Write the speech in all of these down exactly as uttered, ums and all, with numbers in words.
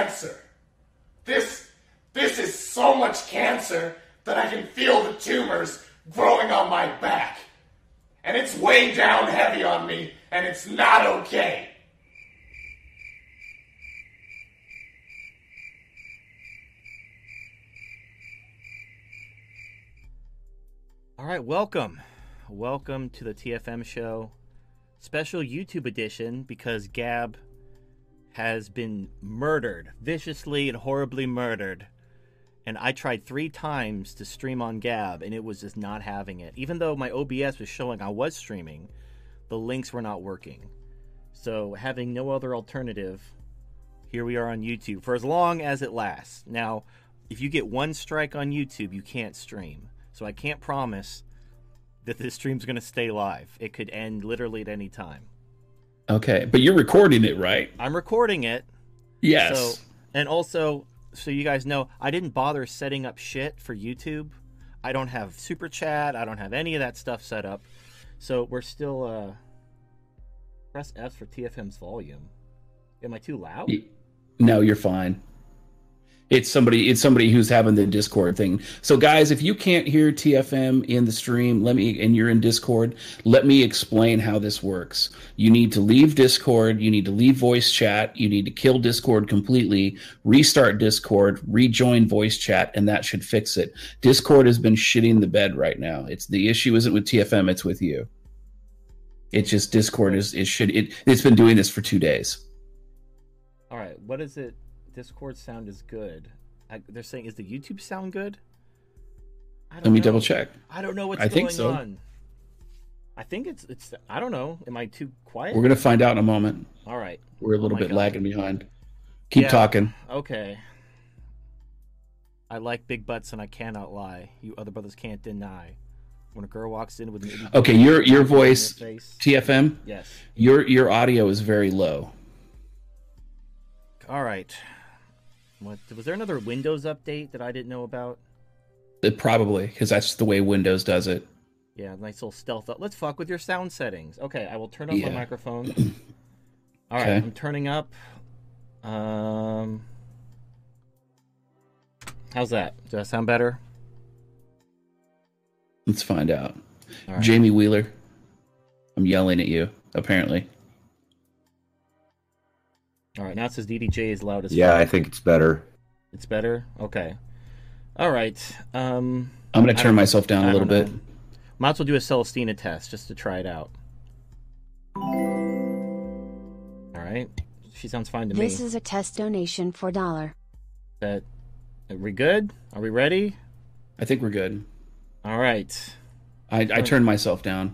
cancer. This, this is so much cancer that I can feel the tumors growing on my back. And it's weighing down heavy on me, and it's not okay. All right, welcome. Welcome to the T F M show. Special YouTube edition because Gab has been murdered, viciously and horribly murdered. And I tried three times to stream on Gab, and it was just not having it. Even though my O B S was showing I was streaming, the links were not working. So having no other alternative, here we are on YouTube for as long as it lasts. Now, if you get one strike on YouTube, you can't stream. So I can't promise that this stream's going to stay live. It could end literally at any time. Okay, but you're recording it, right? I'm recording it. Yes. So, and also, so you guys know, I didn't bother setting up shit for YouTube. I don't have Super Chat. I don't have any of that stuff set up. So we're still, uh, press F for T F M's volume. Am I too loud? No, you're fine. It's somebody it's somebody who's having the Discord thing. So guys, if you can't hear T F M in the stream, let me and you're in Discord, let me explain how this works. You need to leave Discord, you need to leave voice chat, you need to kill Discord completely, restart Discord, rejoin voice chat, and that should fix it. Discord has been shitting the bed right now. It's the issue isn't with T F M, it's with you. It's just Discord is it should it it's been doing this for two days. All right, what is it? Discord sound is good. I, they're saying, is the YouTube sound good? I don't Let me know. double check. I don't know what's I going think so. on. I think it's it's. I don't know. Am I too quiet? We're gonna find out in a moment. All right. We're a little Oh my bit God. lagging behind. Keep Yeah, talking. Okay. I like big butts and I cannot lie. You other brothers can't deny. When a girl walks in with an itty Okay, your your in voice, face. T F M. Yes. Your your audio is very low. All right. What was there another Windows update that I didn't know about? It probably because that's the way Windows does it. Yeah, nice little stealth up. Let's fuck with your sound settings. Okay, I will turn up Yeah. my microphone. All right, Okay. I'm turning up. Um, how's that? Does that sound better? Let's find out. All right. Jamie Wheeler, I'm yelling at you. Apparently, All right, now it says D D J is loud as Yeah, fuck. I think it's better. It's better? Okay. All right. Um, I'm gonna I turn don't- myself down I a little don't bit. know. Might as well do a Celestina test just to try it out. All right. She sounds fine to me. This is a test donation for dollar. That, are we good? Are we ready? I think we're good. All right. I, I turned myself down.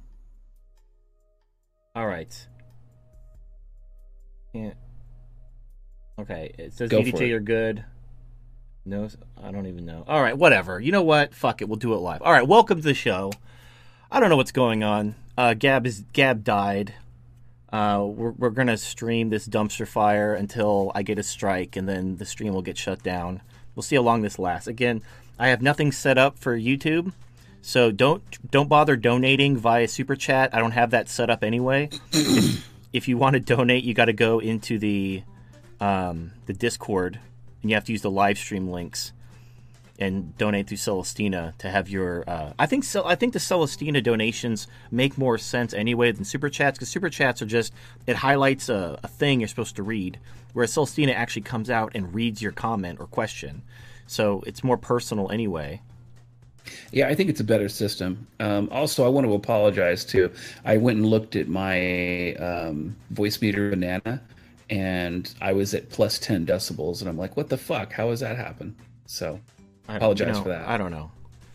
All right. Yeah. Okay. It says Go D D for J, it. you're good. No, I don't even know. All right, whatever. You know what? Fuck it. We'll do it live. All right, welcome to the show. I don't know what's going on. Uh, Gab is Gab died. Uh, we're we're gonna stream this dumpster fire until I get a strike, and then the stream will get shut down. We'll see how long this lasts. Again, I have nothing set up for YouTube, so don't don't bother donating via Super Chat. I don't have that set up anyway. if, if you want to donate, you got to go into the um, the Discord, and you have to use the live stream links and donate through Celestina to have your. Uh, I think so. I think the Celestina donations make more sense anyway than Super Chats, because Super Chats are just it highlights a, a thing you're supposed to read, whereas Celestina actually comes out and reads your comment or question, so it's more personal anyway. Yeah, I think it's a better system. Um, also, I want to apologize too. I went and looked at my um, voice meter banana, and I was at plus ten decibels, and I'm like, what the fuck? How does that happen? So, I, apologize you know, for that. I don't know.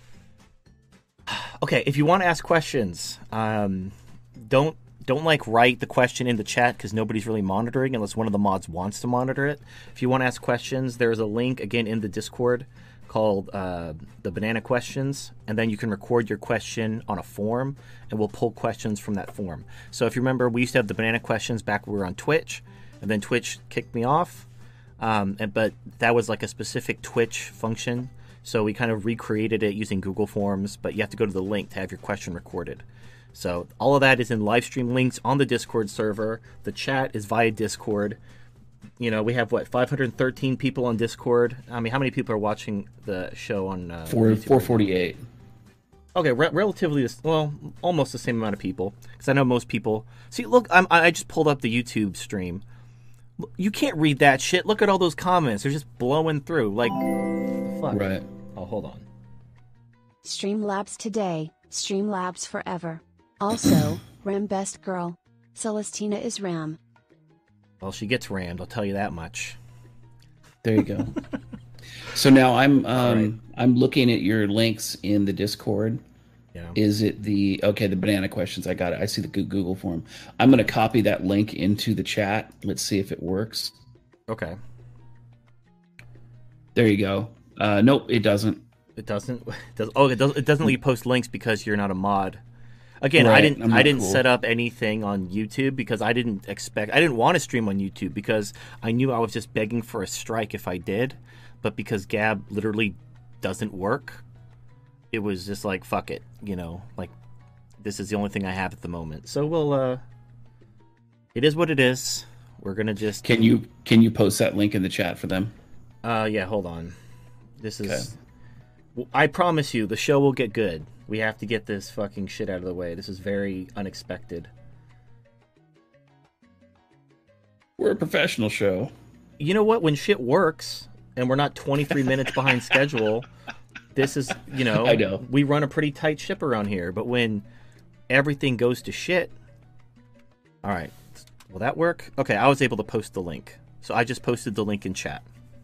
Okay, if you want to ask questions, um, don't don't like write the question in the chat because nobody's really monitoring unless one of the mods wants to monitor it. If you want to ask questions, there's a link again in the Discord called uh, the Banana Questions, and then you can record your question on a form, and we'll pull questions from that form. So if you remember, we used to have the Banana Questions back when we were on Twitch, and then Twitch kicked me off, um, and but that was like a specific Twitch function, so we kind of recreated it using Google Forms, but you have to go to the link to have your question recorded. So all of that is in live stream links on the Discord server. The chat is via Discord. You know, we have what five hundred thirteen people on Discord. I mean, how many people are watching the show on uh, Four YouTube? four forty eight. Okay, re- relatively, this, well, almost the same amount of people. Because I know most people. See, look, I'm, I just pulled up the YouTube stream. You can't read that shit. Look at all those comments. They're just blowing through. Like, fuck. Right. Oh, hold on. Streamlabs today, Streamlabs forever. Also, Ram best girl. Celestina is Ram. Well, she gets rammed. I'll tell you that much. There you go. So now I'm um, right. I'm looking at your links in the Discord. Yeah. Is it the okay? The banana questions. I got it. I see the Goo- Google form. I'm going to copy that link into the chat. Let's see if it works. Okay. There you go. Uh, nope, it doesn't. It doesn't. It does. Oh, it doesn't. It doesn't let you post links because you're not a mod. Again, I Right, didn't. I'm I not didn't cool. set up anything on YouTube because I didn't expect. I didn't want to stream on YouTube because I knew I was just begging for a strike if I did. But because Gab literally doesn't work, it was just like fuck it. You know, like this is the only thing I have at the moment. So we'll. uh It is what it is. We're gonna just. Can you can you post that link in the chat for them? Uh, yeah. Hold on. This is. I promise you, the show will get good. We have to get this fucking shit out of the way. This is very unexpected. We're a professional show. You know what? When shit works and we're not twenty-three minutes behind schedule, this is, you know, I know. we run a pretty tight ship around here. But when everything goes to shit, all right, will that work? Okay, I was able to post the link. So I just posted the link in chat.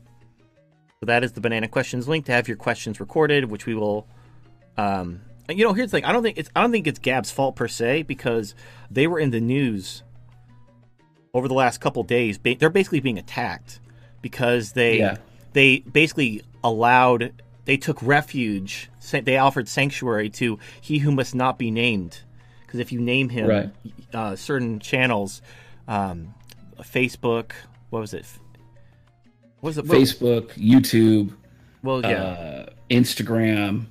So that is the Banana Questions link to have your questions recorded, which we will... Um, you know, here's the thing. I don't think it's I don't think it's Gab's fault per se because they were in the news over the last couple days. Ba- they're basically being attacked because they Yeah. they basically allowed they took refuge. They offered sanctuary to he who must not be named because if you name him, Right. uh, certain channels, um, Facebook, what was it? What was it? What- Facebook, YouTube, Well, yeah. uh, Instagram.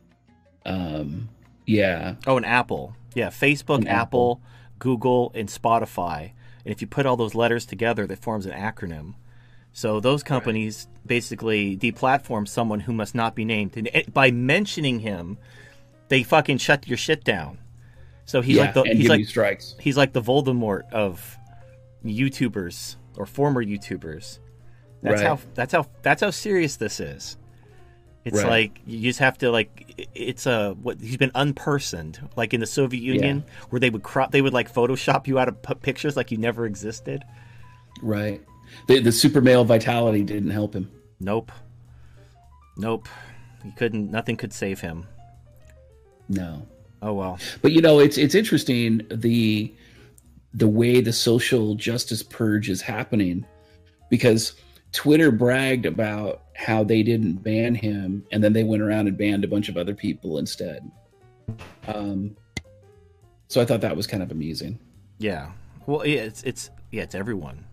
Um, yeah. Oh, and Apple. Yeah, Facebook, And Apple, Google, and Spotify. And if you put all those letters together, that forms an acronym. So those companies basically deplatform someone who must not be named. And it- by mentioning him, they fucking shut your shit down. So he's yeah, like the and he's give like you strikes. he's like the Voldemort of YouTubers or former YouTubers. That's Right. how that's how that's how serious this is. It's Right. like you just have to like i- it's a what he's been unpersoned like in the Soviet Union where they would crop they would like Photoshop you out of p- pictures like you never existed. Right. The the super male vitality didn't help him. Nope. Nope. He couldn't nothing could save him. No. Oh well. But you know, it's it's interesting the the way the social justice purge is happening because Twitter bragged about how they didn't ban him, and then they went around and banned a bunch of other people instead. Um, so I thought that was kind of amusing. Yeah. Well, yeah, it's it's yeah, it's everyone.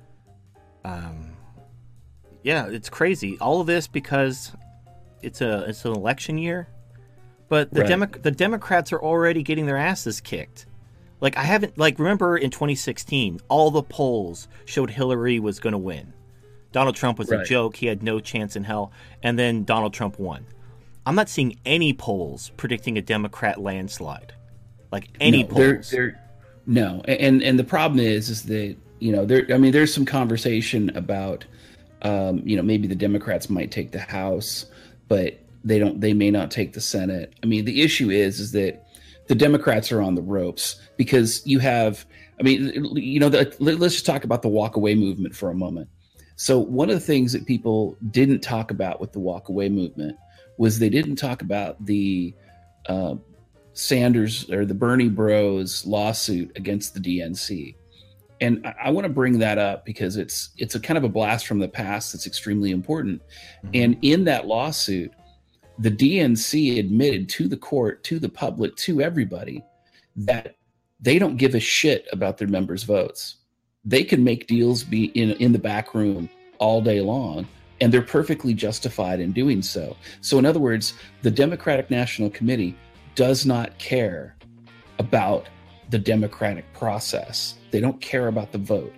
Um yeah, it's crazy. All of this because it's a it's an election year. But the Right. Demo- the Democrats are already getting their asses kicked. Like I haven't like remember in twenty sixteen, all the polls showed Hillary was going to win. Donald Trump was a Right. joke. He had no chance in hell. And then Donald Trump won. I'm not seeing any polls predicting a Democrat landslide. Like any no, they're- polls. they're- no, and and the problem is is that you know there. I mean, there's some conversation about um, you know maybe the Democrats might take the House, but they don't. They may not take the Senate. I mean, the issue is is that the Democrats are on the ropes because you have. I mean, you know, the, let's just talk about the walk away movement for a moment. So one of the things that people didn't talk about with the walk away movement was they didn't talk about the uh, Sanders or the Bernie Bros lawsuit against the D N C. And I, I want to bring that up because it's it's a kind of a blast from the past that's extremely important. Mhm. And in that lawsuit, the D N C admitted to the court, to the public, to everybody that they don't give a shit about their members' votes. They can make deals be in, in the back room all day long, and they're perfectly justified in doing so. So in other words, the Democratic National Committee does not care about the democratic process. They don't care about the vote.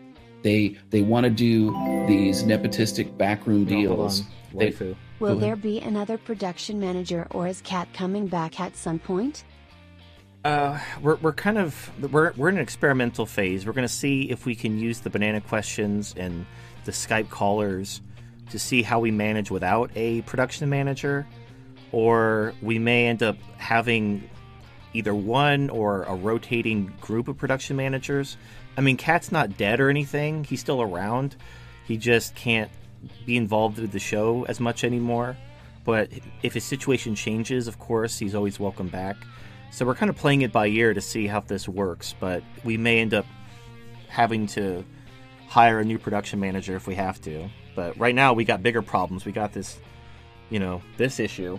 They they want to do these nepotistic backroom No, hold deals. on. They- Waifu. Will Go there ahead. be another production manager, or is Kat coming back at some point? Uh, we're we're kind of we're we're in an experimental phase. We're going to see if we can use the banana questions and the Skype callers to see how we manage without a production manager, or we may end up having either one or a rotating group of production managers. I mean, Kat's not dead or anything. He's still around. He just can't be involved with the show as much anymore. But if his situation changes, of course, he's always welcome back. So we're kind of playing it by ear to see how this works, but we may end up having to hire a new production manager if we have to. But right now we got bigger problems. We got this, you know, this issue.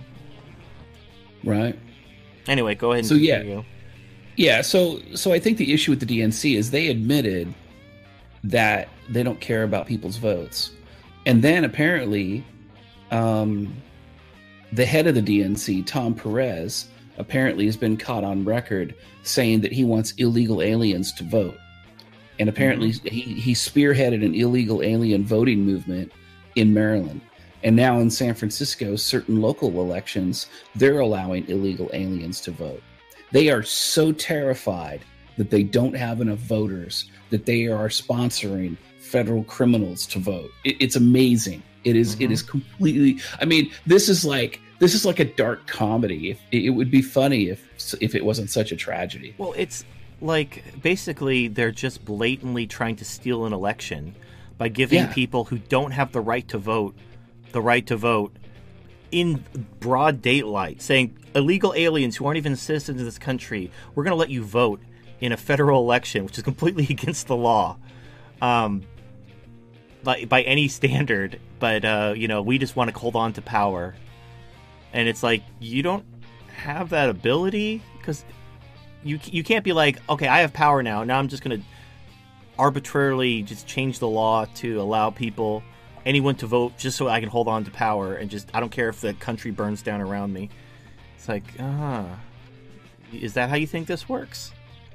Right. Anyway, go ahead and So, yeah. continue. Yeah, so so I think the issue with the D N C is they admitted that they don't care about people's votes. And then apparently um, the head of the D N C, Tom Perez, apparently has been caught on record saying that he wants illegal aliens to vote. And apparently he, he spearheaded an illegal alien voting movement in Maryland. And now in San Francisco, certain local elections, they're allowing illegal aliens to vote. They are so terrified that they don't have enough voters that they are sponsoring federal criminals to vote. It, it's amazing. It is, Mhm. it is completely, I mean, this is like, this is like a dark comedy. If it would be funny if if it wasn't such a tragedy. Well, it's like basically they're just blatantly trying to steal an election by giving Yeah. people who don't have the right to vote the right to vote in broad daylight, saying illegal aliens who aren't even citizens of this country, we're going to let you vote in a federal election, which is completely against the law, um, by, by any standard. But, uh, you know, we just want to hold on to power. And it's like, you don't have that ability, because you, you can't be like, okay, I have power now. Now I'm just going to arbitrarily just change the law to allow people, anyone to vote just so I can hold on to power, and just I don't care if the country burns down around me. It's like, ah, is that how you think this works?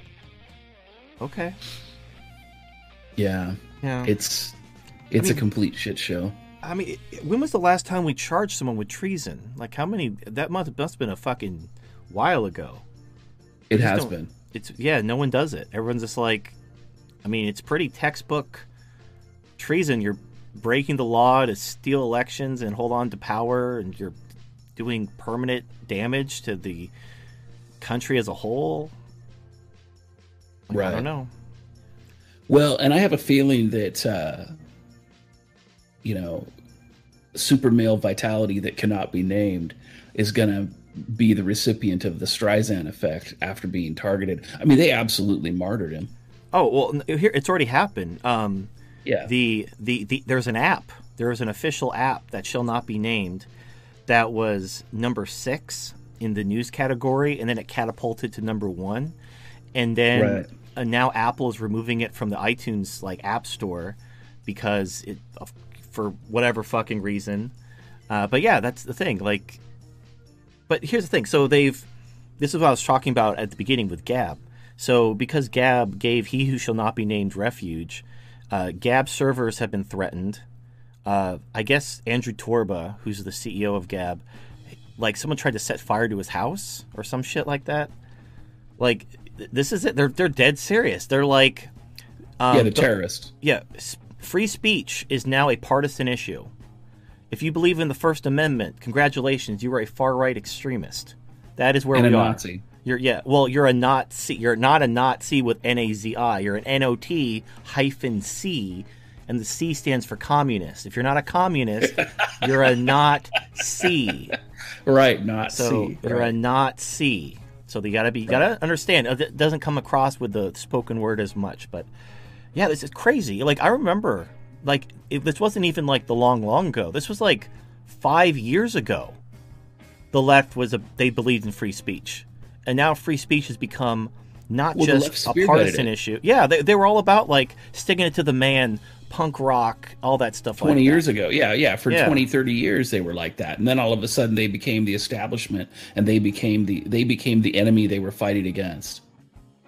Okay. Yeah, Yeah. it's it's mean- a complete shit show. I mean, when was the last time we charged someone with treason? Like, how many? That must must have been a fucking while ago. It just has don't- been. It's yeah, no one does it. Everyone's just like, I mean, it's pretty textbook treason. You're breaking the law to steal elections and hold on to power, and you're doing permanent damage to the country as a whole. Like, I Right. don't know. Well, and I have a feeling that uh, you know, super male vitality that cannot be named is going to be the recipient of the Streisand effect after being targeted. I mean, they absolutely martyred him. Oh well, n- here it's already happened. Um, Yeah. the, the the there's an app. There is an official app that shall not be named that was number six in the news category, and then it catapulted to number one, and then Right. uh, now Apple is removing it from the iTunes like app store because it of- for whatever fucking reason. Uh, but yeah, that's the thing. Like, but here's the thing. So they've this is what I was talking about at the beginning with Gab. So because Gab gave He Who Shall Not Be Named refuge, uh, Gab servers have been threatened. Uh, I guess Andrew Torba, who's the C E O of Gab, like someone tried to set fire to his house or some shit like that. Like th- this is it. They're they're dead serious. They're like, um, yeah, the the- terrorist. yeah, s- free speech is now a partisan issue. If you believe in the First Amendment, congratulations, you are a far right extremist. That is where And we a are. Nazi. You're yeah. Well, you're a Nazi. You're not a Nazi with N A Z I. You're an N O T hyphen C, and the C stands for communist. If you're not a communist, you're a not C. Right, not So C. you're right. a not C. So you gotta be. You gotta understand. It doesn't come across with the spoken word as much, but yeah, this is crazy. Like I remember, like it, this wasn't even like the long, long ago. This was like five years ago. The left was a they believed in free speech, and now free speech has become not Well, the left just a spearheaded partisan it. issue. Yeah, they they were all about like sticking it to the man, punk rock, all that stuff. twenty like years that. ago. Yeah, yeah. For Yeah. twenty, thirty years they were like that. And then all of a sudden they became the establishment and they became the they became the enemy they were fighting against.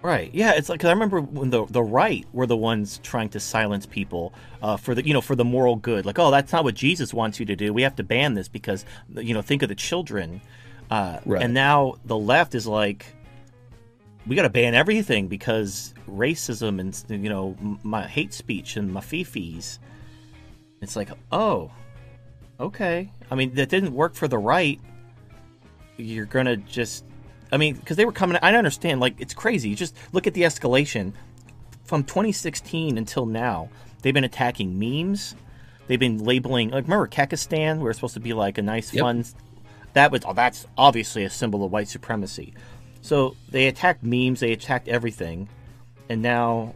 Right. Yeah. It's like, 'cause I remember when the the right were the ones trying to silence people uh, for the you know for the moral good. Like, oh, that's not what Jesus wants you to do. We have to ban this because you know think of the children. Uh, Right. And now the left is like, we got to ban everything because racism and you know m- my hate speech and my fifis. It's like, oh, okay. I mean, that didn't work for the right. You're gonna just. I mean, because they were coming. I understand. Like, it's crazy. You just look at the escalation from twenty sixteen until now. They've been attacking memes. They've been labeling. Like, remember Kekistan, where it's supposed to be like a nice, Yep. fun. That was. Oh, that's obviously a symbol of white supremacy. So they attacked memes. They attacked everything, and now.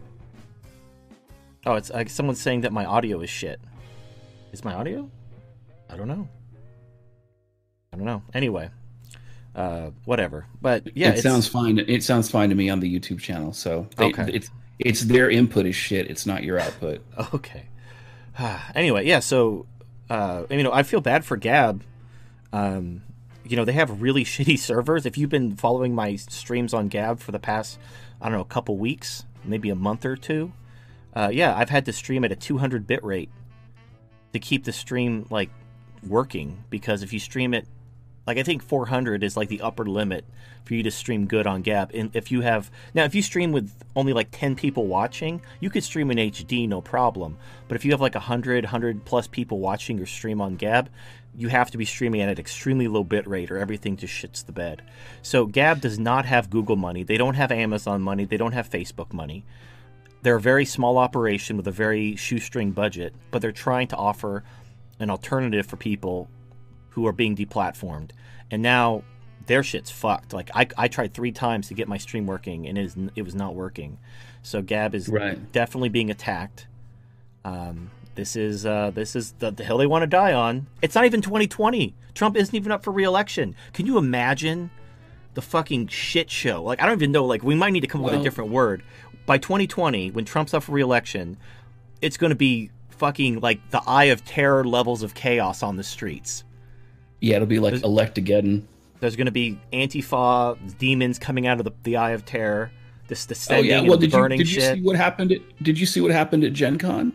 Oh, it's like someone's saying that my audio is shit. Is my audio? I don't know. I don't know. Anyway. Uh, whatever, but yeah, it it's, sounds fine. It sounds fine to me on the YouTube channel. So they, Okay. it's it's their input is shit. It's not your output. okay. Anyway, yeah. So, uh, you know, I feel bad for Gab. Um, you know, they have really shitty servers. If you've been following my streams on Gab for the past, I don't know, a couple weeks, maybe a month or two, uh, yeah, I've had to stream at a two hundred bit rate to keep the stream like working because if you stream it. Like, I think four hundred is, like, the upper limit for you to stream good on Gab. And if you have... Now, if you stream with only, like, ten people watching, you could stream in H D, no problem. But if you have, like, one hundred, one hundred plus people watching your stream on Gab, you have to be streaming at an extremely low bit rate or everything just shits the bed. So, Gab does not have Google money. They don't have Amazon money. They don't have Facebook money. They're a very small operation with a very shoestring budget, but they're trying to offer an alternative for people who are being deplatformed, and now their shit's fucked. Like I, I tried three times to get my stream working, and it, is, it was not working. So Gab is Right. definitely being attacked. Um, this is uh, this is the, the hill they want to die on. It's not even twenty twenty. Trump isn't even up for re-election. Can you imagine the fucking shit show? Like I don't even know. Like we might need to come up with Well- a different word. By twenty twenty, when Trump's up for re-election, it's going to be fucking like the Eye of Terror levels of chaos on the streets. Yeah, it'll be like There's- Electageddon. There's going to be Antifa demons coming out of the, the Eye of Terror, this Oh descending yeah. Well, and did you burning did you shit. see what happened? At, did you see what happened at Gen Con?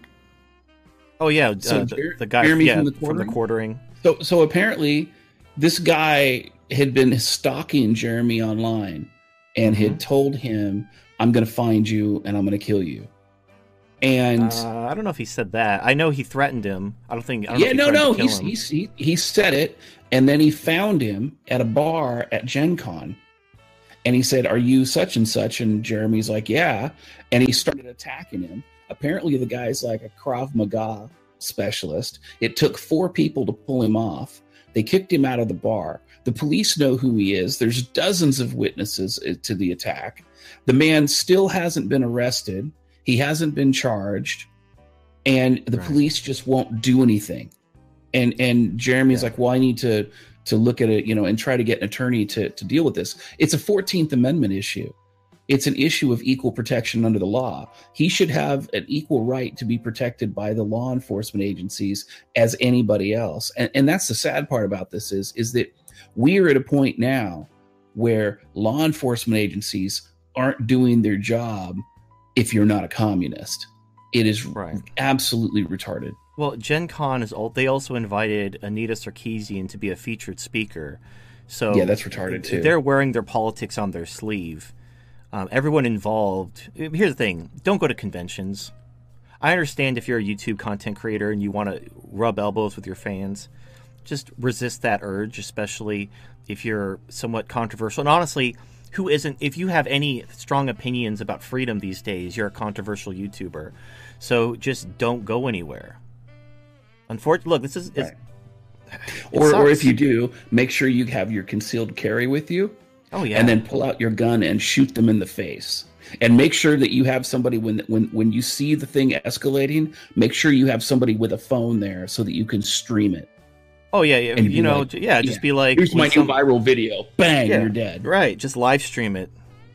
Oh yeah, So uh, Jer- the, the guy Jeremy yeah, from the from the quartering. So so apparently, this guy had been stalking Jeremy online, and Mm-hmm. had told him, "I'm going to find you and I'm going to kill you." And Uh, I don't know if he said that. I know he threatened him. I don't think. I don't yeah, know no, if he no, threatened to he's, kill him. he's, he he said it, and then he found him at a bar at Gen Con, and he said, "Are you such and such?" And Jeremy's like, "Yeah," and he started attacking him. Apparently, the guy's like a Krav Maga specialist. It took four people to pull him off. They kicked him out of the bar. The police know who he is. There's dozens of witnesses to the attack. The man still hasn't been arrested. He hasn't been charged, and the Right. police just won't do anything. And and Jeremy's Yeah. like, well, I need to to look at it, you know, and try to get an attorney to to deal with this. It's a fourteenth Amendment issue. It's an issue of equal protection under the law. He should have an equal right to be protected by the law enforcement agencies as anybody else. And and that's the sad part about this is is that we're at a point now where law enforcement agencies aren't doing their job if you're not a communist. It is Right. absolutely retarded. Well, Gen Con is old. They also invited Anita Sarkeesian to be a featured speaker. So Yeah, that's retarded, too. They're wearing their politics on their sleeve. Um, everyone involved. Here's the thing: don't go to conventions. I understand if you're a YouTube content creator and you want to rub elbows with your fans. Just resist that urge, especially if you're somewhat controversial. And honestly, who isn't? If you have any strong opinions about freedom these days, you're a controversial YouTuber. So just don't go anywhere. Unfortunately, look, this is. It's, Right. it Or, or if sucks. you do, make sure you have your concealed carry with you, Oh yeah. and then pull out your gun and shoot them in the face. And make sure that you have somebody when when when you see the thing escalating. Make sure you have somebody with a phone there so that you can stream it. Oh yeah, yeah. and You be know, like, j- yeah. Just yeah, be like, Here's when my some- new viral video. Bang, Yeah, you're dead. Right. Just live stream it.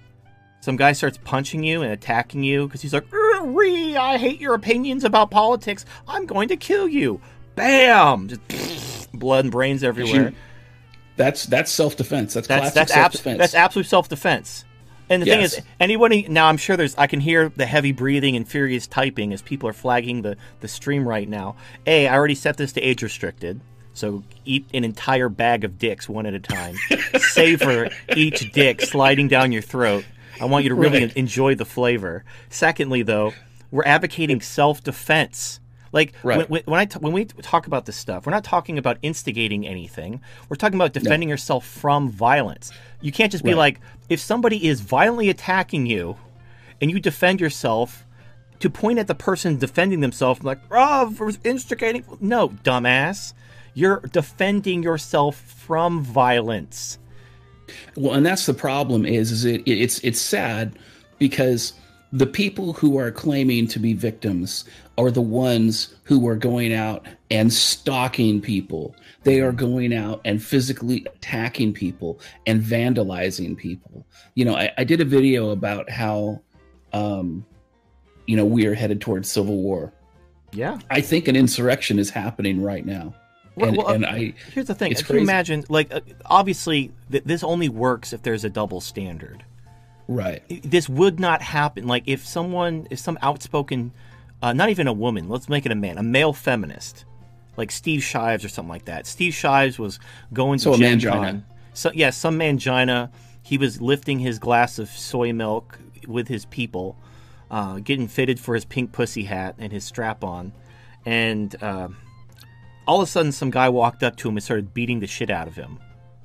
Some guy starts punching you and attacking you because he's like, "Ree, I hate your opinions about politics. I'm going to kill you." Bam! Just pfft, blood and brains everywhere. That's that's self defense. That's, That's classic that's self abs- defense. that's absolute self defense. And the Yes. thing is, anybody now, I'm sure there's. I can hear the heavy breathing and furious typing as people are flagging the the stream right now. A, I already set this to age restricted, so eat an entire bag of dicks one at a time. Savor each dick sliding down your throat. I want you to really Right. enjoy the flavor. Secondly, though, we're advocating self-defense. Like Right. when, when, when I t- when we talk about this stuff, we're not talking about instigating anything. We're talking about defending yourself from violence. You can't just be Right. like, if somebody is violently attacking you, and you defend yourself, to point at the person defending themselves like, oh, for instigating. No, dumbass, you're defending yourself from violence. Well, and that's the problem is, is it, it's it's sad because the people who are claiming to be victims are the ones who are going out and stalking people. They are going out and physically attacking people and vandalizing people. You know, I, I did a video about how, um, you know, we are headed towards civil war. Yeah. I think an insurrection is happening right now. Well, And, well, uh, and I, Here's the thing. it's If you crazy. imagine, like, uh, obviously, th- this only works if there's a double standard. right. This would not happen. Like, if someone, if some outspoken, uh, not even a woman, let's make it a man, a male feminist, like Steve Shives or something like that. Steve Shives was going to So a Gen mangina. Con. So, yeah, some mangina. He was lifting his glass of soy milk with his people, uh, getting fitted for his pink pussy hat and his strap on. And, uh, all of a sudden, some guy walked up to him and started beating the shit out of him.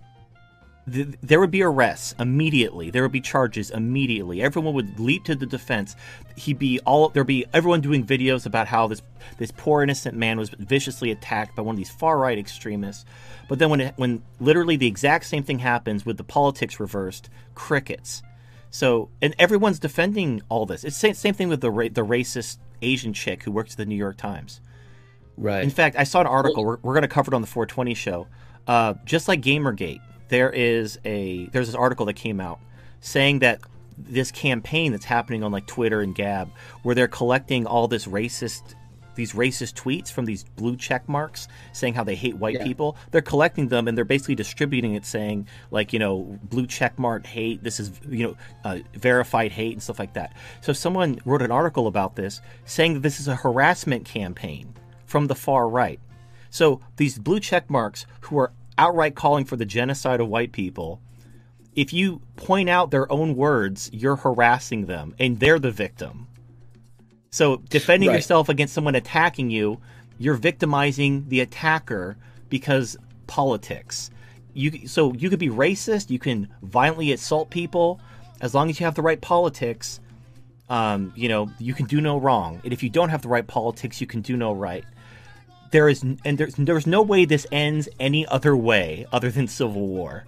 Th- There would be arrests immediately. There would be charges immediately. Everyone would leap to the defense. He'd be all there'd be everyone doing videos about how this this poor innocent man was viciously attacked by one of these far right extremists. But then when it, when literally the exact same thing happens with the politics reversed, crickets. So and everyone's defending all this. It's the same, same thing with the ra- the racist Asian chick who works at the New York Times. Right. In fact, I saw an article. We're, we're going to cover it on the four twenty show. Uh, just like Gamergate, there is a there's this article that came out saying that this campaign that's happening on like Twitter and Gab, where they're collecting all this racist these racist tweets from these blue check marks saying how they hate white Yeah. people. They're collecting them and they're basically distributing it, saying like, you know, blue check mark hate. This is, you know, uh, verified hate and stuff like that. So someone wrote an article about this saying that this is a harassment campaign from the far right. So these blue check marks who are outright calling for the genocide of white people, if you point out their own words, you're harassing them and they're the victim. So defending Right. yourself against someone attacking you, you're victimizing the attacker because politics. You so you could be racist, you can violently assault people, as long as you have the right politics. Um, you know, you can do no wrong. And if you don't have the right politics, you can do no right. There is, and there's there's no way this ends any other way other than civil war.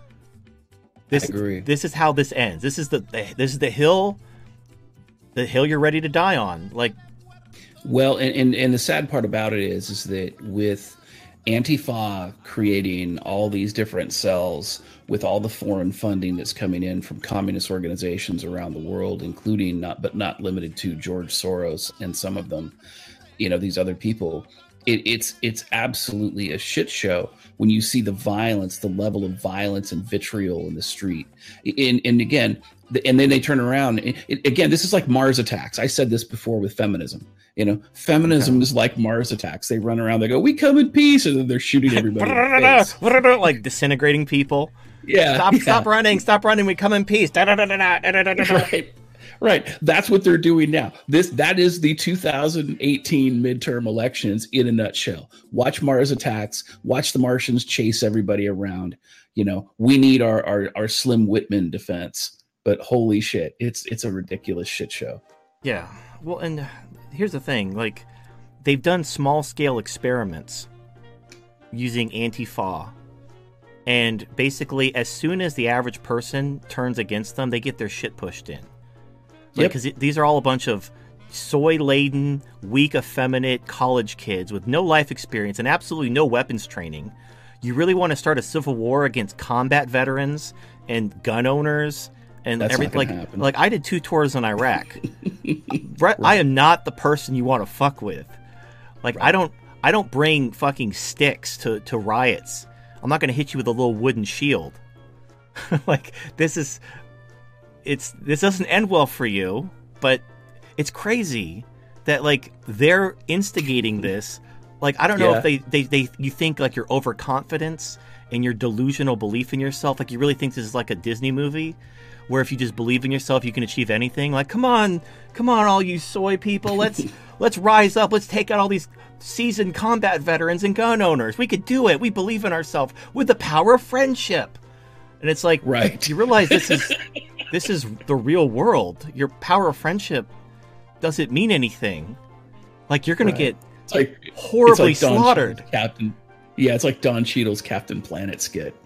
This, I agree. This is how this ends. This is the this is the hill, the hill you're ready to die on. Like, Well, and, and, and the sad part about it is, is that with Antifa creating all these different cells with all the foreign funding that's coming in from communist organizations around the world, including not, but not limited to George Soros and some of them, you know, these other people, it, it's, it's absolutely a shit show when you see the violence, the level of violence and vitriol in the street. And, and again, the, and then they turn around. It, it, again, this is like Mars attacks. I said this before with feminism. You know, feminism is like Mars attacks. They run around, they go, "We come in peace," and then they're shooting everybody in the face. like disintegrating people. Yeah, Stop! yeah. Stop running! Stop running! We come in peace. Da, da, da, da, da, da, da, da, da. Right, right. That's what they're doing now. This that is the two thousand eighteen midterm elections in a nutshell. Watch Mars attacks. Watch the Martians chase everybody around. You know, we need our our, our Slim Whitman defense. But holy shit, it's it's a ridiculous shit show. Yeah. Well, and here's the thing: like, they've done small scale experiments using Antifa. And basically, as soon as the average person turns against them, they get their shit pushed in. Yep. Because these are all a bunch of soy-laden, weak, effeminate college kids with no life experience and absolutely no weapons training. You really want to start a civil war against combat veterans and gun owners and That's not everything? gonna Like, happen. like I did two tours in Iraq. Right, I am not the person you want to fuck with. Like, I don't, I don't bring fucking sticks to, to riots. I'm not going to hit you with a little wooden shield. Like, this is, it's this doesn't end well for you, but it's crazy that like they're instigating this. Like I don't know Yeah. if they, they, they you think like your overconfidence and your delusional belief in yourself, like you really think this is like a Disney movie where if you just believe in yourself you can achieve anything. Like come on, come on all you soy people, let's let's rise up, let's take out all these seasoned combat veterans and gun owners. We could do it. We believe in ourselves with the power of friendship. And it's like Right. you realize this is this is the real world. Your power of friendship doesn't mean anything. Like you're gonna Right. get It's like horribly it's like Don slaughtered. Cheadle's Captain. Yeah, it's like Don Cheadle's Captain Planet skit.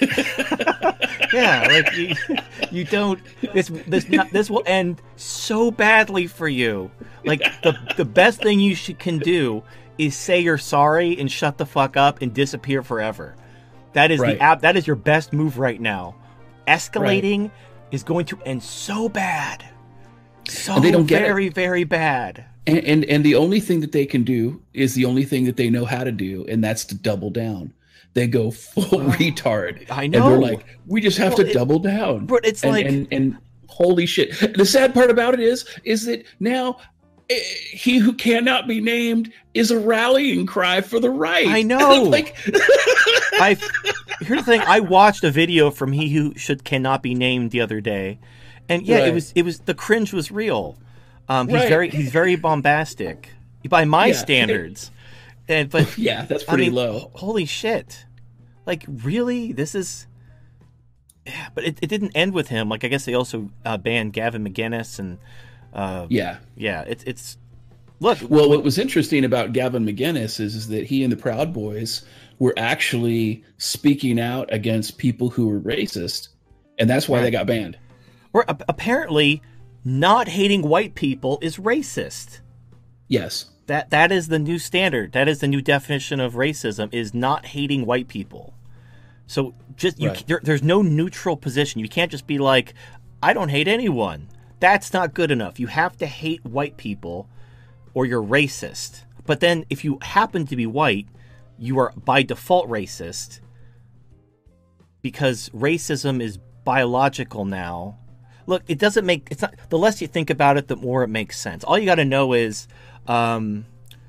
Yeah, like you, you don't. This this not, this will end so badly for you. Like the the best thing you should, can do is say you're sorry and shut the fuck up and disappear forever. That is Right. the app. That is your best move right now. Escalating is going to end so bad, so And they don't get it. very very bad. And, and and the only thing that they can do is the only thing that they know how to do, and that's to double down. They go full retard. I And know. they're like, we just have Well, to it- double down. but it's and, like- and, and holy shit. The sad part about it is, is that now eh, he who cannot be named is a rallying cry for the right. I know. like, I here's the thing. I watched a video from He Who Should Cannot Be Named the other day, and yeah, it Right. was it was the cringe was real. Um, he's Right. very he's very bombastic by my Yeah. standards, and but yeah, that's I pretty mean, low. holy shit! Like really, this is. Yeah, but it, it didn't end with him. Like I guess they also uh, banned Gavin McInnes and uh, Yeah. yeah, it's it's look. Well, what was interesting about Gavin McInnes is, is that he and the Proud Boys were actually speaking out against people who were racist, and that's why they got banned. Or a- apparently, not hating white people is racist. Yes. That that is the new standard. That is the new definition of racism: is not hating white people. So just you, Right. there, there's no neutral position. You can't just be like, I don't hate anyone. That's not good enough. You have to hate white people, or you're racist. But then, if you happen to be white, you are by default racist because racism is biological now. Look, it doesn't make it's not. The less you think about it, the more it makes sense. All you got to know is. Um,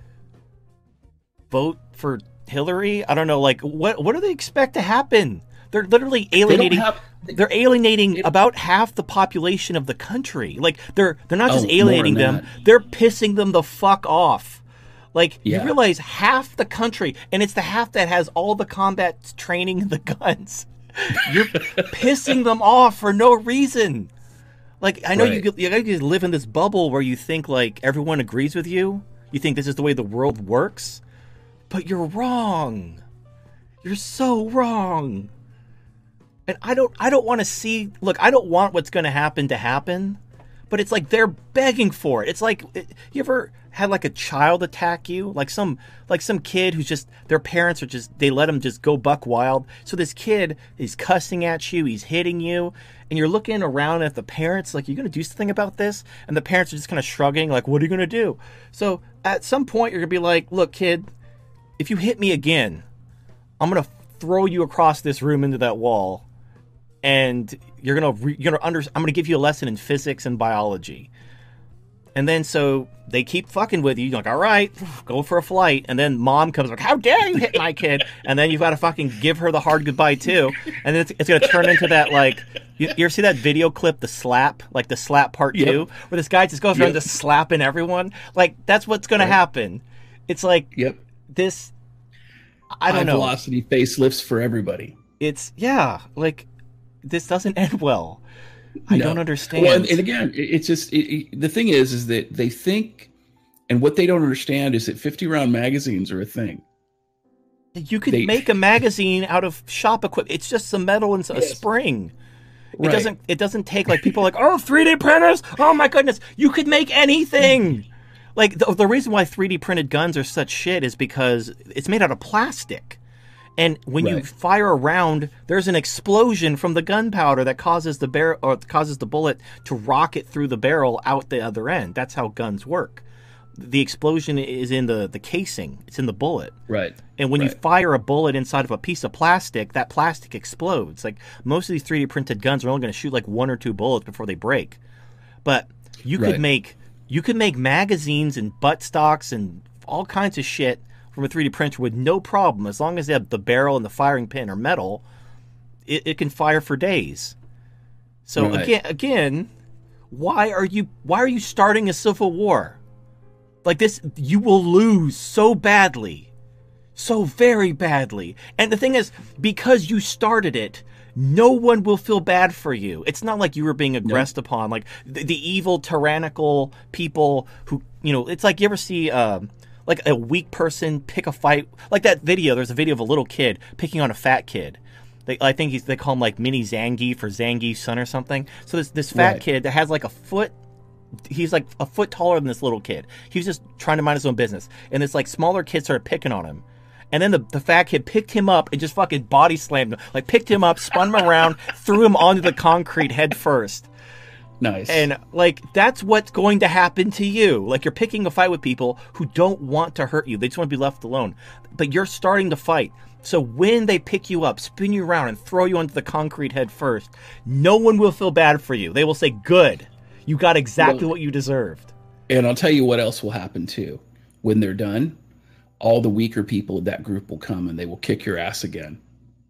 vote for Hillary? I don't know. Like, what what do they expect to happen? They're literally alienating. have- they're alienating about half the population of the country. Like, they're they're not just Oh, more alienating than them; that. they're pissing them the fuck off. Like, Yeah. you realize half the country, and it's the half that has all the combat training and the guns. You're pissing them off for no reason. Like, I know Right. you, you guys live in this bubble where you think, like, everyone agrees with you. You think this is the way the world works. But you're wrong. You're so wrong. And I don't I don't want to see... Look, I don't want what's going to happen to happen. But it's like they're begging for it. It's like... You ever had, like, a child attack you? Like some like some kid who's just... Their parents are just... They let them just go buck wild. So this kid is cussing at you. He's hitting you. And you're looking around at the parents, like, you going to do something about this? And the parents are just kind of shrugging, like, what are you going to do? So at some point, you're going to be like, look, kid, if you hit me again, I'm going to throw you across this room into that wall. And you're going to, you're going to under, I'm going to give you a lesson in physics and biology. And then so they keep fucking with you. You're like, all right, go for a flight. And then mom comes like, how dare you hit my kid? And then you've got to fucking give her the hard goodbye too. And then it's, it's going to turn into that, like, you, you ever see that video clip, The Slap? Like The Slap Part Yep. two? Where this guy just goes around Yep. just slapping everyone? Like, that's what's going to happen. It's like Yep. this, I High don't know. velocity facelifts for everybody. It's, yeah, like, this doesn't end well. I No. don't understand. Well, and, and again, it- it's just it, it- the thing is, is that they think, and what they don't understand is that fifty round magazines are a thing. You could They- make a magazine out of shop equipment. It's just some metal and a Yes. spring. It Right. doesn't. It doesn't take like people are like, oh, three D printers. Oh my goodness, you could make anything. Like the, the reason why three D printed guns are such shit is because it's made out of plastic, and when you Right. fire a round, there's an explosion from the gunpowder that causes the barrel or causes the bullet to rocket through the barrel out the other end. That's how guns work. the explosion is in the, the casing. It's in the bullet. Right. And when right. you fire a bullet inside of a piece of plastic, that plastic explodes. Like most of these three D printed guns are only going to shoot like one or two bullets before they break. But you could Right. make you could make magazines and butt stocks and all kinds of shit from a three D printer with no problem. As long as they have the barrel and the firing pin are metal, it, it can fire for days. So Right. again, again, why are you why are you starting a civil war? Like this, you will lose so badly, so very badly. And the thing is, because you started it, no one will feel bad for you. It's not like you were being aggressed no. upon, like the, the evil, tyrannical people who, you know, it's like you ever see uh, like a weak person pick a fight, like that video. There's a video of a little kid picking on a fat kid. They, I think he's, they call him like Mini Zangief for Zangief's son or something. So this this fat Right. kid that has like a foot, he's like a foot taller than this little kid. He was just trying to mind his own business. And this like smaller kid started picking on him. And then the, the fat kid picked him up and just fucking body slammed him. Like picked him up, spun him around, threw him onto the concrete head first. Nice. And like that's what's going to happen to you. Like you're picking a fight with people who don't want to hurt you. They just want to be left alone. But you're starting to fight. So when they pick you up, spin you around, and throw you onto the concrete head first, no one will feel bad for you. They will say, good. You got exactly well, what you deserved. And I'll tell you what else will happen too. When they're done, all the weaker people of that group will come and they will kick your ass again.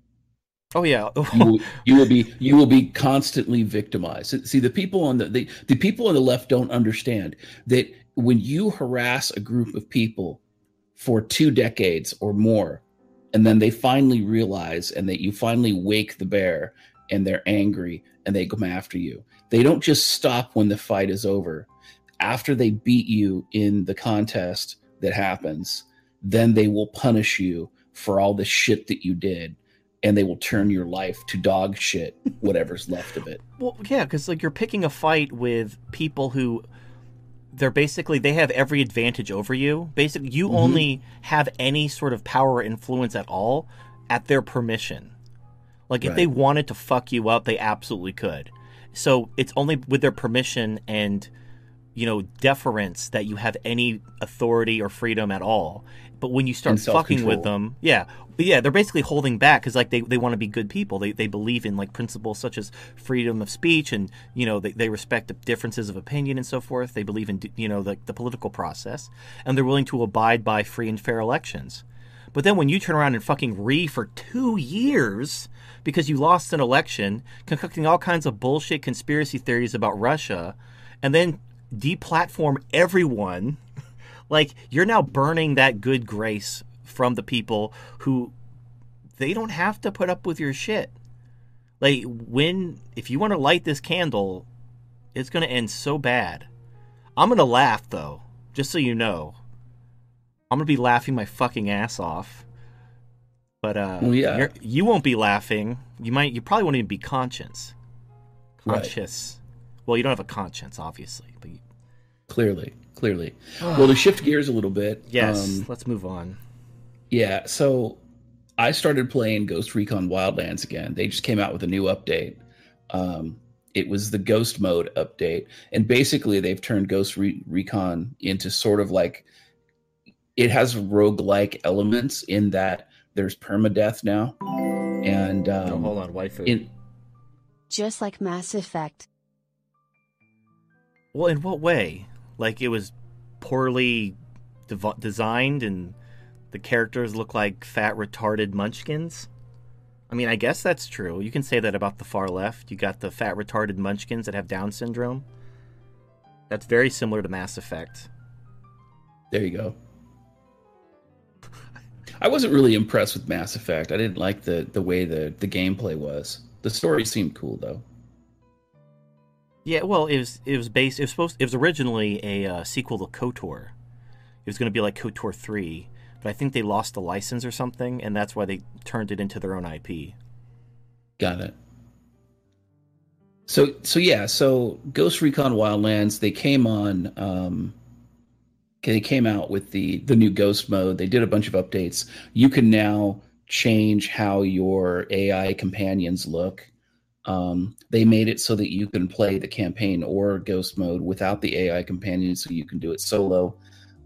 Oh yeah. you, will, you will be you will be constantly victimized. See, the people on the, the the people on the left don't understand that when you harass a group of people for two decades or more, and then they finally realize and that you finally wake the bear and they're angry and they come after you. They don't just stop when the fight is over. After they beat you in the contest that happens, then they will punish you for all the shit that you did, and they will turn your life to dog shit, whatever's left of it. Well, yeah, because like you're picking a fight with people who they're basically they have every advantage over you. Basically, you mm-hmm. only have any sort of power or influence at all at their permission. Like if Right. they wanted to fuck you up, they absolutely could. So it's only with their permission and, you know, deference that you have any authority or freedom at all. But when you start fucking with them, yeah, yeah, they're basically holding back because like they, they want to be good people. They they believe in like principles such as freedom of speech and, you know, they, they respect the differences of opinion and so forth. They believe in, you know, the, the political process, and they're willing to abide by free and fair elections. But then when you turn around and fucking re for two years because you lost an election, concocting all kinds of bullshit conspiracy theories about Russia, and then deplatform everyone, like you're now burning that good grace from the people who they don't have to put up with your shit. Like when, if you want to light this candle, it's going to end so bad. I'm going to laugh though, just so you know. I'm going to be laughing my fucking ass off. But uh, well, yeah. you're, you won't be laughing. You might. You probably won't even be conscious. Conscious. Right. Well, you don't have a conscience, obviously. But you... Clearly, clearly. Well, to shift gears a little bit. Yes, um, let's move on. Yeah, so I started playing Ghost Recon Wildlands again. They just came out with a new update. Um, it was the Ghost Mode update. And basically, they've turned Ghost Re- Recon into sort of like... It has roguelike elements in that there's permadeath now. And um, oh, hold on, waifu. In, Just like Mass Effect. Well, in what way? Like it was poorly dev- designed and the characters look like fat, retarded munchkins? I mean, I guess that's true. You can say that about the far left. You got the fat, retarded munchkins that have Down syndrome. That's very similar to Mass Effect. There you go. I wasn't really impressed with Mass Effect. I didn't like the, the way the, the gameplay was. The story seemed cool, though. Yeah, well, it was it was based. It was supposed. It was originally a uh, sequel to KOTOR. It was going to be like KOTOR three, but I think they lost the license or something, and that's why they turned it into their own I P. Got it. So so yeah, so Ghost Recon Wildlands, they came on. Um, they came out with the the new Ghost mode. They did a bunch of updates. You can now change how your A I companions look. Um, they made it so that you can play the campaign or Ghost mode without the A I companion, so you can do it solo.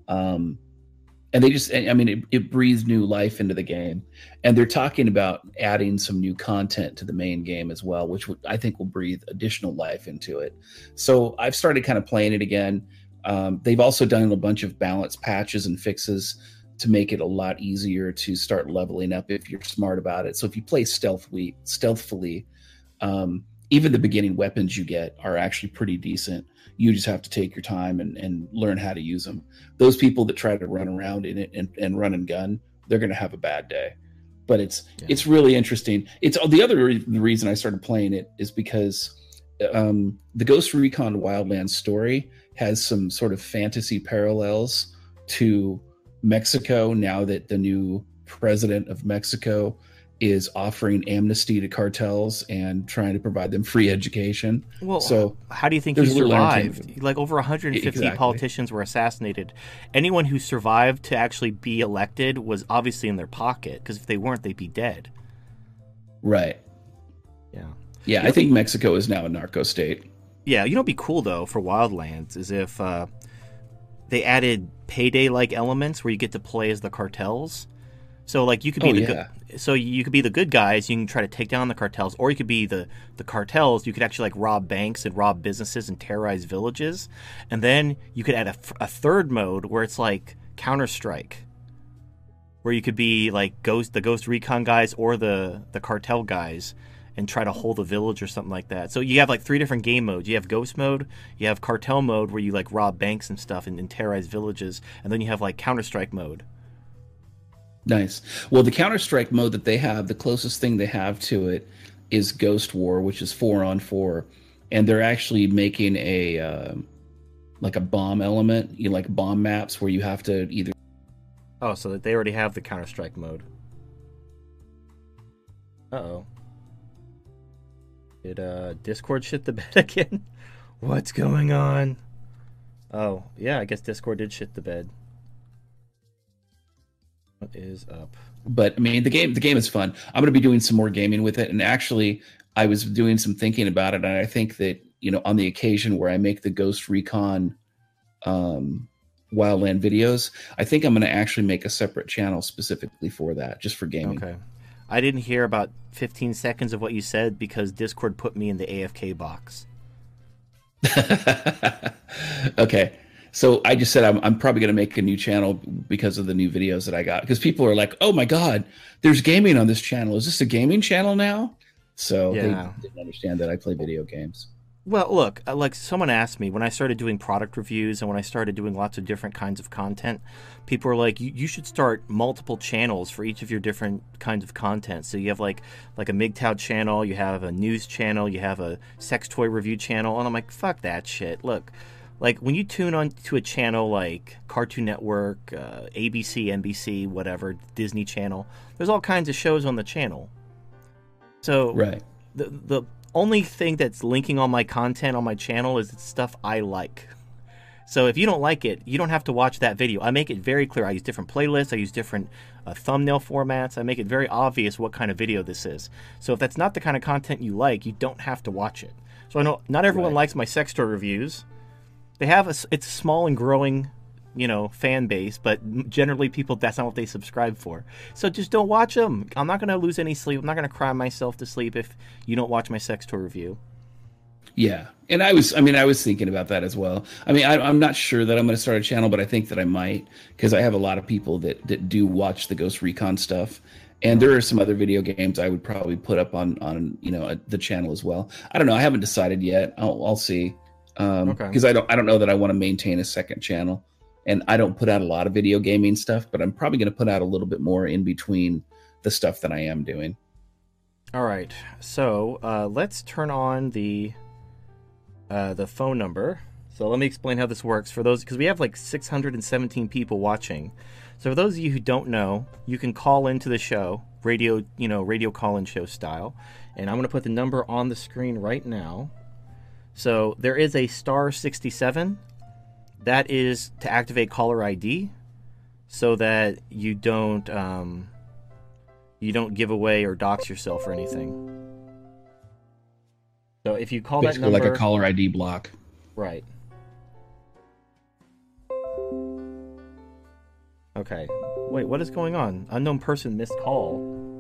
Um, and they just, I mean, it, it breathes new life into the game. And they're talking about adding some new content to the main game as well, which would, I think will breathe additional life into it. So I've started kind of playing it again. Um, they've also done a bunch of balance patches and fixes to make it a lot easier to start leveling up if you're smart about it. So if you play stealthily, stealthfully, um, even the beginning weapons you get are actually pretty decent. You just have to take your time and, and learn how to use them. Those people that try to run around in it and, and run and gun, they're going to have a bad day. But it's yeah. it's really interesting. It's the other re- the reason I started playing it is because um, the Ghost Recon Wildlands story has some sort of fantasy parallels to Mexico now that the new president of Mexico is offering amnesty to cartels and trying to provide them free education. Well, so how do you think he survived? Like over one hundred fifty exactly. politicians were assassinated. Anyone who survived to actually be elected was obviously in their pocket, because if they weren't, they'd be dead. Right. Yeah. Yeah, you I think be, Mexico is now a narco state. Yeah, you know what'd be cool, though, for Wildlands is if uh, they added Payday-like elements where you get to play as the cartels. So, like, you could be oh, the yeah. good, so you could be the good guys. You can try to take down the cartels, or you could be the, the cartels. You could actually like rob banks and rob businesses and terrorize villages, and then you could add a, a third mode where it's like Counter Strike, where you could be like Ghost, the Ghost Recon guys, or the the cartel guys, and try to hold a village or something like that. So you have like three different game modes. You have Ghost mode, you have Cartel mode where you like rob banks and stuff and, and terrorize villages, and then you have like Counter Strike mode. Nice. Well, the Counter-Strike mode that they have, the closest thing they have to it is Ghost War, which is four on four. And they're actually making a, uh, like a bomb element, you know, like bomb maps where you have to either... Oh, so that they already have the Counter-Strike mode. Uh-oh. Did uh, Discord shit the bed again? What's going on? Oh, yeah, I guess Discord did shit the bed. What is up? But I mean, the game the game is fun. I'm going to be doing some more gaming with it, and actually, I was doing some thinking about it, and I think that, you know, on the occasion where I make the Ghost Recon um, Wildland videos, I think I'm going to actually make a separate channel specifically for that, just for gaming. Okay. I didn't hear about fifteen seconds of what you said because Discord put me in the A F K box. Okay. So I just said I'm, I'm probably going to make a new channel because of the new videos that I got. Because people are like, oh my God, there's gaming on this channel. Is this a gaming channel now? So yeah. They didn't understand that I play video games. Well, look, like someone asked me when I started doing product reviews and when I started doing lots of different kinds of content, people were like, you, you should start multiple channels for each of your different kinds of content. So you have like like a M G T O W channel, you have a news channel, you have a sex toy review channel. And I'm like, fuck that shit. Look. Like, when you tune on to a channel like Cartoon Network, uh, A B C, N B C, whatever, Disney Channel, there's all kinds of shows on the channel. So, right. the the only thing that's linking all my content on my channel is stuff I like. So, if you don't like it, you don't have to watch that video. I make it very clear. I use different playlists. I use different uh, thumbnail formats. I make it very obvious what kind of video this is. So, if that's not the kind of content you like, you don't have to watch it. So, I know not everyone right. likes my sex toy reviews. They have a, it's a small and growing, you know, fan base, but generally people, that's not what they subscribe for. So just don't watch them. I'm not going to lose any sleep. I'm not going to cry myself to sleep if you don't watch my sex toy review. Yeah. And I was, I mean, I was thinking about that as well. I mean, I, I'm not sure that I'm going to start a channel, but I think that I might, because I have a lot of people that, that do watch the Ghost Recon stuff. And there are some other video games I would probably put up on, on you know, the channel as well. I don't know. I haven't decided yet. I'll, I'll see. Um, okay. Because I don't, I don't know that I want to maintain a second channel, and I don't put out a lot of video gaming stuff, but I'm probably going to put out a little bit more in between the stuff that I am doing. All right, so uh, let's turn on the uh, the phone number. So let me explain how this works for those, because we have like six hundred seventeen people watching. So for those of you who don't know, you can call into the show, radio, you know, radio call-in show style, and I'm going to put the number on the screen right now. So there is a star sixty-seven. That is to activate caller I D, so that you don't um, you don't give away or dox yourself or anything. So if you call Basically that number, like a caller I D block. right? Okay. Wait, what is going on? Unknown person missed call.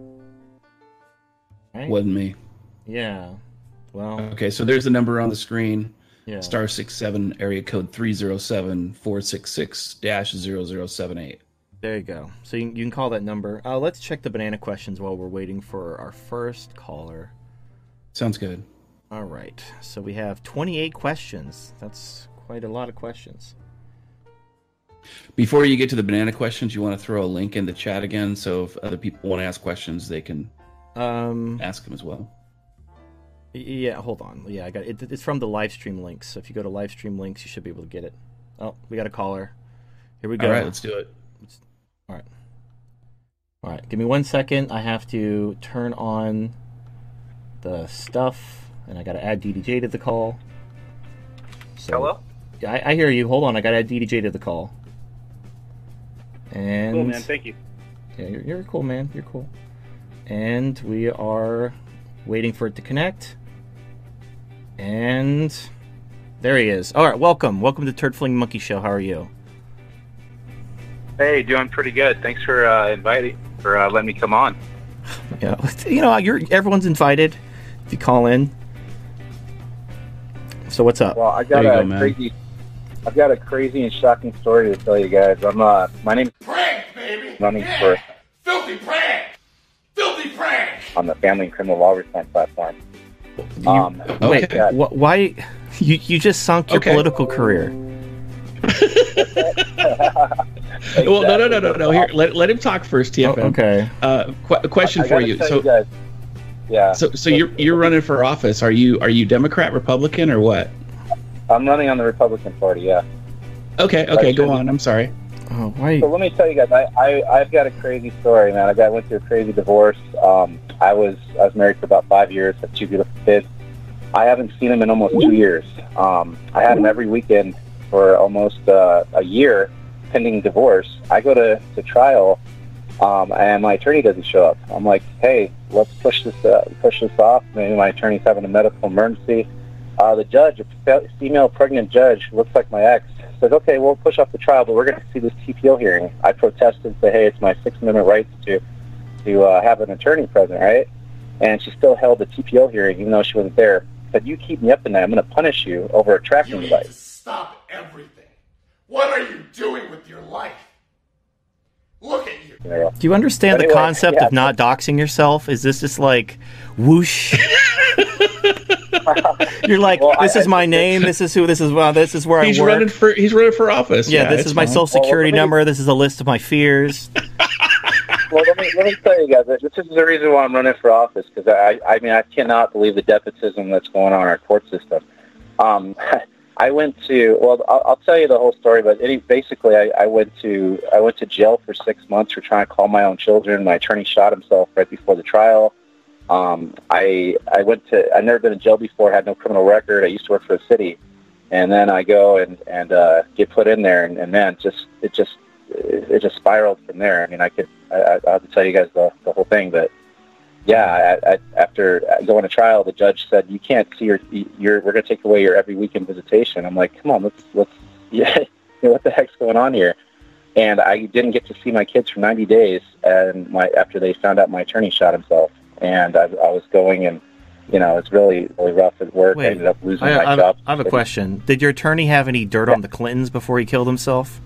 Right? Wasn't me. Yeah. Well. Okay, so there's the number on the screen. Yeah. Star six seven area code three zero seven four six six dash zero zero seven eight. There you go. So you, you can call that number. Uh, let's check the banana questions while we're waiting for our first caller. Sounds good. All right. So we have twenty-eight questions. That's quite a lot of questions. Before you get to the banana questions, you want to throw a link in the chat again, so if other people want to ask questions, they can um, ask them as well. Yeah, hold on. Yeah, I got it. It's from the live stream links. So if you go to live stream links, you should be able to get it. Oh, we got a caller. Here we go. All right, let's do it. Let's, all right. All right. Give me one second. I have to turn on the stuff, and I got to add D D J to the call. So, Hello? Yeah, I, I hear you. Hold on. I got to add D D J to the call. And Cool, man. Thank you. Yeah, you're, you're cool, man. You're cool. And we are waiting for it to connect. And there he is. All right, welcome. Welcome to Turd Fling Monkey Show. How are you? Hey, doing pretty good. Thanks for uh, inviting, for uh, letting me come on. Yeah, you know, you're everyone's invited if you call in. So what's up? Well, I got There you a go, man. crazy, I've got a crazy and shocking story to tell you guys. I'm uh, my name's Prank, baby! running Yeah. for Filthy prank! Filthy prank! on the Family and Criminal Law Reform platform. You- Um, Wait, okay. wh- why? You you just sunk your Okay. political career. Well, no, no, no, no, no. Here, let, let him talk first, T F M. Oh, okay. Uh, qu- a question I for gotta you. tell So, guys, yeah. so, so you're you're running for office. Are you are you Democrat, Republican, or what? I'm running on the Republican Party. Yeah. Okay, okay, go on. I'm sorry. Oh, why? So let me tell you guys, I, I I've got a crazy story, man. I got went through a crazy divorce. Um, I was I was married for about five years, had two beautiful kids. I haven't seen him in almost two years. Um, I had him every weekend for almost uh, a year, pending divorce. I go to, to trial, um, and my attorney doesn't show up. I'm like, hey, let's push this uh, push this off. Maybe my attorney's having a medical emergency. Uh, the judge, a fe- female pregnant judge, looks like my ex, says, okay, we'll push off the trial, but we're going to see this T P O hearing. I protested and said, hey, it's my Sixth Amendment rights to to uh, have an attorney present, right? And she still held the T P O hearing, even though she wasn't there. Said, you keep me up at night, I'm going to punish you over a You tracking need to device. stop everything. What are you doing with your life? Look at you. You know? Do you understand Anyway, the concept yeah. of not doxing yourself? Is this just like whoosh? You're like, Well, this I- is I my think name. This is who. This is well. This is where He's I work. running for he's running for office. yeah, this it's is my fine. social security let me- number. This is a list of my fears. Well, let me let me tell you guys, this is the reason why I'm running for office, because I I mean I cannot believe the despotism that's going on in our court system. Um, I went to well, I'll, I'll tell you the whole story, but any, basically I, I went to I went to jail for six months for trying to call my own children. My attorney shot himself right before the trial. Um, I I went to I've never been in jail before, had no criminal record. I used to work for the city, and then I go and and uh, get put in there, and, and man, just it just it just spiraled from there. I mean, I could I, I I'll have to tell you guys the, the whole thing, but yeah, I, I, after going to trial, the judge said you can't see your your we're going to take away your every weekend visitation. I'm like, come on, let's let's yeah, you know, what the heck's going on here? And I didn't get to see my kids for ninety days, and my after they found out my attorney shot himself, and I, I was going and. You know, it's really, really rough at work. Wait, I ended up losing I, my I, job. I have a question. Did your attorney have any dirt on the Clintons before he killed himself?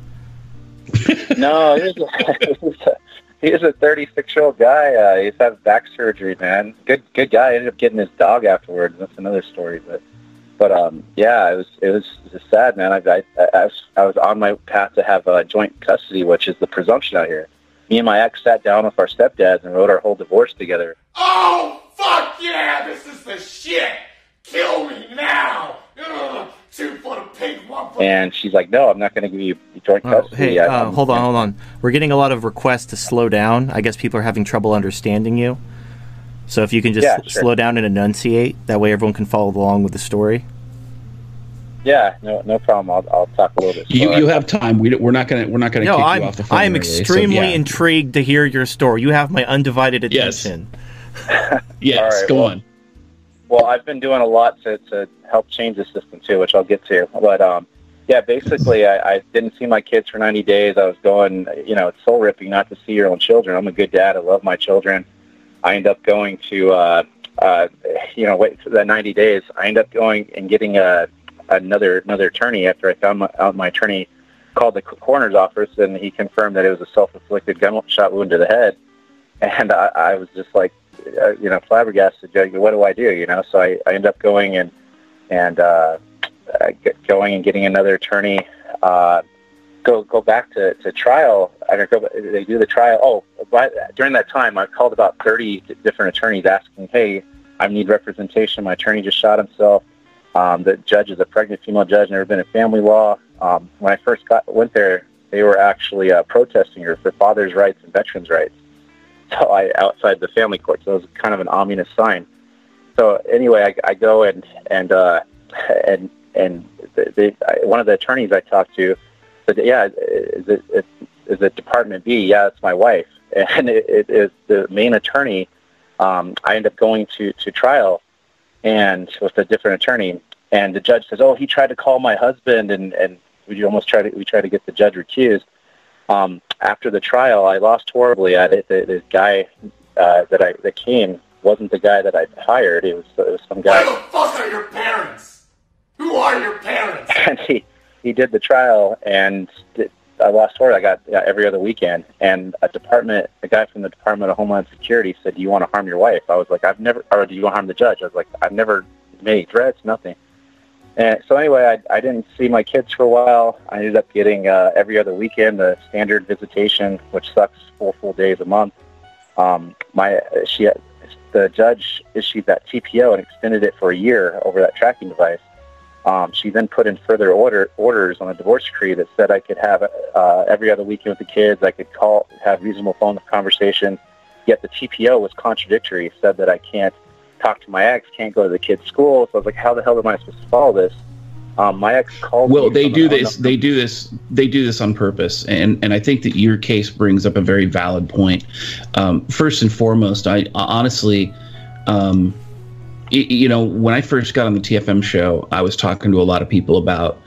No, he was a, he was a, he was a thirty-six-year-old guy. Uh, he's had back surgery, man. Good, good guy. Ended up getting his dog afterwards. That's another story. But, but um, yeah, it was, it was, it was sad, man. I, I, I was, I was on my path to have uh, joint custody, which is the presumption out here. Me and my ex sat down with our stepdads and wrote our whole divorce together. Oh, fuck yeah, this is the shit. Kill me now. Ugh, two foot of pink, one foot. And she's like, "No, I'm not going to give you joint Oh, custody." hey, I- uh, I'm- hold on, hold on. We're getting a lot of requests to slow down. I guess people are having trouble understanding you. So if you can just Yeah, sl- sure. slow down and enunciate, that way everyone can follow along with the story. Yeah, no, no problem. I'll, I'll talk a little bit. You slower. you have time. We don't- we're not gonna we're not gonna No, kick I'm you off the phone. I am early, so, extremely yeah. intrigued to hear your story. You have my undivided Yes. attention. Yes, All right, go well- on. Well, I've been doing a lot to, to help change the system too, which I'll get to. But um, yeah, basically, I, I didn't see my kids for ninety days. I was going, you know, it's soul ripping not to see your own children. I'm a good dad. I love my children. I end up going to, uh, uh, you know, wait for that ninety days. I end up going and getting a, another another attorney after I found my, out my attorney called the coroner's office, and he confirmed that it was a self-inflicted gunshot wound to the head. And I, I was just like, uh, you know, flabbergasted. What do I do? You know, so I, I end up going and and uh, going and getting another attorney. Uh, go go back to, to trial. I don't go. They do the trial. Oh, by, during that time, I called about thirty different attorneys asking, "Hey, I need representation. My attorney just shot himself. Um, the judge is a pregnant female judge, never been in family law." Um, when I first got went there, they were actually uh, protesting her for fathers' rights and veterans' rights. So I outside the family court. So it was kind of an ominous sign. So anyway, I, I go and and uh, and and the, the, I, one of the attorneys I talked to said, "Yeah, is it, it is it Department B?" "Yeah, it's my wife." And it, it is the main attorney. Um, I end up going to, to trial, and with a different attorney. And the judge says, "Oh, he tried to call my husband," and, and we almost tried to we tried to get the judge recused. Um, after the trial, I lost horribly at it. The, the guy uh, that I that came wasn't the guy that I hired. It was it was some guy. Who the fuck are your parents? Who are your parents? And he he did the trial, and did, I lost horribly. I got yeah, every other weekend, and a department, a guy from the Department of Homeland Security said, "Do you want to harm your wife?" I was like, "I've never," or "Do you want to harm the judge?" I was like, "I've never made threats, nothing." And so anyway, I, I didn't see my kids for a while. I ended up getting uh, every other weekend the standard visitation, which sucks four full days a month. Um, my she the judge issued that T P O and extended it for a year over that tracking device. Um, she then put in further order orders on a divorce decree that said I could have uh, every other weekend with the kids. I could call, have reasonable phone conversations. Yet the T P O was contradictory. It said that I can't talk to my ex, can't go to the kid's school. So I was like, how the hell am I supposed to follow this? Um, my ex called well, me. they do this. They do this. They do this on purpose, and and I think that your case brings up a very valid point. Um, first and foremost, I honestly, um, it, you know, when I first got on the T F M show, I was talking to a lot of people about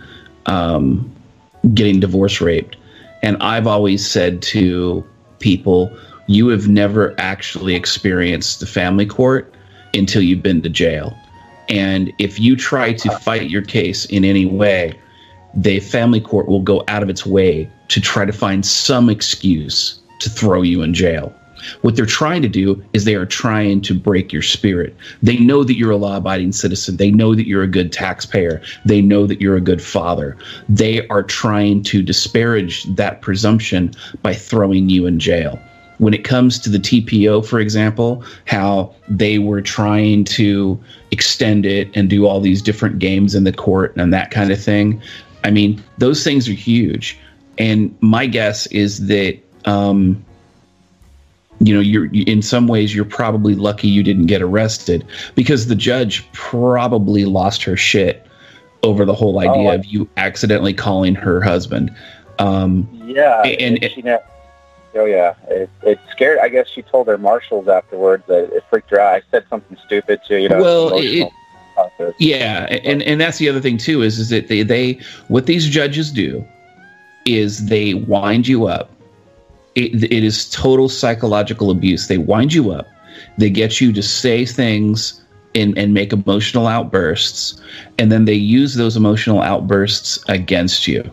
um, getting divorce raped, and I've always said to people, you have never actually experienced the family court until you've been to jail. And if you try to fight your case in any way, the family court will go out of its way to try to find some excuse to throw you in jail. What they're trying to do is they are trying to break your spirit. They know that you're a law-abiding citizen. They know that you're a good taxpayer. They know that you're a good father. They are trying to disparage that presumption by throwing you in jail. When it comes to the T P O, for example, how they were trying to extend it and do all these different games in the court and that kind of thing, I mean, those things are huge. And my guess is that, um, you know, you're in some ways you're probably lucky you didn't get arrested, because the judge probably lost her shit over the whole idea oh, of you accidentally calling her husband. Um, yeah, and, and she never. Oh, yeah. It, it scared, I guess she told her marshals afterwards that it freaked her out. I said something stupid to, you know. Well, it, yeah. And, and that's the other thing, too, is, is that they, they, what these judges do is they wind you up. It, it is total psychological abuse. They wind you up. They get you to say things and, and make emotional outbursts. And then they use those emotional outbursts against you.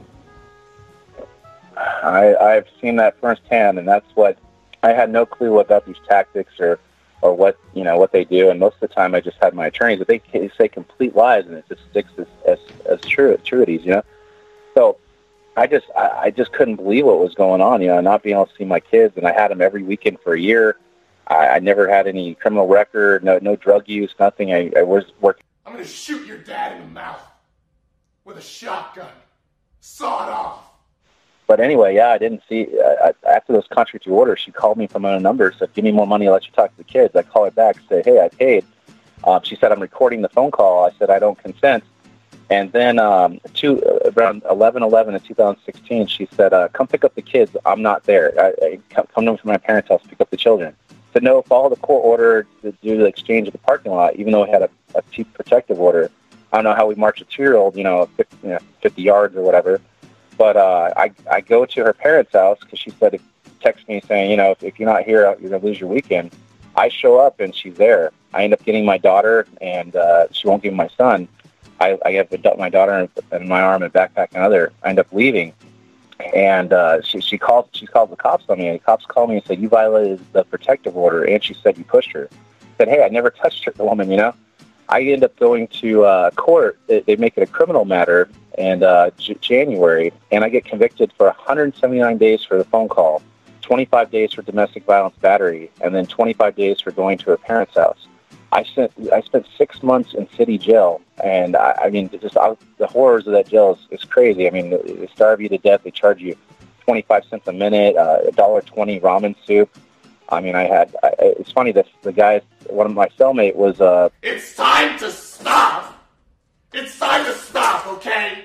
I, I've seen that firsthand, and that's what I had no clue about these tactics or, or what you know what they do. And most of the time, I just had my attorneys, but they, they say complete lies, and it just sticks as as, as true truities, you know. So I just I, I just couldn't believe what was going on, you know, not being able to see my kids, and I had them every weekend for a year. I, I never had any criminal record, no no drug use, nothing. I, I was working. I'm gonna shoot your dad in the mouth with a shotgun. Saw it off. But anyway, yeah, I didn't see, uh, after those contradictory orders, she called me from a number, said, give me more money, I'll let you talk to the kids. I call her back, say, hey, I paid. Um, she said, I'm recording the phone call. I said, I don't consent. And then um, two, uh, around eleven eleven in two thousand sixteen, she said, uh, come pick up the kids. I'm not there. I, I come, come to my parents' house, pick up the children. I said, no, follow the court order to do the exchange of the parking lot, even though I had a, a chief protective order. I don't know how we march a two-year-old, you know, fifty, you know, fifty yards or whatever. But uh, I I go to her parents' house because she said, text me saying, you know, if, if you're not here, you're going to lose your weekend. I show up and she's there. I end up getting my daughter, and uh, she won't give me my son. I, I have my daughter in my arm and backpack and other. I end up leaving, and uh, she she calls she calls the cops on me. And the cops call me and said, you violated the protective order, and she said you pushed her. I said, hey, I never touched her, the woman, you know. I end up going to uh, court. They, they make it a criminal matter in uh, J- January, and I get convicted for one hundred seventy-nine days for the phone call, twenty-five days for domestic violence battery, and then twenty-five days for going to her parents' house. I spent I spent six months in city jail, and I, I mean, just I, the horrors of that jail is, is crazy. I mean, they starve you to death. They charge you twenty-five cents a minute, uh, one dollar twenty ramen soup. I mean, I had. I, it's funny that the guy, one of my cellmate, was. Uh, it's time to stop. It's time to stop. Okay,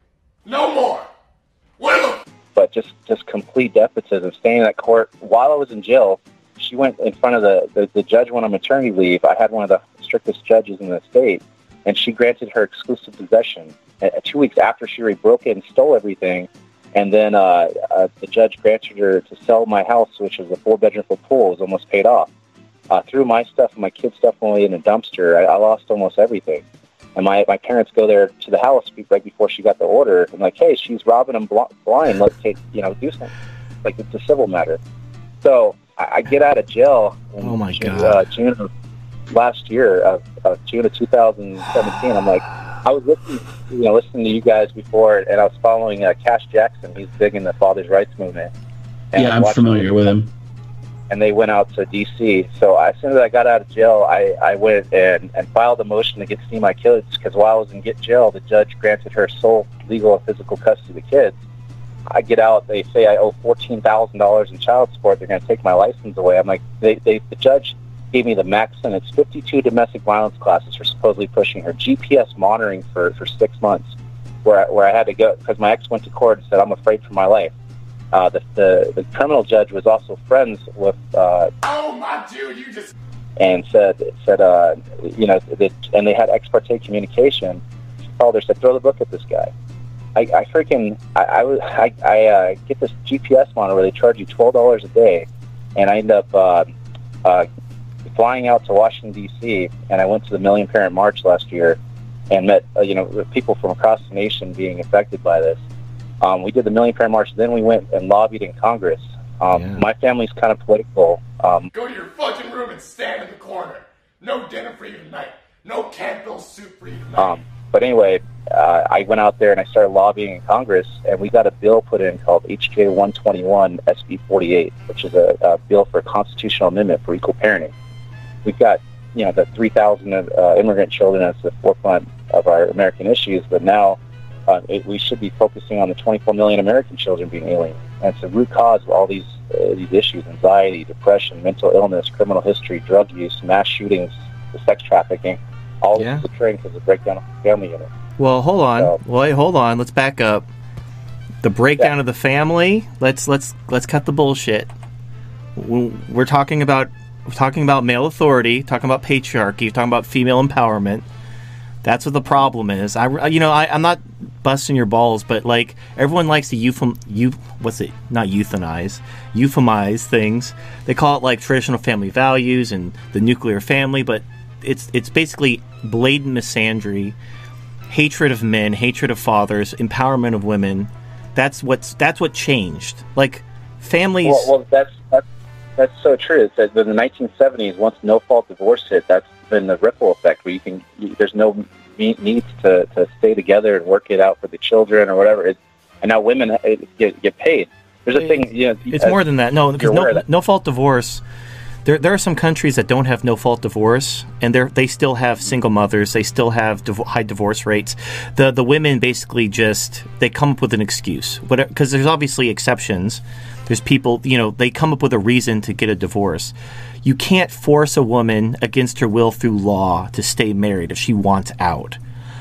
no more. Where the? But just, just complete despotism. Staying at court while I was in jail. She went in front of the, the, the judge went on maternity leave. I had one of the strictest judges in the state, and she granted her exclusive possession. Uh, two weeks after she already broke in, stole everything, and then uh, uh, the judge granted her to sell my house, which was a four-bedroom full pool. It was almost paid off. Uh, threw my stuff and my kids' stuff away in a dumpster. I, I lost almost everything. And my, my parents go there to the house right before she got the order, and like, hey, she's robbing them bl- blind. Let's take, you know, do something. Like, it's a civil matter. So I get out of jail in oh my June, God. Uh, June of last year, uh, uh, June of two thousand seventeen. I'm like, I was listening, you know, listening to you guys before, and I was following uh, Cash Jackson. He's big in the Father's Rights movement. And yeah, I'm familiar with him. And they went out to D C. So as soon as I got out of jail, I, I went and, and filed a motion to get to see my kids, because while I was in get jail, the judge granted her sole legal and physical custody of the kids. I get out, they say I owe fourteen thousand dollars in child support. They're going to take my license away. I'm like, they, they, the judge gave me the max sentence, fifty-two domestic violence classes for supposedly pushing her, G P S monitoring for, for six months, where I, where I had to go, because my ex went to court and said, I'm afraid for my life. Uh, the, the, the criminal judge was also friends with... Uh, oh, my dude, you just... And said, said uh, you know, that, and they had ex parte communication. She called her, said, throw the book at this guy. I, I freaking, I, I, was, I, I uh, get this G P S monitor where they charge you twelve dollars a day, and I end up uh, uh, flying out to Washington, D C, and I went to the Million Parent March last year and met, uh, you know, people from across the nation being affected by this. Um, we did the Million Parent March, then we went and lobbied in Congress. Um, yeah. My family's kind of political. Um, Go to your fucking room and stand in the corner. No dinner for you tonight. No Campbell soup for you tonight. Um, but anyway... Uh, I went out there and I started lobbying in Congress, and we got a bill put in called H J one twenty-one S B forty-eight, which is a, a bill for a constitutional amendment for equal parenting. We've got, you know, the three thousand uh, immigrant children as the forefront of our American issues, but now uh, it, we should be focusing on the twenty-four million American children being alien. And it's the root cause of all these uh, these issues: anxiety, depression, mental illness, criminal history, drug use, mass shootings, the sex trafficking. All yeah. this is occurring because of the breakdown of the family unit. Well, hold on. So, well, wait, hold on. Let's back up. The breakdown yeah. of the family. Let's let's let's cut the bullshit. We're talking about we're talking about male authority, talking about patriarchy, talking about female empowerment. That's what the problem is. I you know I, I'm not busting your balls, but like everyone likes to euphem you what's it not euthanize euphemize things. They call it like traditional family values and the nuclear family, but it's it's basically blatant misandry. Hatred of men, hatred of fathers, empowerment of women. That's what's that's what changed. Like families. Well, well that's that's that's so true. It's that in the nineteen seventies, once no-fault divorce hit, that's been the ripple effect where you can you, there's no needs to, to stay together and work it out for the children or whatever. It, and now women get get paid. There's a thing. You know, it's more than that. No, because no, no-fault divorce. There, there are some countries that don't have no-fault divorce, and they they still have single mothers. They still have div- high divorce rates. The the women basically just they come up with an excuse, because there's obviously exceptions. There's people, you know, they come up with a reason to get a divorce. You can't force a woman against her will through law to stay married if she wants out,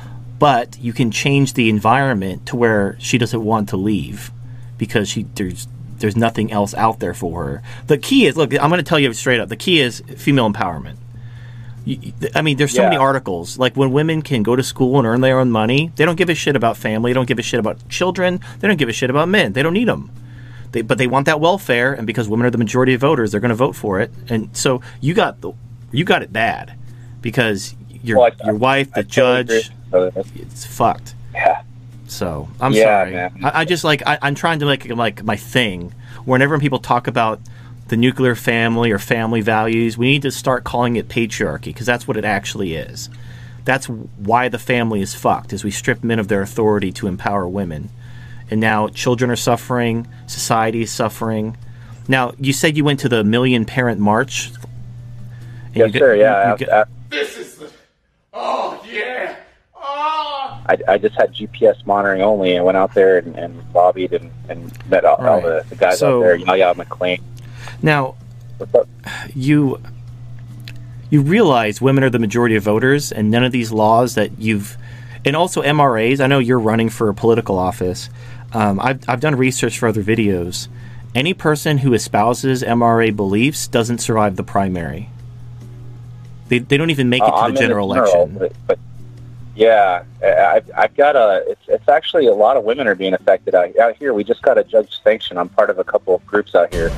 but you can change the environment to where she doesn't want to leave because she there's. There's nothing else out there for her. The key is, look, I'm going to tell you straight up, the key is female empowerment. You, I mean, there's so Yeah. many articles. Like when women can go to school and earn their own money, they don't give a shit about family. They don't give a shit about children. They don't give a shit about men. They don't need them. They, but they want that welfare, and because women are the majority of voters, they're going to vote for it. And so you got the, you got it bad because your Well, I- your wife, the I totally agree judge, with that. it's fucked. Yeah. So I'm Yeah, sorry. man. I, I just like I, I'm trying to make it like my thing. Whenever people talk about the nuclear family or family values, we need to start calling it patriarchy because that's what it actually is. That's why the family is fucked. Is we strip men of their authority to empower women, and now children are suffering, society is suffering. Now you said you went to the Million Parent March. and Yes, you get- sir. Yeah. you I, get- I, This is the. Oh, yeah. Oh. I, I just had G P S monitoring only and went out there and, and lobbied and, and met all, all Right. the, the guys So- out there. Yahya McClain. now What's up? you you realize women are the majority of voters, and none of these laws that you've, and also M R As. I know you're running for a political office. Um, I've I've done research for other videos. Any person who espouses M R A beliefs doesn't survive the primary. They they don't even make it Uh, to I'm the in general general, election. But, but yeah, I- I've, I've got a. It's, it's actually a lot of women are being affected out, out here. We just got a judge sanction. I'm part of a couple of groups out here.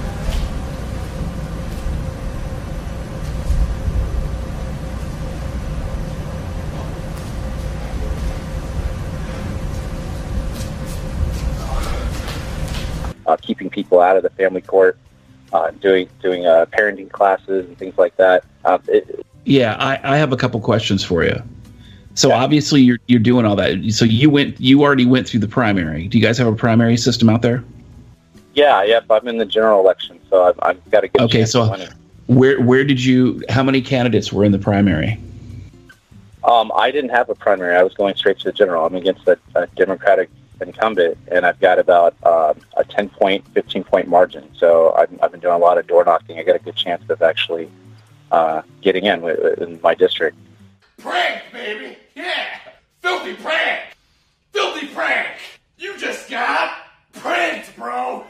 Uh, keeping people out of the family court, uh, doing doing uh, parenting classes and things like that. Uh, it, Yeah, I, I have a couple questions for you. So Yeah. obviously you're you're doing all that. So you went you already went through the primary. Do you guys have a primary system out there? yeah, yep. I'm in the general election, so I've, I've got a good Okay, chance so of winning. where where did you? How many candidates were in the primary? Um, I didn't have a primary. I was going straight to the general. I'm against a, a Democratic incumbent, and I've got about um, a ten-point, fifteen-point margin. So I've, I've been doing a lot of door knocking. I got a good chance of actually uh, getting in with, in my district. Prank, baby. Yeah. Filthy prank. Filthy prank. You just got pranked, bro.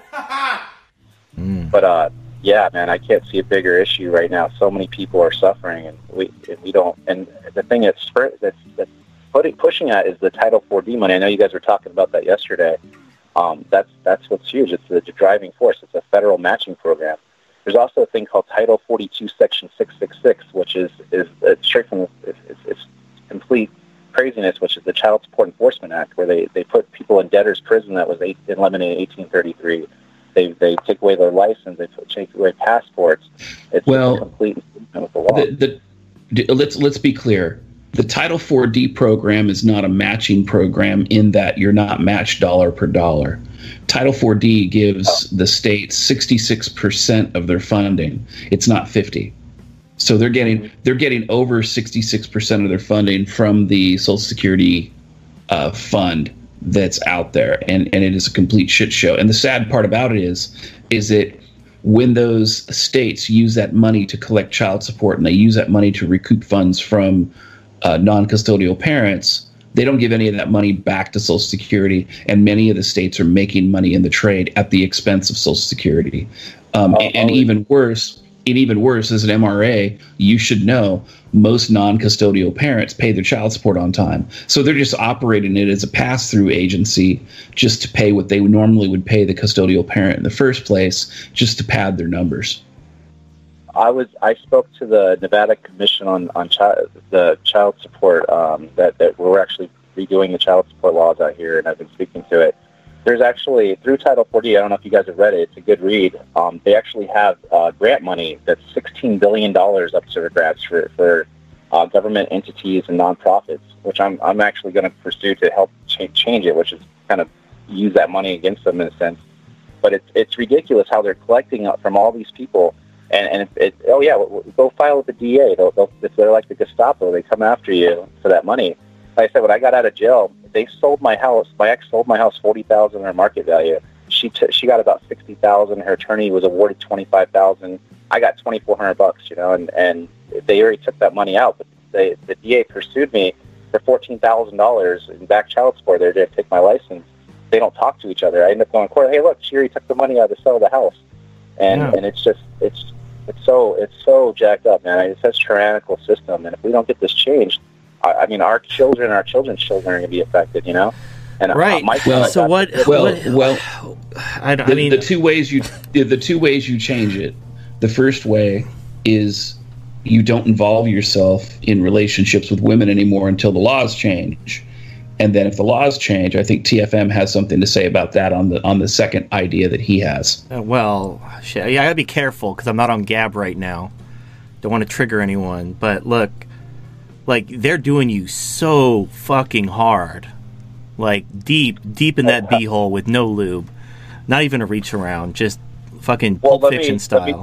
But uh, yeah, man, I can't see a bigger issue right now. So many people are suffering, and we and we don't. And the thing that's that's, that's putting, pushing at is the Title four D money. I know you guys were talking about that yesterday. Um, that's that's what's huge. It's the driving force. It's a federal matching program. There's also a thing called Title forty-two, Section six six six, which is is it's straight from the, it's, it's, it's complete craziness, which is the Child Support Enforcement Act, where they, they put people in debtor's prison that was eight, eliminated in eighteen thirty-three. They they take away their license. They take away passports. It's Well, a complete infringement with the law. The, the, d- let's let's be clear. The Title four D program is not a matching program in that you're not matched dollar per dollar. Title four D gives the states sixty-six percent of their funding. It's not fifty. So they're getting they're getting over sixty-six percent of their funding from the Social Security uh, fund that's out there, and, and it is a complete shit show. And the sad part about it is, is that when those states use that money to collect child support and they use that money to recoup funds from uh, non-custodial parents, they don't give any of that money back to Social Security, and many of the states are making money in the trade at the expense of Social Security. Um, Oh, and, and oh, even worse, and even worse, as an M R A, you should know most non-custodial parents pay their child support on time. So they're just operating it as a pass-through agency just to pay what they normally would pay the custodial parent in the first place, just to pad their numbers. I was I spoke to the Nevada Commission on on child, the child support um, that that we're actually redoing the child support laws out here, and I've been speaking to it. There's actually through Title four D. I don't know if you guys have read it. It's a good read. Um, they actually have uh, grant money that's sixteen billion dollars up to the grabs for for uh, government entities and nonprofits, which I'm I'm actually going to pursue to help ch- change it, which is kind of use that money against them in a sense. But it's it's ridiculous how they're collecting up from all these people. And, and it, it, oh yeah, go file with the D A. They'll, they'll, if they're like the Gestapo, they come after you for that money. Like I said, when I got out of jail, they sold my house. My ex sold my house forty thousand her market value. She t- she got about sixty thousand. Her attorney was awarded twenty five thousand. I got twenty four hundred bucks. You know, and and they already took that money out. But they, the D A pursued me for fourteen thousand dollars in back child support. They're going to take my license. They don't talk to each other. I end up going to court. Hey, look, she already took the money out to sell the house, and Yeah. and it's just it's. It's so it's so jacked up, man. It's such a tyrannical system, and if we don't get this changed, I, I mean, our children and our children's children are going to be affected, you know. And right. Uh, my well, so what? Well, what, well, I, the, I mean, the two ways you the two ways you change it. The first way is you don't involve yourself in relationships with women anymore until the laws change. And then if the laws change, I think T F M has something to say about that on the on the second idea that he has. Uh, well, shit, yeah, I gotta be careful because I'm not on Gab right now. Don't want to trigger anyone. But look, like, they're doing you so fucking hard. Like, deep, deep in that beehole with no lube. Not even a reach around, just fucking well, Pulp Fiction me, style. Let me,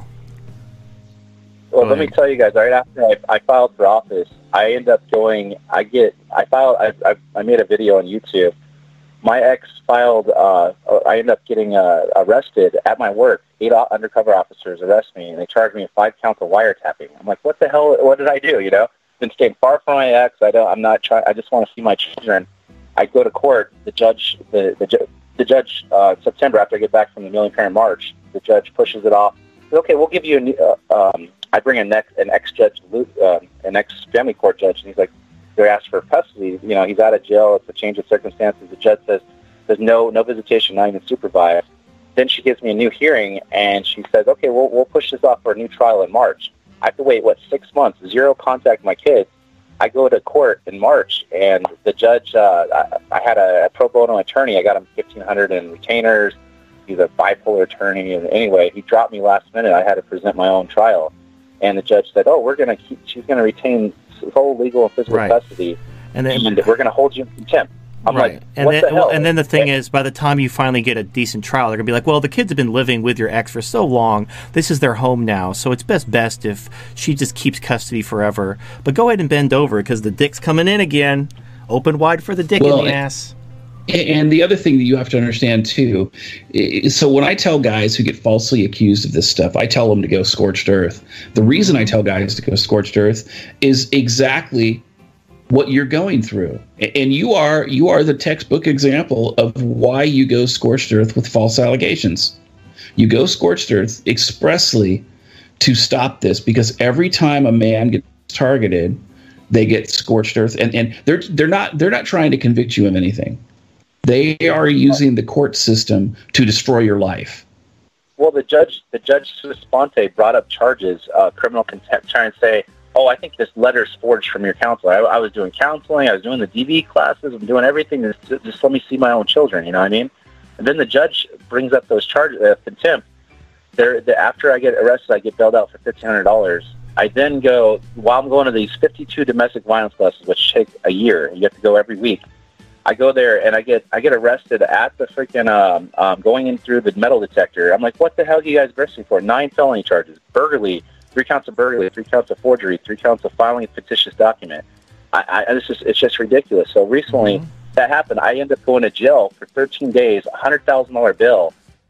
well, let me tell you guys, right after I, I filed for office, I end up going, I get, I filed, I, I, I made a video on YouTube. My ex filed, uh, I ended up getting uh, arrested at my work. Eight undercover officers arrest me, and they charged me with five counts of wiretapping. I'm like, what the hell, what did I do, you know? Been staying far from my ex. I don't, I'm not trying, I just want to see my children. I go to court, the judge, the, the, ju- the judge, uh, September, after I get back from the Million Parent March, the judge pushes it off. Okay, we'll give you a new, uh, um, I bring an ex, an ex-judge, uh, an ex-family court judge, and he's like, they asked for custody. You know, he's out of jail. It's a change of circumstances. The judge says there's no no visitation, not even supervised. Then she gives me a new hearing, and she says, okay, we'll we'll push this off for a new trial in March. I have to wait, what, six months, zero contact with my kids. I go to court in March, and the judge, uh, I, I had a, a pro bono attorney. I got him fifteen hundred in retainers. He's a bipolar attorney. And anyway, he dropped me last minute. I had to present my own trial. And the judge said, oh, we're going to keep, she's going to retain full legal and physical right. custody, and, then, and we're going to hold you in contempt. I'm right. like, and what then, the hell? Well, and then the thing is, by the time you finally get a decent trial, they're going to be like, well, the kids have been living with your ex for so long. This is their home now, so it's best best if she just keeps custody forever. But go ahead and bend over, because the dick's coming in again. Open wide for the dick well, in the ass. And the other thing that you have to understand, too, is so when I tell guys who get falsely accused of this stuff, I tell them to go scorched earth. The reason I tell guys to go scorched earth is exactly what you're going through. And you are you are the textbook example of why you go scorched earth with false allegations. You go scorched earth expressly to stop this, because every time a man gets targeted, they get scorched earth. And, and they're they're not they're not trying to convict you of anything. They are using the court system to destroy your life. Well, the judge, the judge sua sponte brought up charges, uh, criminal contempt, trying to say, oh, I think this letter's forged from your counselor. I, I was doing counseling, I was doing the D V classes, I'm doing everything to just let me see my own children, you know what I mean? And then the judge brings up those charges, uh, contempt. They're, the, after I get arrested, I get bailed out for fifteen hundred dollars. I then go, while I'm going to these fifty-two domestic violence classes, which take a year, you have to go every week. I go there and I get I get arrested at the freaking um, um, going in through the metal detector. I'm like, what the hell do you guys arrest me for? Nine felony charges, burglary, three counts of burglary, three counts of forgery, three counts of filing a fictitious document. I, I this is it's just ridiculous. So recently mm-hmm. that happened. I ended up going to jail for thirteen days, a hundred thousand dollar bill.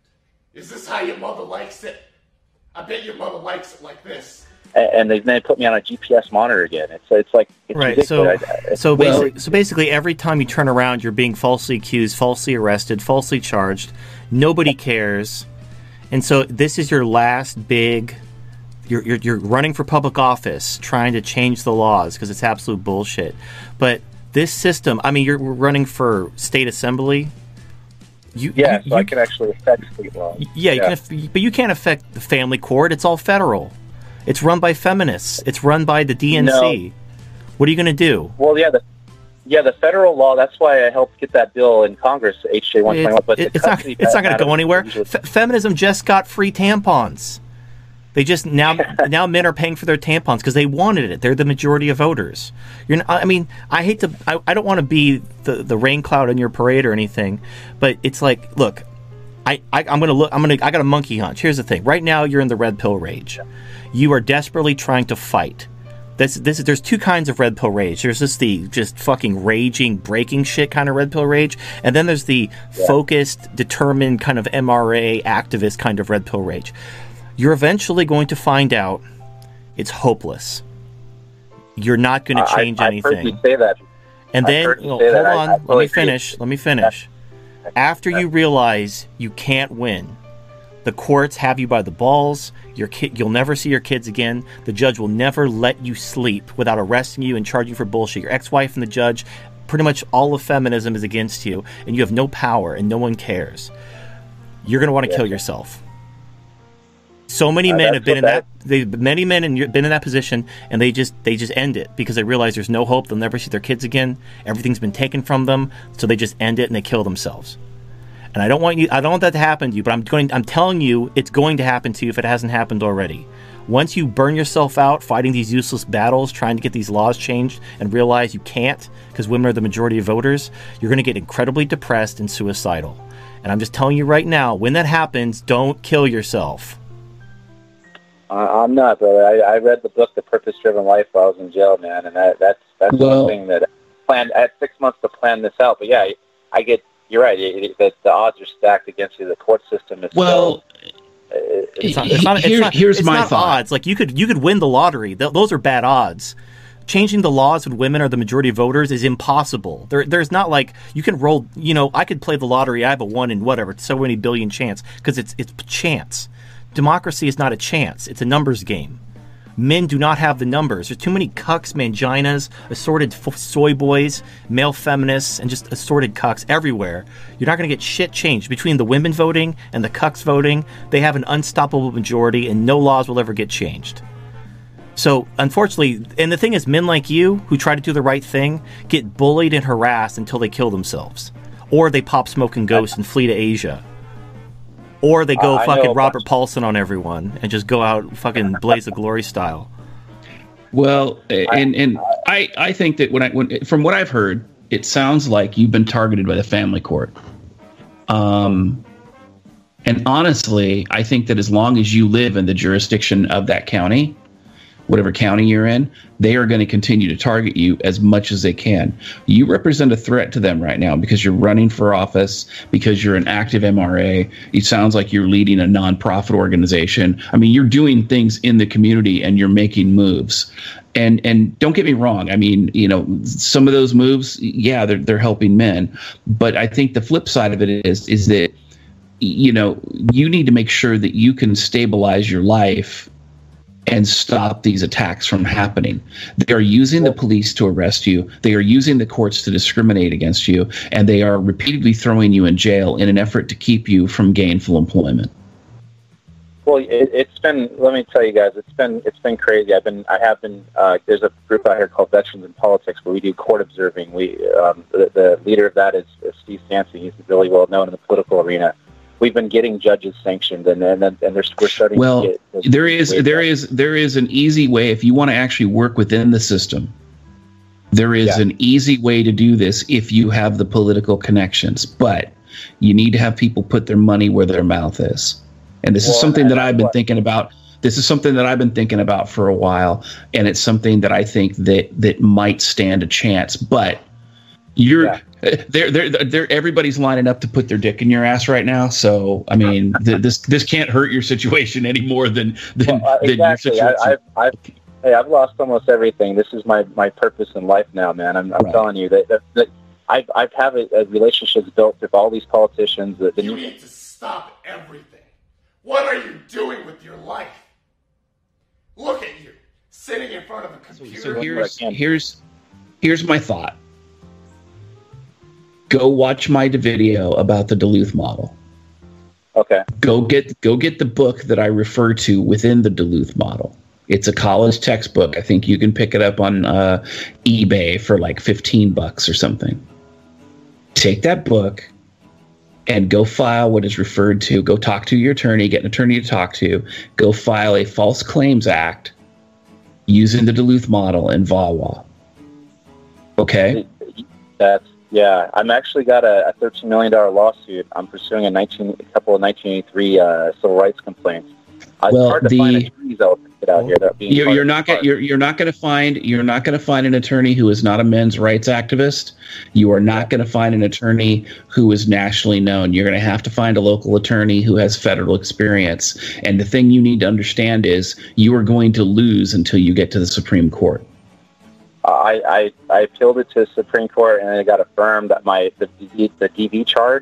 Is this how your mother likes it? I bet your mother likes it like this. And they then put me on a G P S monitor again. It's it's like it's right. ridiculous. So so well, basically, so basically, every time you turn around, you're being falsely accused, falsely arrested, falsely charged. Nobody cares, and so this is your last big. You're you're, you're running for public office, trying to change the laws because it's absolute bullshit. But this system, I mean, you're running for state assembly. You, yeah, you, so you, I can actually affect state laws. Yeah, you yeah. can, but you can't affect the family court. It's all federal. It's run by feminists. It's run by the D N C. No. What are you going to do? Well, yeah, the yeah the federal law. That's why I helped get that bill in Congress, H J one twenty-one. But it, it's not. It's not going to go anywhere. F- feminism just got free tampons. They just now now men are paying for their tampons because they wanted it. They're the majority of voters. You're. Not, I mean, I hate to. I, I don't want to be the the rain cloud in your parade or anything, but it's like, look, I, I I'm going to look. I'm going to. I got a monkey hunch. Here's the thing. Right now, you're in the red pill rage. You are desperately trying to fight. This, this, there's two kinds of red pill rage. There's just the just fucking raging, breaking shit kind of red pill rage, and then there's the yeah. focused, determined kind of M R A activist kind of red pill rage. You're eventually going to find out it's hopeless. You're not going to change I, I've anything. I've heard you say that. And I've then, well, hold that. on, I, I let me finish. Let me finish. Yeah. After you realize you can't win, The courts have you by the balls. Your kid, you'll never see your kids again. The judge will never let you sleep without arresting you and charging you for bullshit. Your ex-wife and the judge, pretty much all of feminism is against you, and you have no power, and no one cares. You're going to want to yeah. kill yourself. So many uh, men have been in that. They many men have been in that position, and they just they just end it because they realize there's no hope. They'll never see their kids again. Everything's been taken from them, so they just end it and they kill themselves. And I don't want you. I don't want that to happen to you. But I'm going. I'm telling you, it's going to happen to you if it hasn't happened already. Once you burn yourself out fighting these useless battles, trying to get these laws changed, and realize you can't because women are the majority of voters, you're going to get incredibly depressed and suicidal. And I'm just telling you right now, when that happens, don't kill yourself. Uh, I'm not, brother. I, I read the book, The Purpose-Driven Life, while I was in jail, man, and that, that's that's well, one thing that I planned. I had six months to plan this out, but yeah, I, I get. You're right. It, it, the, the odds are stacked against you. The court system is well. So, uh, it's not, it's not, it's Here, not, here's it's my not thought. Odds. Like you could you could win the lottery. Th- those are bad odds. Changing the laws when women are the majority of voters is impossible. There, there's not like you can roll. You know, I could play the lottery. I have a one in whatever, so many billion chance because it's it's chance. Democracy is not a chance. It's a numbers game. Men do not have the numbers. There's too many cucks, manginas, assorted f- soy boys, male feminists, and just assorted cucks everywhere. You're not going to get shit changed. Between the women voting and the cucks voting, they have an unstoppable majority, and no laws will ever get changed. So, unfortunately, and the thing is, men like you, who try to do the right thing, get bullied and harassed until they kill themselves. Or they pop smoke and ghost and flee to Asia. Or they go uh, fucking Robert Paulson on everyone and just go out fucking Blaze of Glory style. Well, and and I, I think that when I when from what I've heard, it sounds like you've been targeted by the family court. Um, and honestly, I think that as long as you live in the jurisdiction of that county, whatever county you're in, they are going to continue to target you as much as they can. You represent a threat to them right now because you're running for office, because you're an active M R A. It sounds like you're leading a nonprofit organization. I mean, you're doing things in the community and you're making moves. And and don't get me wrong. I mean, you know, some of those moves, yeah, they're they're helping men. But I think the flip side of it is is that, you know, you need to make sure that you can stabilize your life and stop these attacks from happening. They are using the police to arrest you. They are using the courts to discriminate against you. And they are repeatedly throwing you in jail in an effort to keep you from gainful employment. Well, it, it's been, let me tell you guys, it's been it's been crazy. I've been, I have been, uh, there's a group out here called Veterans in Politics where we do court observing. We, um, the, the leader of that is, is Steve Sansing. He's really well known in the political arena. We've been getting judges sanctioned, and and, and there's, we're starting well, to get... there is there is there is an easy way if you want to actually work within the system. There is yeah. an easy way to do this if you have the political connections, but you need to have people put their money where their mouth is. And this well, is something that I've been what? thinking about. This is something that I've been thinking about for a while, and it's something that I think that that might stand a chance, but you're yeah. They're, they're, they're, everybody's lining up to put their dick in your ass right now. So, I mean, th- this this can't hurt your situation any more than, than, well, uh, than exactly. your situation. I, I've, I've, hey, I've lost almost everything. This is my, my purpose in life now, man. I'm, I'm right. telling you that, that, that I've, I've have a, a relationships built with all these politicians. That, that you need to stop everything. What are you doing with your life? Look at you, sitting in front of a computer. So here's, here's, here's my thought. Go watch my video about the Duluth model. Okay. Go get go get the book that I refer to within the Duluth model. It's a college textbook. I think you can pick it up on uh, eBay for like fifteen bucks or something. Take that book and go file what is referred to. Go talk to your attorney, get an attorney to talk to. Go file a False Claims Act using the Duluth model in V A W A. Okay? That's Yeah, I'm actually got a, a thirteen million dollars lawsuit. I'm pursuing a nineteen, a couple of nineteen eighty-three uh, civil rights complaints. Uh, well, it's hard to the, find attorneys out, out here that being you're, you're not gonna, you're you're not going to find you're not going to find an attorney who is not a men's rights activist. You are not going to find an attorney who is nationally known. You're going to have to find a local attorney who has federal experience. And the thing you need to understand is you are going to lose until you get to the Supreme Court. I, I, I appealed it to the Supreme Court, and it got affirmed that my the, the D V charge,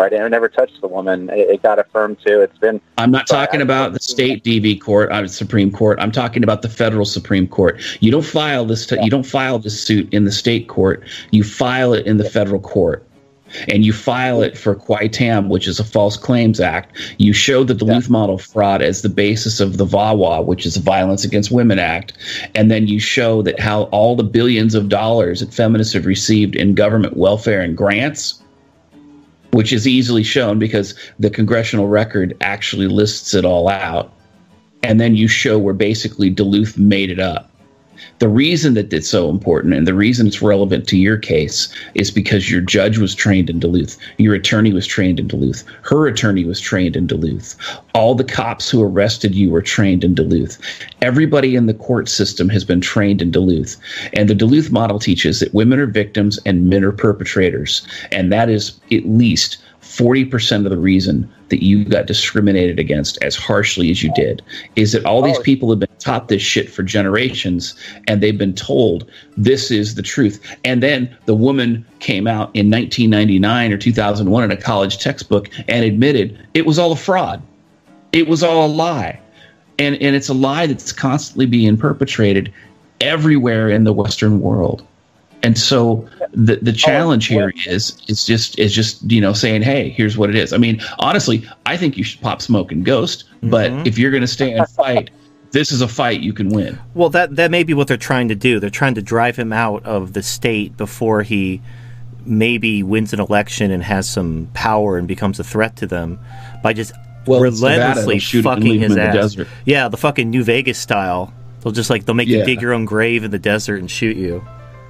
right? And I never touched the woman. It, it got affirmed too. It's been. I'm not so talking I, about I, the state D V court, uh, Supreme Court. I'm talking about the federal Supreme Court. You don't file this. T- Yeah. You don't file this suit in the state court. You file it in the federal court, and you file it for qui tam, which is a False Claims Act. You show the Duluth Yeah. model fraud as the basis of the V A W A, which is the Violence Against Women Act, and then you show that how all the billions of dollars that feminists have received in government welfare and grants, which is easily shown because the congressional record actually lists it all out. And then you show where basically Duluth made it up. The reason that it's so important and the reason it's relevant to your case is because your judge was trained in Duluth. Your attorney was trained in Duluth. Her attorney was trained in Duluth. All the cops who arrested you were trained in Duluth. Everybody in the court system has been trained in Duluth. And the Duluth model teaches that women are victims and men are perpetrators. And that is at least forty percent of the reason that you got discriminated against as harshly as you did, is that all these Oh. people have been taught this shit for generations, and they've been told this is the truth. And then the woman came out in nineteen ninety-nine or two thousand one in a college textbook and admitted it was all a fraud. It was all a lie. And, and it's a lie that's constantly being perpetrated everywhere in the Western world. And so the the challenge here is is just is just you know saying, hey, here's what it is. I mean, honestly, I think you should pop smoke and ghost. But Mhm. if you're going to stay and fight, this is a fight you can win. Well, that that may be what they're trying to do. They're trying to drive him out of the state before he maybe wins an election and has some power and becomes a threat to them by just Well, it's Nevada. relentlessly They'll shoot him and fucking leave him his in the ass. desert. Yeah, the fucking New Vegas style. They'll just like they'll make you Yeah. dig your own grave in the desert and shoot you.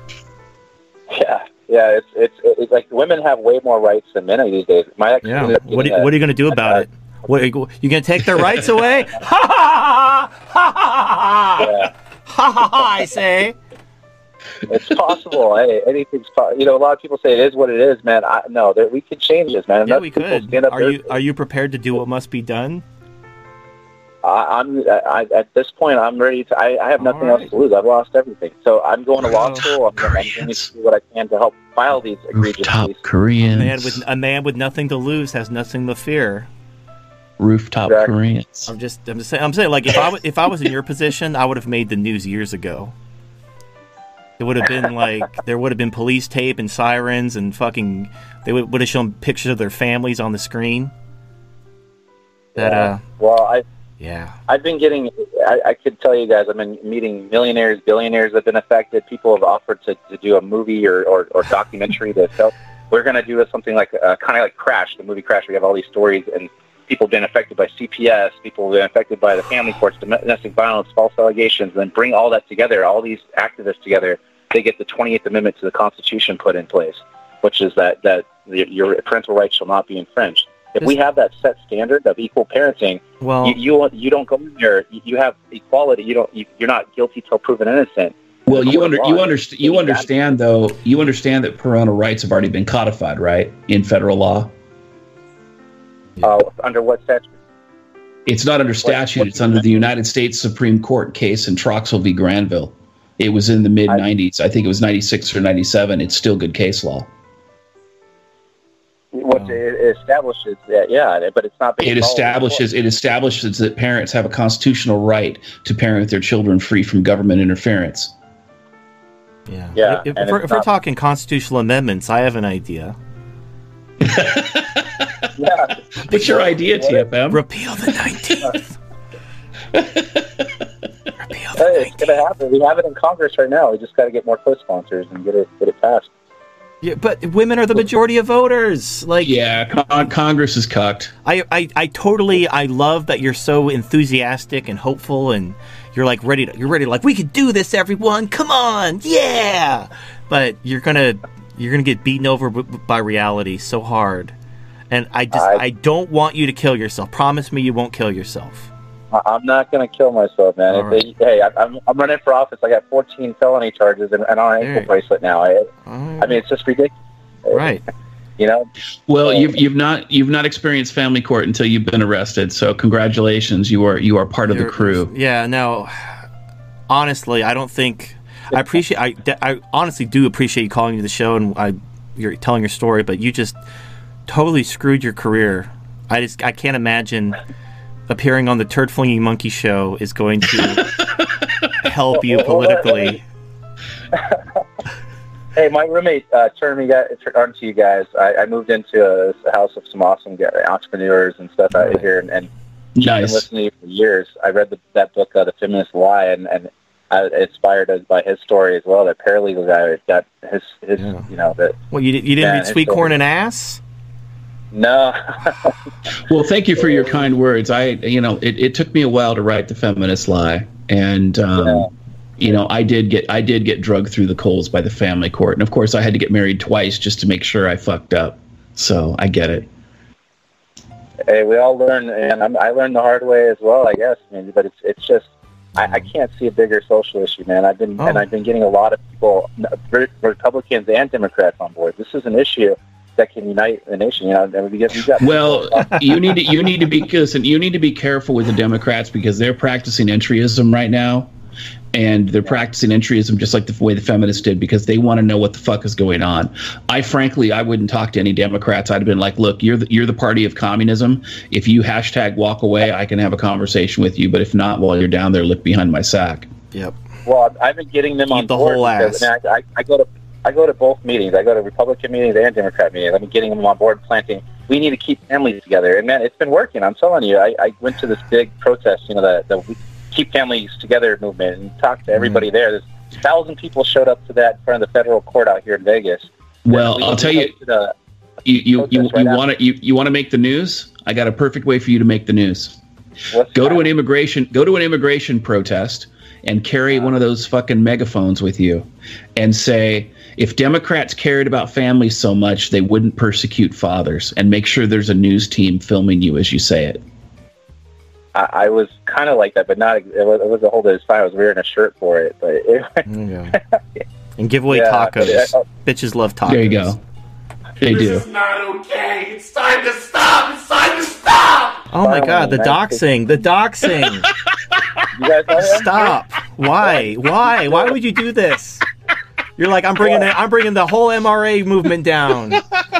Yeah, yeah. It's it's it's like women have way more rights than men these days. My ex Yeah. ended up What are, getting a- what are you going to do about it? What, are you, you going to take their rights away? Ha ha ha ha ha ha Yeah. ha ha ha! I say. It's possible. Hey, anything's po- you know. A lot of people say it is what it is, man. I, no, that we could change this, man. Yeah, Enough we people could. stand up Are there- you are you prepared to do what must be done? I, I'm I, at this point. I'm ready to. I, I have nothing All right. else to lose. I've lost everything. So I'm going to law Well, school. I'm, I'm going to do what I can to help file these egregious Rooftop cases. A Koreans. man with a man with nothing to lose has nothing to fear. Rooftop Exactly. Koreans. I'm just I'm just saying I'm saying like if I wa- if I was in your position, I would have made the news years ago. It would have been like there would have been police tape and sirens and fucking they would would have shown pictures of their families on the screen. That uh Well, I yeah. I've been getting. I, I could tell you guys. I've been meeting millionaires, billionaires that have been affected. People have offered to, to do a movie or, or, or documentary that felt we're going to do something like uh, kind of like Crash, the movie Crash. We have all these stories and people have been affected by C P S. People have been affected by the family courts, domestic violence, false allegations, and then bring all that together. All these activists together. They get the twenty-eighth Amendment to the Constitution put in place, which is that that your parental rights shall not be infringed. If we have that set standard of equal parenting, Well, you, you you don't go in there. You you have equality. You don't. You, you're not guilty till proven innocent. Well, you Court of under law. you understand you understand though you understand that parental rights have already been codified, right, in federal law. Uh, under what statute? It's not under statute. what- It's under the United States Supreme Court case in Troxel v. Granville. It was in the mid nineties. I think it was ninety-six or ninety-seven. It's still good case law. What Oh. it establishes that, yeah, but it's not. being It followed in establishes court. it establishes that parents have a constitutional right to parent their children free from government interference. yeah. Yeah, If, if and we're, it's if we're not- talking constitutional amendments, I have an idea. Yeah. What's your idea, T F M? Repeal the nineteenth. Repeal the Hey, it's nineteenth. gonna happen. We have it in Congress right now. We just got to get more co-sponsors and get it get it passed. Yeah, but women are the majority of voters. Like, Yeah, con- Congress is cucked. I, I, I totally, I love that you're so enthusiastic and hopeful, and you're like ready to, you're ready to like, we could do this, everyone, come on, yeah. But you're gonna, you're gonna get beaten over b- by reality so hard, and I just, I, I- don't want you to kill yourself. Promise me you won't kill yourself. I- I'm not going to kill myself, man. All If they- hey, I, I'm I'm running for office. I got fourteen felony charges and, and on an ankle Hey. bracelet now. I, I mean, it's just ridiculous. Right. You know. Well, you've you've not you've not experienced family court until you've been arrested. So congratulations, you are you are part of the You're- crew. Yeah. No. Honestly, I don't think I appreciate. I, I honestly do appreciate you calling to the show and I, you're telling your story, but you just totally screwed your career. I just I can't imagine appearing on the Turd Flinging Monkey Show is going to help you politically. Hey, my roommate uh, turned me got, turned to you guys. I, I moved into a, a house of some awesome guys, entrepreneurs and stuff out here, and, and Nice. I've been listening to you for years. I read the, that book, uh, The Feminist Lie, and, and I was inspired by his story as well. That paralegal guy got his, his Yeah. you know, that. Well, you, you didn't Man, read his Sweet story. Corn and Ass? No. Well, thank you for your kind words. I, you know, it, it took me a while to write The Feminist Lie, and um, Yeah. you know, I did get I did get drugged through the coals by the family court, and of course, I had to get married twice just to make sure I fucked up. So I get it. Hey, we all learn, and I'm, I learned the hard way as well, I guess. I mean, but it's it's just I, I can't see a bigger social issue, man. I've been Oh. and I've been getting a lot of people, Republicans and Democrats, on board. This is an issue that can unite the nation. You know, and we get we got Well, you need to you need to be listen. You need to be careful with the Democrats because they're practicing entryism right now, and they're practicing entryism just like the way the feminists did because they want to know what the fuck is going on. I frankly, I wouldn't talk to any Democrats. I'd have been like, look, you're the, you're the party of communism. If you hashtag walk away, I can have a conversation with you. But if not, while you're down there, look behind my sack. Yep. Well, I've been getting them Eat on the board whole because, ass. man, I, I, I go to I go to both meetings. I go to Republican meetings and Democrat meetings. I've been getting them on board, planting. We need to keep families together, and man, it's been working. I'm telling you. I, I went to this big protest, you know, the the Keep Families Together movement, and talked to everybody Mm-hmm. there. There's a thousand people showed up to that in front of the federal court out here in Vegas. Well, We- I'll we tell you, hosted a- you you you, protest right you now. want to you, you want to make the news. I got a perfect way for you to make the news. what's Go to that? an immigration go to an immigration protest and carry one of those fucking megaphones with you and say, if Democrats cared about families so much, they wouldn't persecute fathers, and make sure there's a news team filming you as you say it. I, I was kind of like that, but not. It was, it was a whole day. I was wearing a shirt for it, but it, There you go. And give away Yeah, tacos. but, uh, Bitches love tacos. There you go. They This do. is not okay. It's time to stop. It's time to stop. Oh my god, the Finally, doxing, the doxing. you guys know that? Stop. Why? Why? Why would you do this? You're like, I'm bringing the, I'm bringing the whole M R A movement down.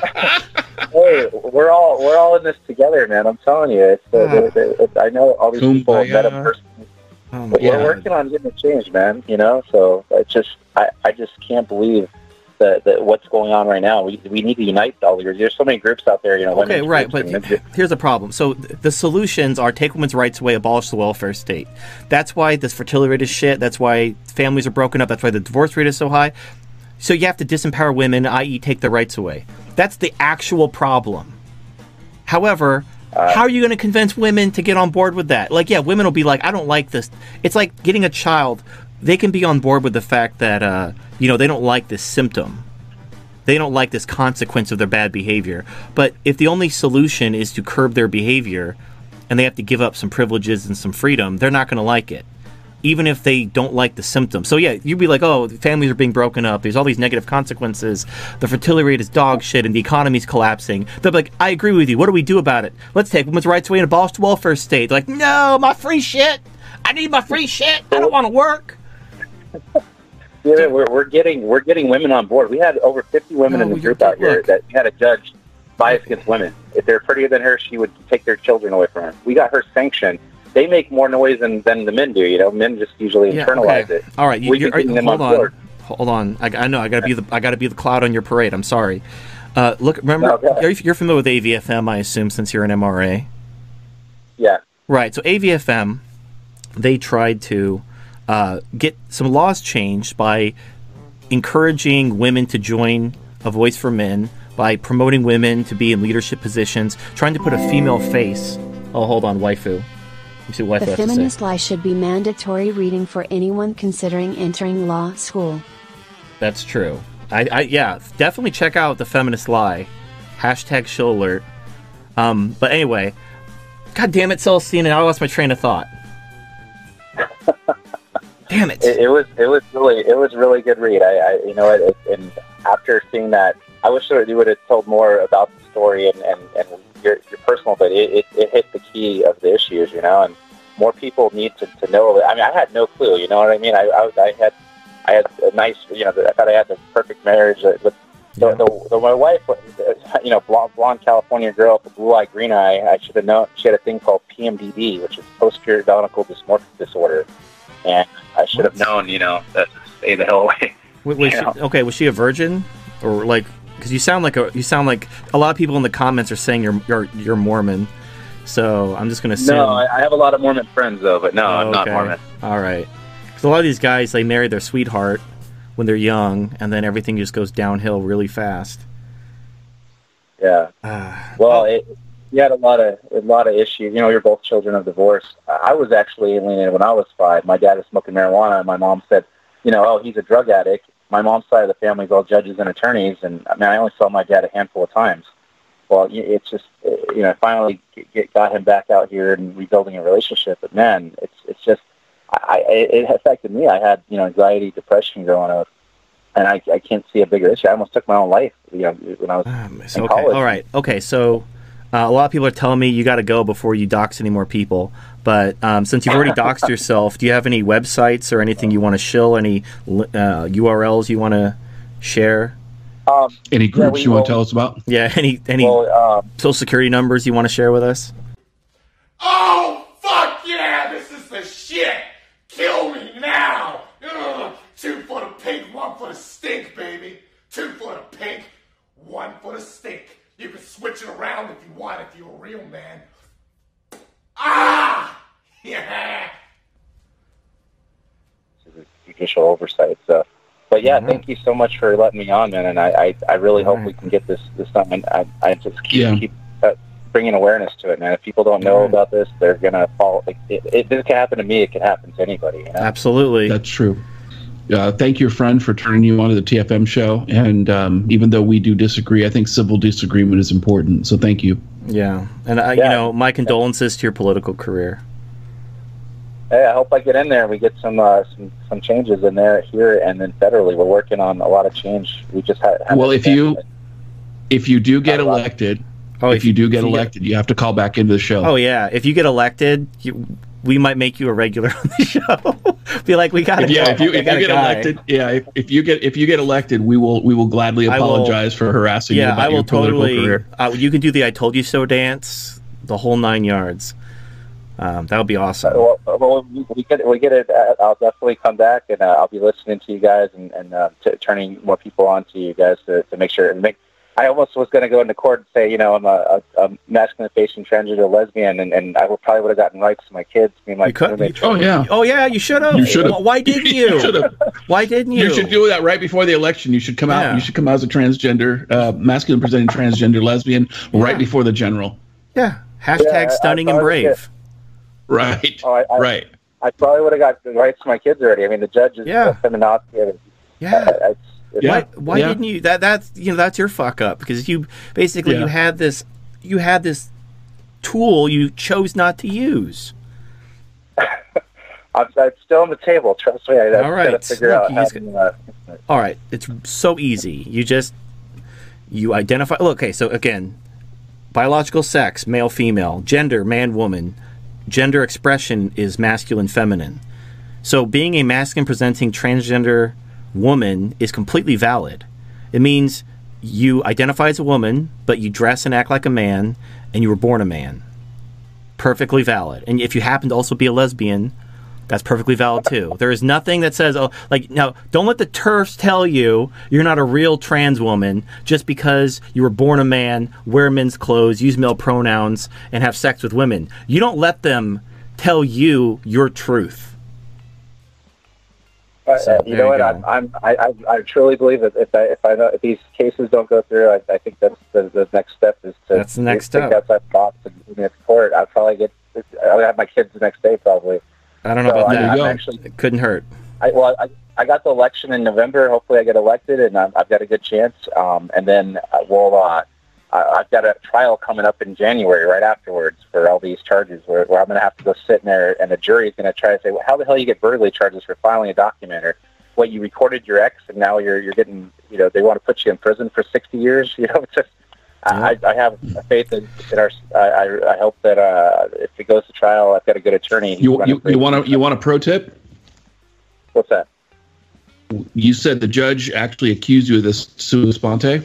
Hey, we're all we're all in this together, man. I'm telling you. It's, uh, Ah. it, it, it, I know all these people Kumbaya. met him personally. Oh my But we're Yeah. working on getting it changed, man. You know, so it's just I, I just can't believe that, that what's going on right now. We we need to unite all these. There's so many groups out there, you know. Okay, women's right, but groups and- here's the problem. So th- the solutions are take women's rights away, abolish the welfare state. That's why this fertility rate is shit. That's why families are broken up. That's why the divorce rate is so high. So you have to disempower women, that is take their rights away. That's the actual problem. However, how are you going to convince women to get on board with that? Like, yeah, women will be like, I don't like this. It's like getting a child. They can be on board with the fact that, uh, you know, they don't like this symptom. They don't like this consequence of their bad behavior. But if the only solution is to curb their behavior and they have to give up some privileges and some freedom, they're not going to like it, even if they don't like the symptom. So, yeah, you'd be like, oh, families are being broken up. There's all these negative consequences. The fertility rate is dog shit and the economy's collapsing. They'll be like, I agree with you. What do we do about it? Let's take women's rights away and abolish the welfare state. They're like, no, my free shit. I need my free shit. I don't want to work. Yeah, we're we're getting we're getting women on board. We had over fifty women No, in the you're- group out here look. that we had a judge bias against women. If they're prettier than her, she would take their children away from her. We got her sanctioned. They make more noise than, than the men do. You know, men just usually Yeah, internalize okay. it. All right, you, We've you're, been getting them hold on on, board. hold on. I, I know I gotta be the I gotta be the cloud on your parade. I'm sorry. Uh, look, remember, No, go ahead. you're, you're familiar with A V F M, I assume, since you're an M R A. Yeah. Right. So A V F M, they tried to uh, get some laws changed by encouraging women to join A Voice for Men, by promoting women to be in leadership positions, trying to put a female face. Oh, hold on, waifu. Let me see what waifu The has to say. feminist lie should be mandatory reading for anyone considering entering law school. That's true. I, I yeah, definitely check out The Feminist Lie. Hashtag show alert. Um, but anyway, God damn it, Celestine, I lost my train of thought. Damn it. It, it was it was really it was a really good read. I, I you know it, and after seeing that, I wish that you would have told more about the story and, and, and your, your personal, but it, it, it hit the key of the issues, you know, and more people need to, to know. I mean, I had no clue, you know what I mean? I, I, I had I had a nice, you know, I thought I had the perfect marriage with So, Yeah. the, the, my wife, you know, blonde, blonde California girl with a blue-eye, green eye, I should have known. She had a thing called P M D D, which is post-periodontal dysmorphic disorder, and I should have What? known, you know, that to stay the hell away. Wait, was she, Yeah. okay, was she a virgin, or like? Because you sound like a you sound like a lot of people in the comments are saying you're you're you're Mormon. So I'm just gonna assume. No, I, I have a lot of Mormon friends, though, but no, Oh, I'm not okay. Mormon. All right. Because a lot of these guys, they marry their sweetheart when they're young, and then everything just goes downhill really fast. Yeah. Ah. Well, it, you had a lot of a lot of issues. You know, you're both children of divorce. I was actually alienated when I was five. My dad was smoking marijuana, and my mom said, you know, oh, he's a drug addict. My mom's side of the family is all judges and attorneys, and I mean, I only saw my dad a handful of times. Well, it's just, you know, I finally get, got him back out here and rebuilding a relationship. But man, it's it's just, I, I it affected me. I had, you know, anxiety, depression growing up, and I I can't see a bigger issue. I almost took my own life, you know, when I was Um, in so, okay. college. All right. Okay. So uh, a lot of people are telling me you got to go before you dox any more people. But um, since you've already doxed yourself, do you have any websites or anything you want to shill? Any uh, U R Ls you want to share? Um, Any yeah, groups we you want will- to tell us about? Yeah. Any any Well, um, social security numbers you want to share with us? Oh, fuck yeah, this is the shit. Kill me now. Ugh. Two foot of pink, one foot of stink, baby. Two foot of pink, one foot of stink. You can switch it around if you want, if you're a real man. Ah! Yeah! judicial oversight. So, but yeah, Mhm. thank you so much for letting me on, man. And I, I, I really hope Alright. we can get this this done. And I, I just keep, Yeah. keep uh, bringing awareness to it, man. If people don't know Alright. about this, they're gonna fall. Like, it, it, this can happen to me. It can happen to anybody. You know? Absolutely. That's true. Uh, thank your friend for turning you on to the T F M show. And um, even though we do disagree, I think civil disagreement is important. So thank you. Yeah. And I, Yeah. you know, my condolences to your political career. Hey, I hope I get in there and we get some uh, some some changes in there here, and then federally, we're working on a lot of change. We just had. had Well, if you if you do get I love- elected, Oh, if you do get if you elected, you have to call back into the show. Oh yeah, if you get elected, you, we might make you a regular on the show. Be like, we got If, a yeah, guy, if you we if got you a get guy. elected, yeah, if, if you get if you get elected, we will we will gladly I will- apologize for harassing you yeah, about I will your political totally. career. Uh, you can do the "I told you so" dance, the whole nine yards. Um, that would be awesome. Well, well, we we get we get it. Uh, I'll definitely come back, and uh, I'll be listening to you guys and and uh, t- turning more people on to you guys to, to make sure and make. I almost was going to go into court and say, you know, I'm a, a, a masculine-facing transgender lesbian, and, and I would probably would have gotten rights to my kids. Me and my You could- roommates. Oh yeah, Oh yeah, you should have. You should've. Why didn't you? You should've. Why didn't you? you should do that right before the election. You should come out. Yeah. You should come out as a transgender, uh, masculine presenting transgender lesbian right Yeah. before the general. Yeah. Hashtag Yeah, I- I stunning and probably brave. Right. Oh, I, I, right. I probably would have got the rights to my kids already. I mean, the judge is Yeah. a feminazi. It's, Yeah. it's, it's, Yeah. Why, why yeah. didn't you? That that's you know that's your fuck up because you basically Yeah. you had this you had this tool you chose not to use. I'm, I'm still on the table. Trust me. I, I've All right. got to figure Look, out you how just to. Uh, All right, it's so easy. You just you identify. Look, okay, so again, biological sex, male, female, gender, man, woman, gender expression is masculine, feminine. So being a masculine presenting transgender woman is completely valid. It means you identify as a woman, but you dress and act like a man, and you were born a man. Perfectly valid. And if you happen to also be a lesbian, that's perfectly valid too. There is nothing that says, oh, like, now, don't let the TERFs tell you you're not a real trans woman just because you were born a man, wear men's clothes, use male pronouns, and have sex with women. You don't let them tell you your truth. Uh, So, you there know you what? go. I'm, I'm, I, I, I truly believe that if I, if I know if these cases don't go through, I, I think that's the, the next step is to That's the next think step. outside the box and move it forward. I'll probably get. I'll have my kids the next day probably. I don't know So about I, that. you I'm go. actually. It couldn't hurt. I, well, I, I got the election in November. Hopefully, I get elected, and I'm, I've got a good chance. Um, and then uh, we'll. Uh, I, I've got a trial coming up in January, right afterwards, for all these charges, where, where I'm going to have to go sit in there, and the jury's going to try to say, well, "How the hell you get burglary charges for filing a document, or what you recorded your ex, and now you're you're getting, you know, they want to put you in prison for sixty years." You know, it's just. I, I have faith in, in our. I, I hope that uh, if it goes to trial, I've got a good attorney. He's You running you, for- you want to you want a pro tip? What's that? you said the judge actually accused you of this sua sponte?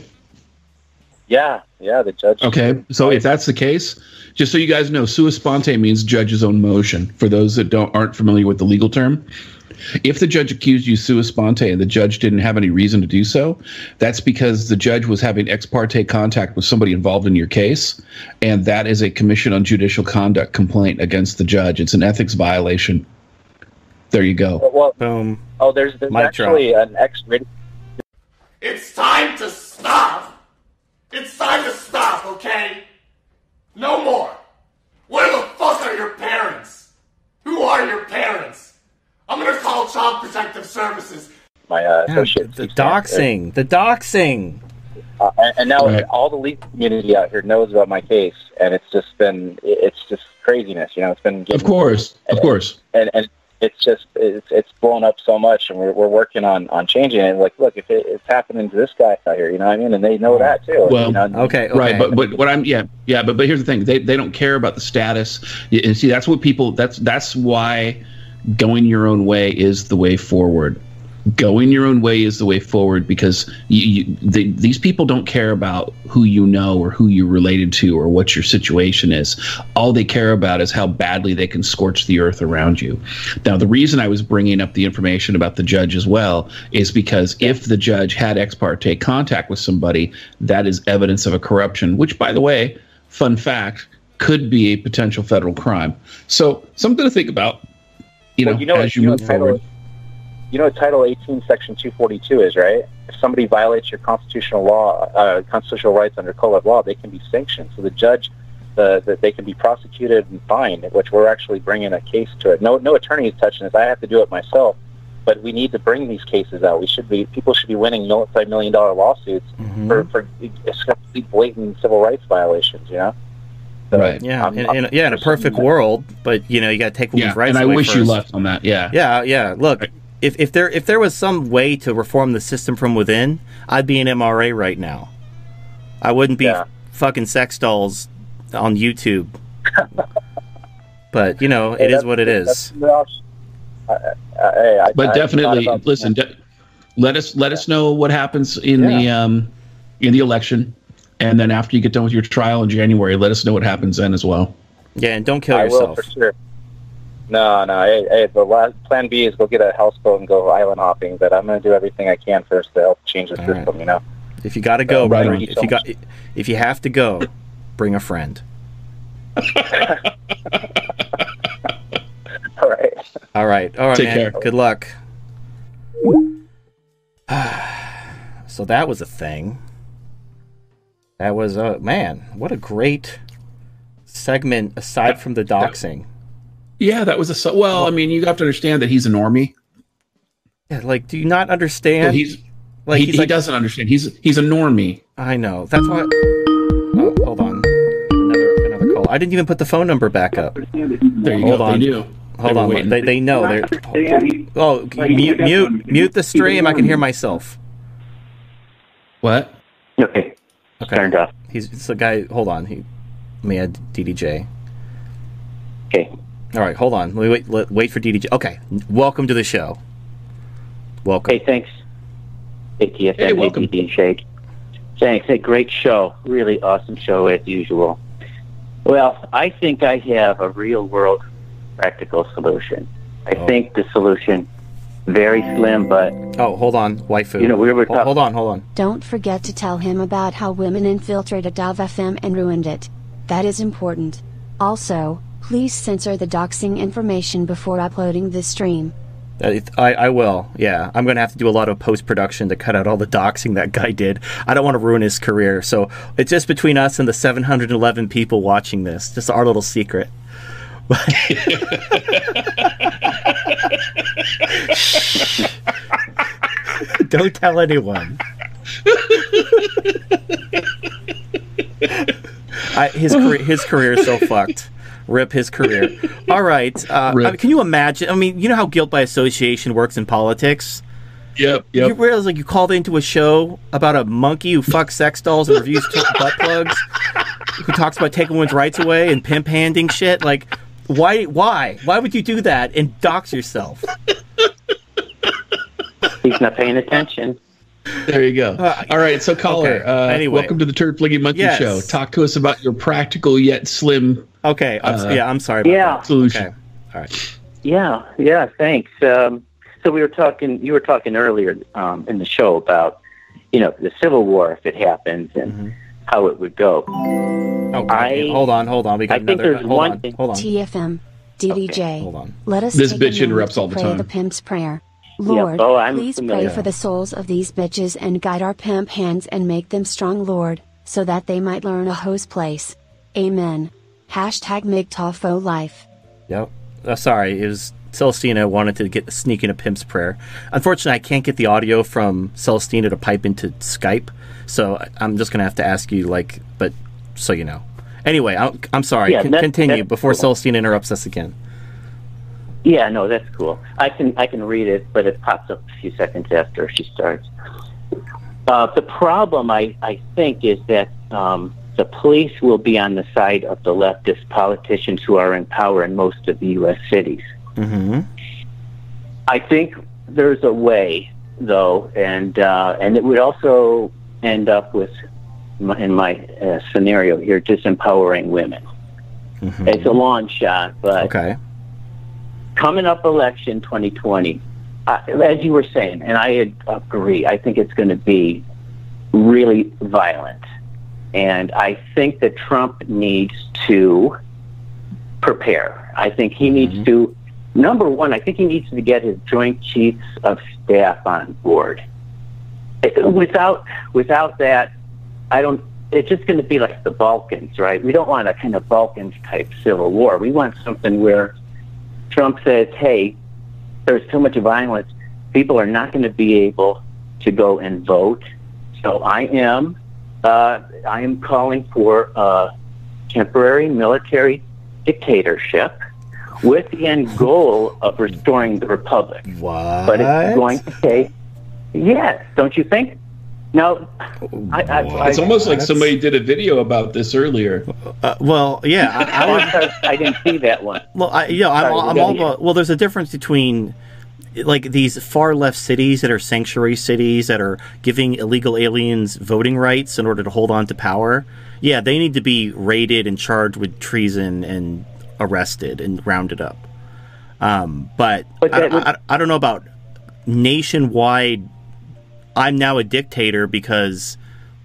Yeah, yeah, the judge. Okay, so if that's the case, just so you guys know, sua sponte means judge's own motion. For those that don't aren't familiar with the legal term, if the judge accused you sua sponte and the judge didn't have any reason to do so, that's because the judge was having ex parte contact with somebody involved in your case, and that is a Commission on Judicial Conduct complaint against the judge. It's an ethics violation. There you go. Well, Boom. oh, there's, there's Mic actually an X-rated. It's time to stop. It's time to stop, okay? No more. Where the fuck are your parents? Who are your parents? I'm gonna call Child Protective Services. My uh, Yeah, associate. the Steve Sanders. doxing. The doxing. Uh, and, and now Right. all the legal community out here knows about my case, and it's just been, it's just craziness. You know, it's been. Of course, of course. And and it's just it's it's blown up so much, and we're we're working on, on changing it. Like, look, if it, it's happening to this guy out here, you know what I mean, and they know that too. Well, you know? Okay, okay. Right, but but what I'm yeah yeah, but but here's the thing, they they don't care about the status. Y- And see, that's what people that's that's why going your own way is the way forward. Going your own way is the way forward because you, you, they, these people don't care about who you know or who you're related to or what your situation is. All they care about is how badly they can scorch the earth around you. Now, the reason I was bringing up the information about the judge as well is because if the judge had ex parte contact with somebody, that is evidence of a corruption, which, by the way, fun fact, could be a potential federal crime. So something to think about, you know, Well, you know as what- you, you know move what title- forward. You know what Title eighteen, Section two forty-two is, right? If somebody violates your constitutional law, uh, constitutional rights under code of law, they can be sanctioned. So the judge, the, the they can be prosecuted and fined, which we're actually bringing a case to it. No, no attorney is touching this. I have to do it myself. But we need to bring these cases out. We should be people should be winning multi-million dollar lawsuits Mhm. for for especially blatant civil rights violations. You know. So, Right. Yeah, I'm- in, I'm in, yeah, in a perfect pursuing that. world, but you know, you got to take women's Yeah, rights and I away wish you first. luck on that. Yeah. Yeah, yeah. Look, if if there if there was some way to reform the system from within, I'd be an M R A right now. I wouldn't be Yeah. fucking sex dolls on YouTube. But you know, it Hey, is that's- what it is. that's the option. I- I- I- I- But I definitely, thought about- listen. De- let us let us know what happens in the um, in the election, and then after you get done with your trial in January, let us know what happens then as well. Yeah, and don't kill I will yourself. for sure. No, no. Hey, hey, the last plan B is go get a houseboat and go island hopping. But I'm going to do everything I can first to help change the All system. right. You know. If you got to go, Right. bring, Thank you if so you got if you have to go, bring a friend. All right. All right, all right, Take man. care. Good luck. So that was a thing. That was a man. What a great segment aside from the doxing. Yeah, that was a so- well. I mean, you have to understand that he's a normie. Yeah, like, do you not understand? he's like, he, he's he like, doesn't understand. He's he's a normie. I know. That's why. Oh, hold on. Another another call. I didn't even put the phone number back up. There you Hold go. on. They do. Hold They were on. waiting. They they know. They're. Oh, mute mute mute the stream. I can hear myself. What? Okay, Okay. turned off. He's it's the guy. Hold on. He let me add D D J. Okay. All right, hold on. Let me wait. Let, wait for D D J. Okay, welcome to the show. Welcome. Hey, thanks. A T F M, Hey, welcome. A T and Shake. Thanks. Hey, great show. Really awesome show as usual. Well, I think I have a real world practical solution. I Oh. think the solution very slim, but Oh, hold on, waifu. You know, we were Hold- talk- hold on, hold on. Don't forget to tell him about how women infiltrated Dove F M and ruined it. That is important. Also, please censor the doxing information before uploading this stream. Uh, it- I, I will. Yeah, I'm gonna have to do a lot of post production to cut out all the doxing that guy did. I don't want to ruin his career, so it's just between us and the seven hundred eleven people watching this. Just our little secret. Don't tell anyone. I, his career, his career is so fucked. Rip his career. All right. Uh, Rip. I mean, can you imagine? I mean, you know how guilt by association works in politics. Yep. You Yep. realize, like, you called into a show about a monkey who fucks sex dolls and reviews t- butt plugs, who talks about taking women's rights away and pimp handing shit. Like, why? Why? Why would you do that and dox yourself? He's not paying attention. There you go. Uh, All right, so caller, okay. uh, Anyway. welcome to the Turd Fliggy Monkey Yes. Show. Talk to us about your practical yet slim Okay. I'm, Uh, yeah, I'm sorry about Yeah. that. solution. Okay. All right. Yeah, yeah, thanks. Um, so we were talking, you were talking earlier um, in the show about, you know, the Civil War, if it happens, and Mm-hmm. how it would go. Okay. I- hold on. Hold on. We got I think another. there's hold one on. thing- Hold on. T F M, D D J. Okay, hold on. Let us This take a bitch moment interrupts to all the pray time. the pimp's prayer. Yeah, Lord, oh, I'm please familiar. pray for the souls of these bitches and guide our pimp hands and make them strong, Lord, so that they might learn a host place. Amen. Hashtag M G T O F O life. Yep. Uh, sorry, it was Celestina wanted to get sneak in a pimp's prayer. Unfortunately, I can't get the audio from Celestina to pipe into Skype, so I'm just gonna have to ask you, like, but so you know. Anyway, I'm, I'm sorry. Yeah, Con- that- continue that's before cool. Celestina interrupts us again. Yeah, no, that's cool. I can I can read it, but it pops up a few seconds after she starts. Uh, the problem, I, I think, is that um, the police will be on the side of the leftist politicians who are in power in most of the U S cities. Mm-hmm. I think there's a way, though, and uh, and it would also end up with, my, in my uh, scenario here, disempowering women. Mm-hmm. It's a long shot, but Okay. coming up election twenty twenty, uh, as you were saying, and I agree, I think it's going to be really violent. And I think that Trump needs to prepare. I think he needs Mm-hmm. to, number one, I think he needs to get his Joint Chiefs of Staff on board. It- Without, without that, I don't, it's just going to be like the Balkans, right? We don't want a kind of Balkans type civil war. We want something where Trump says, hey, there's too much violence. People are not going to be able to go and vote. So I am, uh, I am calling for a temporary military dictatorship with the end goal of restoring the republic. What? But it's going to take, yes, don't you think? Now, I, I, I, It's almost like That's- somebody did a video about this earlier. Uh, well, yeah. I, I would. I didn't see that one. Well, I, yeah, I'm, Sorry, I'm we all gotta- about. Well, there's a difference between like these far left cities that are sanctuary cities that are giving illegal aliens voting rights in order to hold on to power. Yeah, they need to be raided and charged with treason and arrested and rounded up. Um, but But I, that would- I, I don't know about nationwide. I'm now a dictator because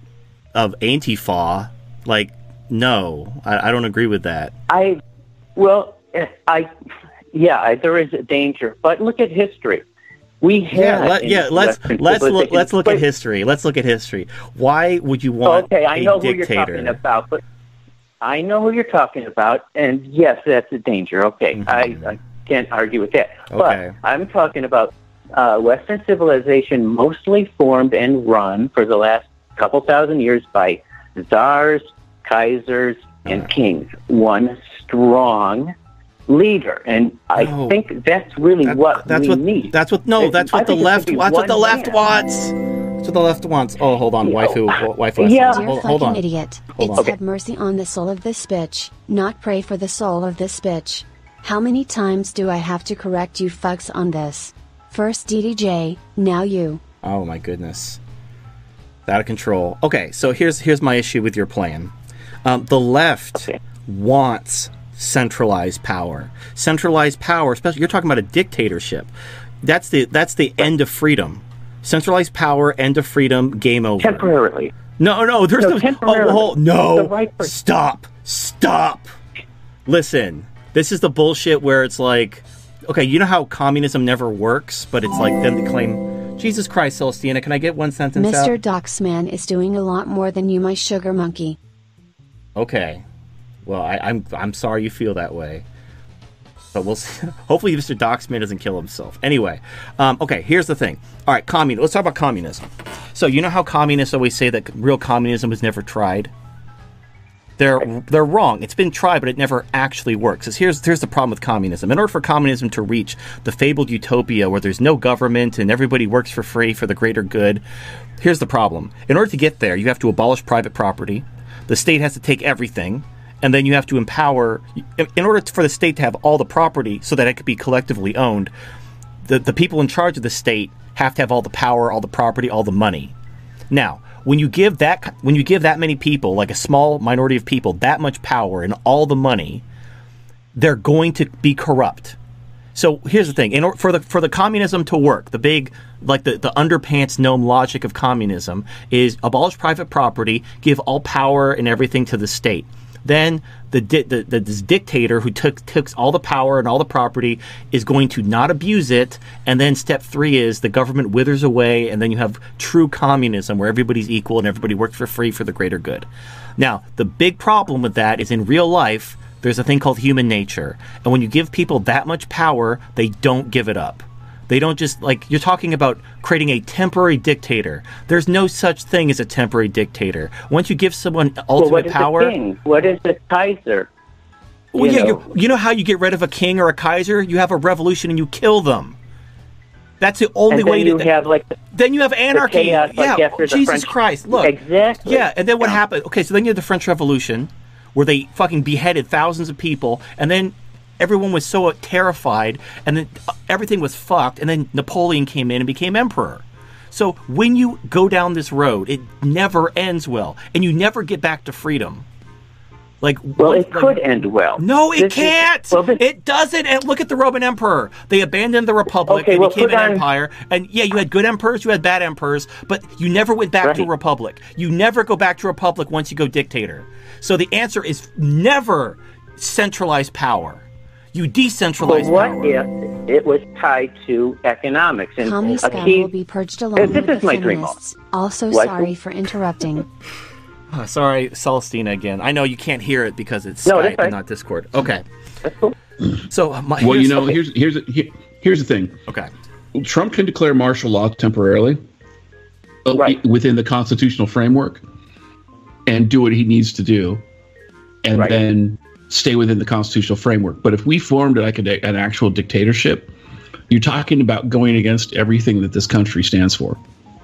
of Antifa. Like, no, I, I don't agree with that. I, well, eh, I, yeah, I, there is a danger. But look at history. We had Yeah, let, in yeah. Let's Western let's look, civilization- let's look at but- history. Let's look at history. Why would you want Okay, I a know who dictator? you're talking about, but I know who you're talking about, and yes, that's a danger. Okay, Mhm. I, I can't argue with that. Okay. But I'm talking about uh, Western civilization, mostly formed and run for the last couple thousand years by czars, kaisers, and Uh. kings. One strong leader, and I No. think that's really That- what that's we what need. that's what no It- that's I what the think it should left be that's what the one left man. wants. That's what the left wants. Oh, hold on, Yeah. waifu, waifu. Yeah. Dear hold, fucking hold on. idiot. Hold it's on. have mercy on the soul of this bitch, not pray for the soul of this bitch. How many times do I have to correct you fucks on this? First D D J, now you. Oh my goodness, out of control. Okay, so here's here's my issue with your plan. Um, the left Okay. wants centralized power. Centralized power, especially you're talking about a dictatorship. That's the that's the end of freedom. Centralized power, end of freedom, game over. Temporarily. No, no, there's No, no. temporarily. Oh, oh, no! The right person. Stop! Stop! Listen, this is the bullshit where it's like, okay, you know how communism never works, but it's like then they claim, Jesus Christ, Celestina, can I get one sentence Mister out? Doxman is doing a lot more than you, my sugar monkey. Okay, well, I, I'm I'm sorry you feel that way, but we'll see. Hopefully, Mister Doxman doesn't kill himself. Anyway, um, okay, here's the thing. All right, commun. Let's talk about communism. So you know how communists always say that real communism was never tried. They're they're wrong. It's been tried, but it never actually works. 'Cause here's here's the problem with communism. In order for communism to reach the fabled utopia where there's no government and everybody works for free for the greater good, here's the problem. In order to get there, you have to abolish private property. The state has to take everything, and then you have to empower. In in order for the state to have all the property so that it could be collectively owned, the the people in charge of the state have to have all the power, all the property, all the money. Now, when you give that when you give that many people, like a small minority of people, that much power and all the money, they're going to be corrupt. So here's the thing: in order for the for the communism to work, the big like the, the underpants gnome logic of communism is abolish private property, give all power and everything to the state. Then the, di- the, the this dictator who took took all the power and all the property is going to not abuse it. And then step three is the government withers away, and then you have true communism where everybody's equal and everybody works for free for the greater good. Now, the big problem with that is in real life, there's a thing called human nature. And when you give people that much power, they don't give it up. They don't just, like, you're talking about creating a temporary dictator. There's no such thing as a temporary dictator. Once you give someone ultimate well, what is power... a king? What is a Kaiser? Well, you yeah, know. you, you know how you get rid of a king or a Kaiser? You have a revolution and you kill them. That's the only and then way you to... have, like, the, then you have anarchy. chaos, like yeah, after the Jesus French... Christ, look. Exactly. Yeah, and then what Yeah. happened? Okay, so then you have the French Revolution, where they fucking beheaded thousands of people, and then everyone was so terrified, and then everything was fucked, and then Napoleon came in and became emperor. So when you go down this road, it never ends well, and you never get back to freedom. Like, Well, what- it like- could end well. No, it This is- can't. well, this- It doesn't. And look at the Roman Emperor. They abandoned the Republic Okay, and well, became put an on- empire. And yeah, you had good emperors, you had bad emperors, but you never went back to a Right. republic. You never go back to a republic once you go dictator. So the answer is never centralize power. You decentralize But what power. if it was tied to economics? And Commie a scum key, will be purged Uh, along this with is the my dream feminists. Also, What? sorry for interrupting. Oh, sorry, Celestina again. I know you can't hear it because it's No, Skype that's fine. and not Discord. Okay. That's cool. So my Well, you here's- know, here's here's here- here's the thing. Okay. Trump can declare martial law temporarily, uh, Right. within the constitutional framework, and do what he needs to do, and Right. then stay within the constitutional framework. But if we formed like a, an actual dictatorship, you're talking about going against everything that this country stands for.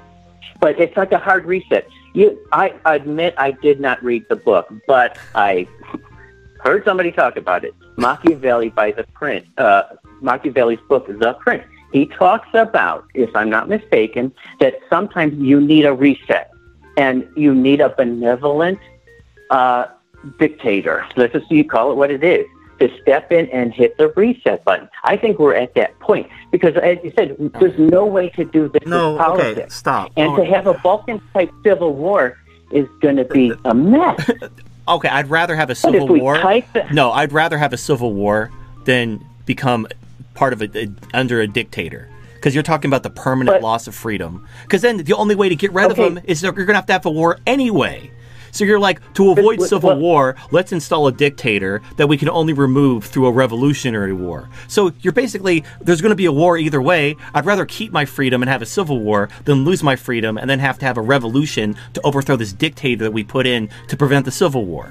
But it's like a hard reset. You, I admit I did not read the book, but I heard somebody talk about it. Machiavelli by the Print. Uh, Machiavelli's book, The Print. He talks about, if I'm not mistaken, that sometimes you need a reset, and you need a benevolent uh, dictator. Let's just you call it what it is. To step in and hit the reset button. I think we're at that point because, as you said, there's no way to do this No, with okay, politics. stop. And Oh. to have a Balkan-type civil war is going to be a mess. Okay, I'd rather have a But civil if we war. type the- No, I'd rather have a civil war than become part of a, a under a dictator. Because you're talking about the permanent But- loss of freedom. Because then the only way to get rid Okay. of them is that you're going to have to have a war anyway. So you're like, to avoid But- civil but- war, let's install a dictator that we can only remove through a revolutionary war. So you're basically, there's going to be a war either way. I'd rather keep my freedom and have a civil war than lose my freedom and then have to have a revolution to overthrow this dictator that we put in to prevent the civil war.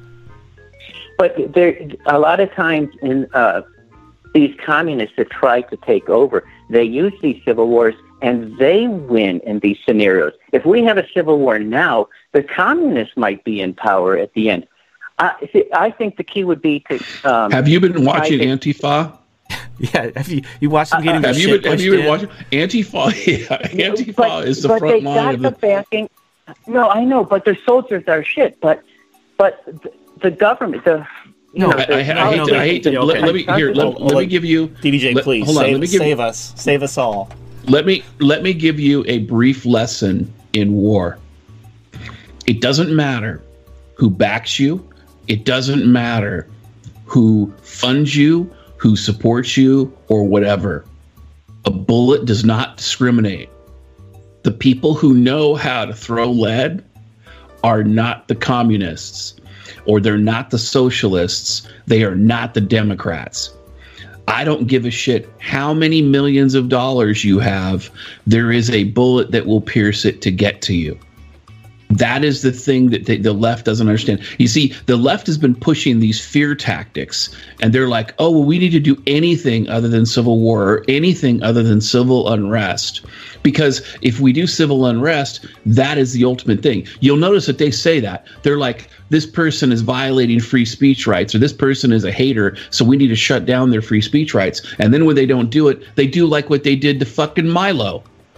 But there, a lot of times in uh, these communists that try to take over, they use these civil wars and they win in these scenarios. If we have a civil war now, the communists might be in power at the end. I, see, I think the key would be to... Um, Have you been watching I- Antifa? Yeah, have you you watched them getting their Have you shit been, have pushed you been in? watching Antifa? Yeah, Antifa but, is the but front they line got of the the. backing. No, I know, but their soldiers are shit. But but the, the government, the you No, know, I, the I, I hate to. I hate to. Yeah, let, okay. let me here. Let, I'll let me let give you. D D J, let- please hold on. save, Let me give save you, us, save us all. Let me let me give you a brief lesson in war. It doesn't matter who backs you. It doesn't matter who funds you, who supports you, or whatever. A bullet does not discriminate. The people who know how to throw lead are not the communists, or they're not the socialists. They are not the Democrats. I don't give a shit how many millions of dollars you have. There is a bullet that will pierce it to get to you. That is the thing that the, the left doesn't understand. You see, the left has been pushing these fear tactics, and they're like, oh, well, we need to do anything other than civil war or anything other than civil unrest. Because if we do civil unrest, that is the ultimate thing. You'll notice that they say that. They're like, this person is violating free speech rights, or this person is a hater, so we need to shut down their free speech rights. And then when they don't do it, they do like what they did to fucking Milo.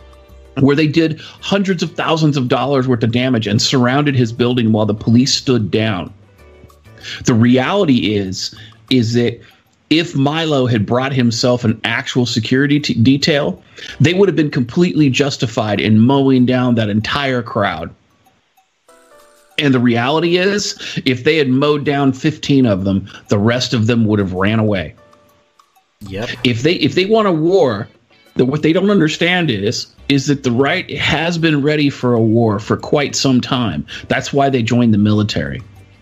where they did hundreds of thousands of dollars worth of damage and surrounded his building while the police stood down. The reality is, is that if Milo had brought himself an actual security t- detail, they would have been completely justified in mowing down that entire crowd. And the reality is, if they had mowed down fifteen of them, the rest of them would have ran away. Yep. If they if they want a war, that what they don't understand is is that the right has been ready for a war for quite some time. That's why they joined the military.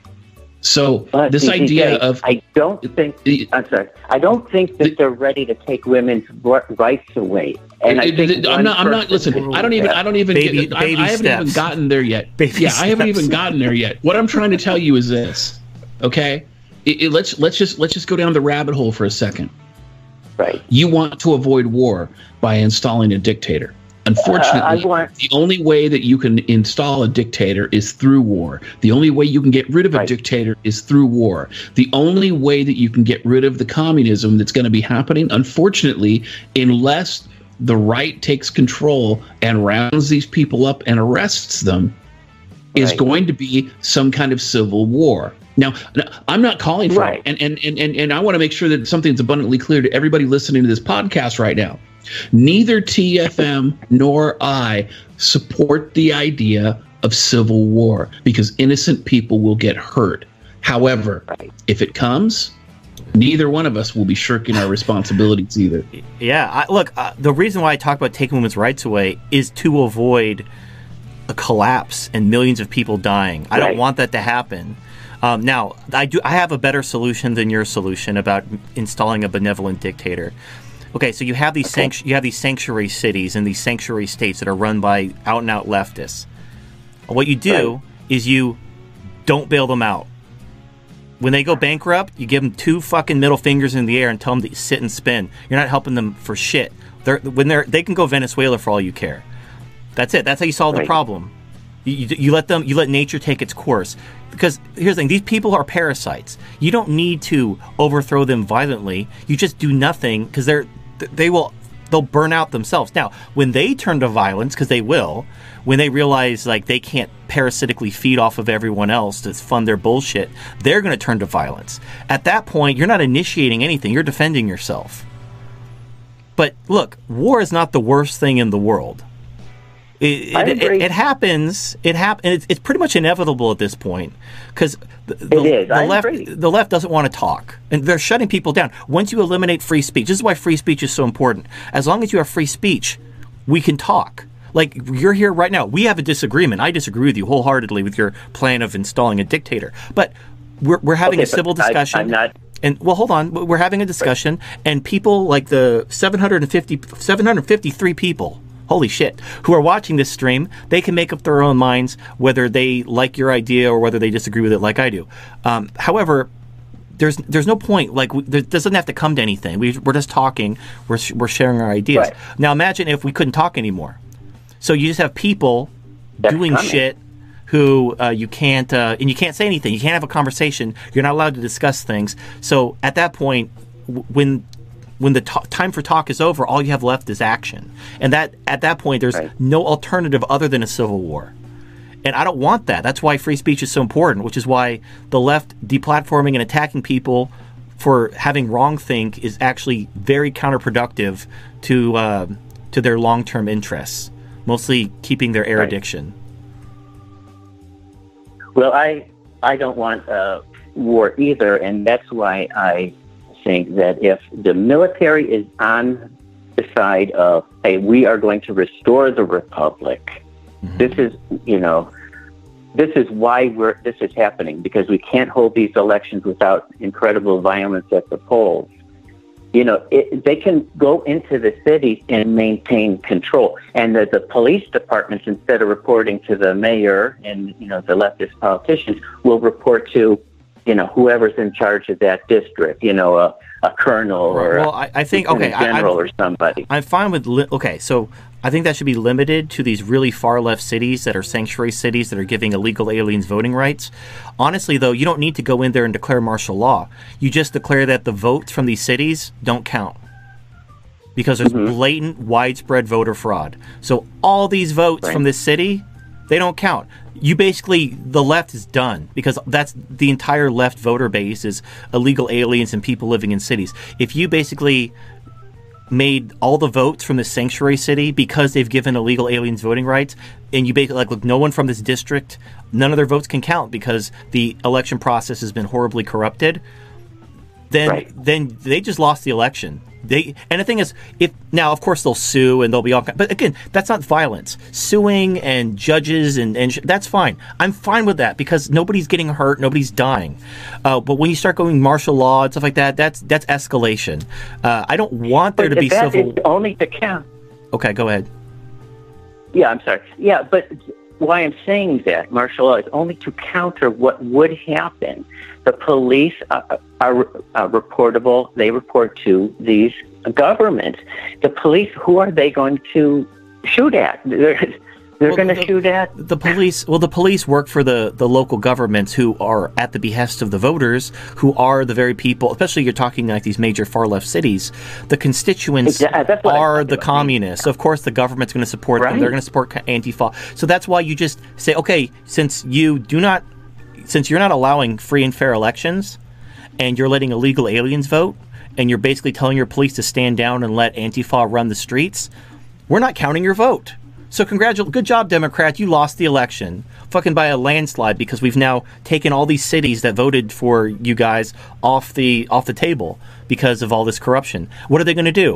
So But this D J, idea of I don't think I'm sorry. I don't think that they're ready to take women's rights away. And I It- think it- I'm one not. I'm not. person Listen. can I don't do even. that. I don't even. Baby- get, I, baby I haven't even steps. gotten there yet. Baby yeah, I haven't steps. even gotten there yet. What I'm trying to tell you is this. Okay, it, it, let's let's just let's just go down the rabbit hole for a second. Right. You want to avoid war by installing a dictator. Unfortunately, Uh, I want- the only way that you can install a dictator is through war. The only way you can get rid of a Right. dictator is through war. The only way that you can get rid of the communism that's going to be happening, unfortunately, unless the right takes control and rounds these people up and arrests them, is Right. going to be some kind of civil war. Now, n- I'm not calling for Right. it, and, and, and, and, and I want to make sure that something's abundantly clear to everybody listening to this podcast right now. Neither T F M nor I support the idea of civil war because innocent people will get hurt. However, Right. if it comes, neither one of us will be shirking our responsibilities either. Yeah, I, look, uh, the reason why I talk about taking women's rights away is to avoid a collapse and millions of people dying. I Right. don't want that to happen. Um, now, I do. I have a better solution than your solution about installing a benevolent dictator. Okay, so you have these Okay. sanct- you have these sanctuary cities and these sanctuary states that are run by out and out leftists. What you do Right. is you don't bail them out. When they go bankrupt, you give them two fucking middle fingers in the air and tell them to sit and spin. You're not helping them for shit. They're when they're they can go Venezuela for all you care. That's it. That's how you solve the Right. problem. You, you, you let them. You let nature take its course. Because here's the thing: these people are parasites. You don't need to overthrow them violently. You just do nothing because they're they will they'll burn out themselves. Now, when they turn to violence, because they will, when they realize like they can't parasitically feed off of everyone else to fund their bullshit, they're going to turn to violence. At that point, you're not initiating anything. You're defending yourself. But look, war is not the worst thing in the world. It, I it, it, agree. it happens. It hap- and it's, it's pretty much inevitable at this point because the, the, It is. the I left agree. the left doesn't want to talk, and they're shutting people down. Once you eliminate free speech, this is why free speech is so important. As long as you have free speech, we can talk. Like you're here right now. We have a disagreement. I disagree with you wholeheartedly with your plan of installing a dictator, but we're we're having Okay, a civil but I- discussion. I'm not- And well, hold on. We're having a discussion, and people like the seven hundred fifty, seven hundred fifty-three people, holy shit, who are watching this stream, they can make up their own minds whether they like your idea or whether they disagree with it like I do. Um, however, there's there's no point. Like, we, there doesn't have to come to anything. We, we're just talking. We're, sh- we're sharing our ideas. Right. Now, imagine if we couldn't talk anymore. So you just have people That's doing coming. shit who uh, you can't uh, and you can't say anything. You can't have a conversation. You're not allowed to discuss things. So at that point, w- when when the t- time for talk is over, all you have left is action. And that at that point, there's Right. no alternative other than a civil war. And I don't want that. That's why free speech is so important, which is why the left deplatforming and attacking people for having wrongthink is actually very counterproductive to uh, to their long-term interests, mostly keeping their air Right. addiction. Well, I I don't want uh, war either, and that's why I think that if the military is on the side of, hey, we are going to restore the republic, Mm-hmm. this is, you know, this is why we're this is happening, because we can't hold these elections without incredible violence at the polls. You know, it, they can go into the cities and maintain control. And the, the police departments, instead of reporting to the mayor and, you know, the leftist politicians, will report to, you know, whoever's in charge of that district, you know, a, a colonel or Well, a I, I think, okay, lieutenant I, general I'm, or somebody. I'm fine with, li- okay, so I think that should be limited to these really far left cities that are sanctuary cities that are giving illegal aliens voting rights. Honestly, though, you don't need to go in there and declare martial law. You just declare that the votes from these cities don't count. because there's Mhm. blatant, widespread voter fraud. So all these votes Right. from this city, they don't count. You basically, the left is done because that's the entire left voter base is illegal aliens and people living in cities. If you basically made all the votes from the sanctuary city because they've given illegal aliens voting rights, and you basically like, look, no one from this district, none of their votes can count because the election process has been horribly corrupted, then Right. then they just lost the election. They and the thing is, if now of course they'll sue and they'll be all, but again, that's not violence. Suing and judges and and sh- that's fine. I'm fine with that because nobody's getting hurt, nobody's dying. Uh, but when you start going martial law and stuff like that, that's that's escalation. Uh, I don't want there But to be that civil. is only to count. Okay, go ahead. Yeah, I'm sorry. Yeah, but why I'm saying that martial law is only to counter what would happen. The police are, are, are reportable. They report to these governments. The police, who are they going to shoot at? They're, they're Well, going to the- shoot at. The police, well, the police work for the, the local governments who are at the behest of the voters, who are the very people, especially you're talking like these major far left cities, the constituents Exactly, that's what I'm are talking the about. communists. So of course the government's going to support them. Right. They're going to support Antifa. So that's why you just say, okay, since you do not, since you're not allowing free and fair elections and you're letting illegal aliens vote and you're basically telling your police to stand down and let Antifa run the streets, we're not counting your vote. So congratulations, good job, Democrat. You lost the election, fucking by a landslide, because we've now taken all these cities that voted for you guys off the off the table because of all this corruption. What are they going to do?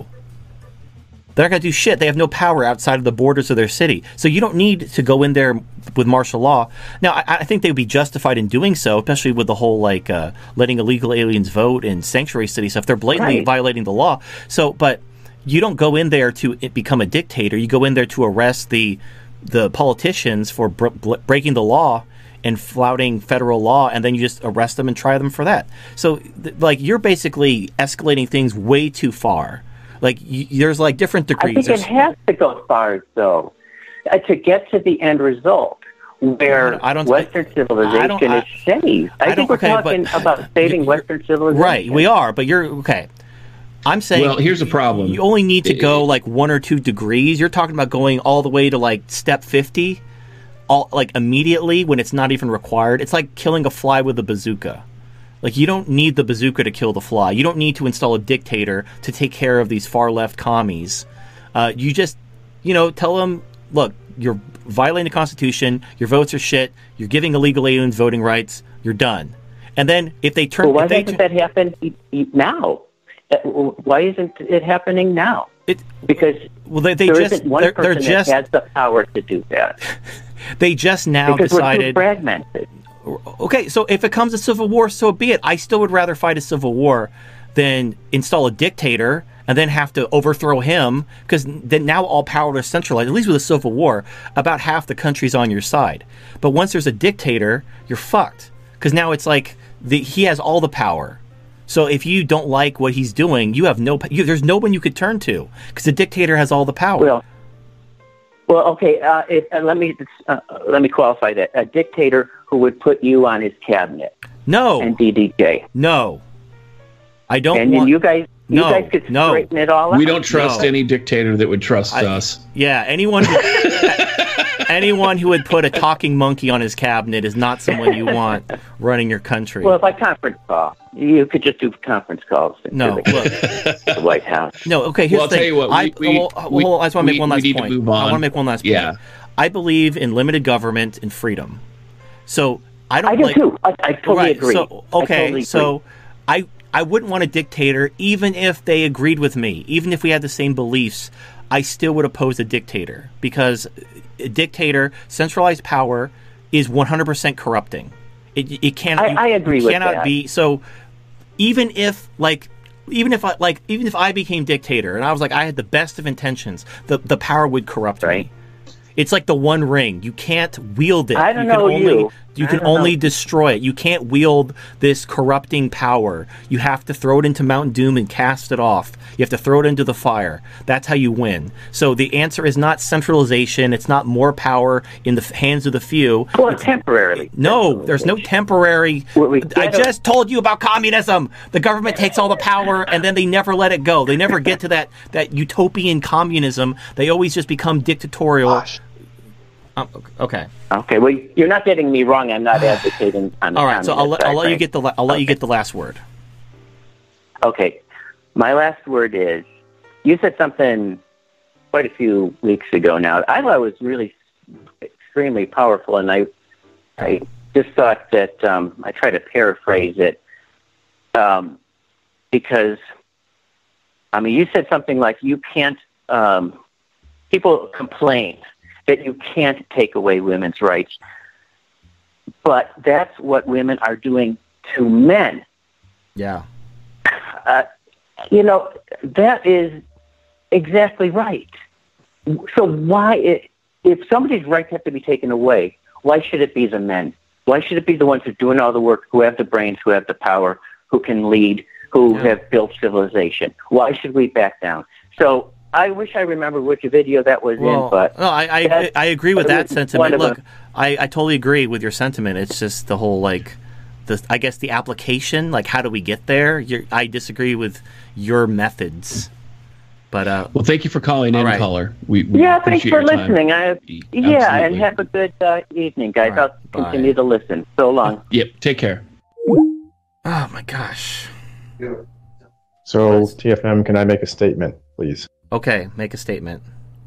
They're not going to do shit. They have no power outside of the borders of their city. So you don't need to go in there with martial law. Now, I, I think they would be justified in doing so, especially with the whole like uh, letting illegal aliens vote in sanctuary city stuff. They're blatantly Right. violating the law. So, but you don't go in there to it become a dictator. You go in there to arrest the the politicians for br- br- breaking the law and flouting federal law, and then you just arrest them and try them for that. So, th- like, you're basically escalating things way too far. Like, y- there's like different I degrees. think it There's- has to go far, though, uh, to get to the end result where I don't- Western I civilization don't- I- is saved. I, I think don't- we're okay, but- talking about saving you- Western civilization. right, we are, but you're okay. I'm saying, Well, here's the problem. You only need to It- go it- like one or two degrees. You're talking about going all the way to like step fifty, all like immediately when it's not even required. It's like killing a fly with a bazooka. Like, you don't need the bazooka to kill the fly. You don't need to install a dictator to take care of these far left commies. Uh, you just, you know, tell them, look, you're violating the Constitution. Your votes are shit. You're giving illegal aliens voting rights. You're done. And then if they turn, Well, why if they doesn't turn- that happen e- e- now? Uh, Why isn't it happening now? it, Because well, they, they there just isn't one they're, person they're just that has the power to do that. they just now Because we're too decided. fragmented. Okay, so if it comes to civil war, so be it. I still would rather fight a civil war than install a dictator and then have to overthrow him, because then now all power is centralized. At least with a civil war, about half the country's on your side. But once there's a dictator, you're fucked, because now it's like the, he has all the power. So if you don't like what he's doing, you have no. You, there's no one you could turn to, because the dictator has all the power. Well, well, okay. Uh, it, uh, let me uh, let me qualify that. A dictator who would put you on his cabinet no, and D D J, no, I don't and then want. you guys, you No, guys could no. straighten it all out. We don't trust No. any dictator that would trust I- us. Yeah, anyone who, anyone who would put a talking monkey on his cabinet is not someone you want running your country. Well, by conference call, you could just do conference calls. to no, the, look, the White House. no. Okay, here's Well, I'll the thing. tell you what, we- I, we- well, well, we- hold on, I just want to we- make one we last need to point. move I on. want to make one last point. Yeah. I believe in limited government and freedom. So I don't I do like. too. I, I totally right. agree. So I okay, totally so agree. I I wouldn't want a dictator, even if they agreed with me, even if we had the same beliefs. I still would oppose a dictator, because a dictator, centralized power, is one hundred percent corrupting. It, it can't. I- you- I agree you with cannot that. be so. Even if like. Even if I like, even if I became dictator and I was like, I had the best of intentions, the the power would corrupt Right. me. It's like the One Ring. You can't wield it. I don't you can know only, you. You I can don't only know. destroy it. You can't wield this corrupting power. You have to throw it into Mount Doom and cast it off. You have to throw it into the fire. That's how you win. So the answer is not centralization. It's not more power in the f- hands of the few. Well, temporarily. No, there's no temporary. Well, we I can't- just told you about communism. The government takes all the power and then they never let it go. They never get to that, that utopian communism. They always just become dictatorial. Gosh. Um, okay. Okay, well, you're not getting me wrong. I'm not advocating on the All right. So I'll, let- communist I'll side, let you right? get the la- I'll let you Okay. get the last word. Okay. My last word is, you said something quite a few weeks ago now. I thought it was really extremely powerful, and I I just thought that um, I try to paraphrase it um, because, I mean, you said something like you can't, um, people complain that you can't take away women's rights, but that's what women are doing to men. Yeah. Uh, you know, that is exactly right. So why, it, if somebody's rights have to be taken away, why should it be the men? Why should it be the ones who are doing all the work, who have the brains, who have the power, who can lead, who Yeah. have built civilization? Why should we back down? So I wish I remember which video that was Well, in, but no, I I, that's- I agree with but it that was sentiment. one of Look, them. I, I totally agree with your sentiment. It's just the whole like, the I guess the application. Like, how do we get there? You're, I disagree with your methods. But uh, Well, thank you for calling in, All right. caller. We, we yeah, thanks appreciate for your time. listening. I, Absolutely. yeah, and have a good uh, evening, guys. All right, I'll bye. continue to listen. So long. Yep. Take care. oh my gosh. So, T F M, can I make a statement, please? Okay, make a statement.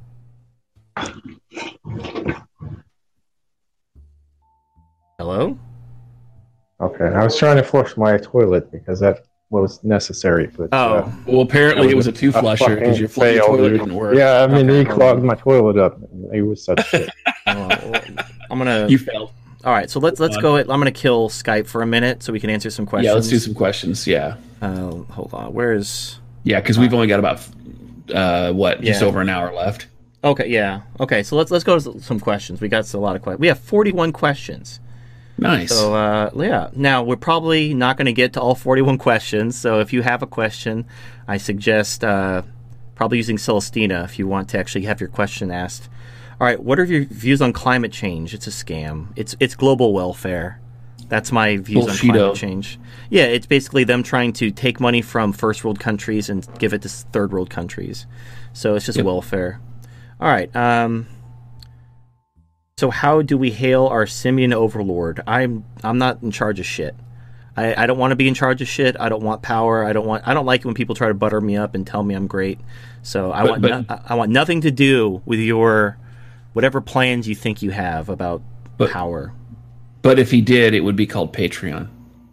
Hello? Okay, I was trying to flush my toilet because that was necessary. But, Oh. uh, Well, apparently that it was a two flusher fucking because your fl- your fail, toilet dude. didn't work. Yeah, I mean, Okay, he hold clogged on. my toilet up. It was such shit. Oh, well, I'm gonna. You failed. All right, so let's let's go. I'm gonna kill Skype for a minute so we can answer some questions. Yeah, let's do some questions. Yeah. Uh, hold on. Where's? Yeah, because we've only got about uh, what, just Yeah. over an hour left. Okay, yeah. Okay, so let's let's go to some questions. We got a lot of questions. We have forty-one questions. Nice. So uh, yeah. Now we're probably not going to get to all forty-one questions. So if you have a question, I suggest uh, probably using Celestina if you want to actually have your question asked. All right. What are your views on climate change? It's a scam. It's it's global welfare. That's my views on Bullshito. climate change. Yeah, it's basically them trying to take money from first world countries and give it to third world countries. So it's just Yep. welfare. All right. Um, so how do we hail our simian overlord? I'm I'm not in charge of shit. I, I don't want to be in charge of shit. I don't want power. I don't want. I don't like it when people try to butter me up and tell me I'm great. So I But- want. but- no, I- I want nothing to do with your whatever plans you think you have about But- power. But if he did, it would be called Patreon.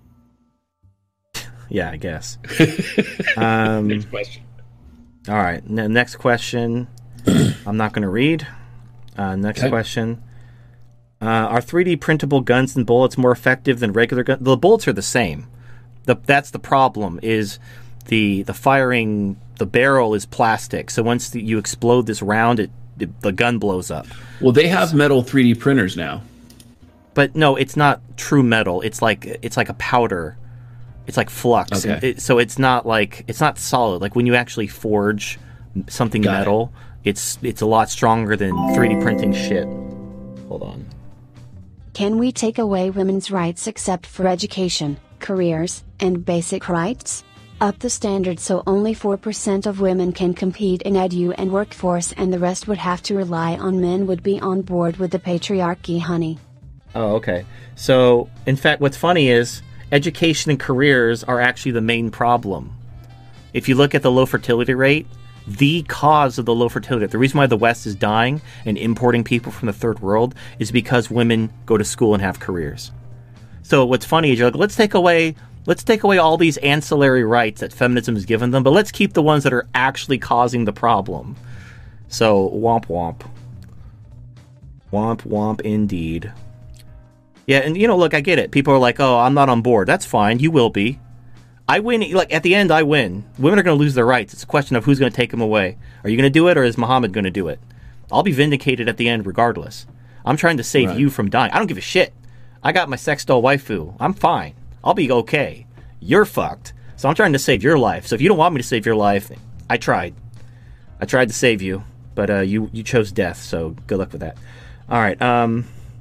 Yeah, I guess. um, Next question. All right. N- next question. I'm not going to read. Uh, next Okay. question. Uh, are three D printable guns and bullets more effective than regular guns? The bullets are the same. The, that's the problem. Is the the firing the barrel is plastic. So once the, you explode this round, it, it the gun blows up. Well, they have metal three D printers now. But no, it's not true metal. It's like it's like a powder. It's like flux. Okay. It, so it's not like it's not solid. Like when you actually forge something Got it. metal, it's it's a lot stronger than three D printing shit. Hold on. Can we take away women's rights except for education, careers, and basic rights? Up the standard so only four percent of women can compete in edu and workforce and the rest would have to rely on men would be on board with the patriarchy, honey. Oh, okay. So, in fact, what's funny is education and careers are actually the main problem. If you look at the low fertility rate, the cause of the low fertility rate, the reason why the West is dying and importing people from the third world is because women go to school and have careers. So what's funny is you're like, let's take away let's take away all these ancillary rights that feminism has given them, but let's keep the ones that are actually causing the problem. So womp womp. Womp womp indeed. Yeah, and you know, look, I get it. People are like, "Oh, I'm not on board." That's fine. You will be. I win. Like at the end, I win. Women are going to lose their rights. It's a question of who's going to take them away. Are you going to do it, or is Muhammad going to do it? I'll be vindicated at the end regardless. I'm trying to save Right. you from dying. I don't give a shit. I got my sex doll waifu. I'm fine. I'll be okay. You're fucked. So I'm trying to save your life. So if you don't want me to save your life, I tried. I tried to save you, but uh, you you chose death. So good luck with that. All right. Um.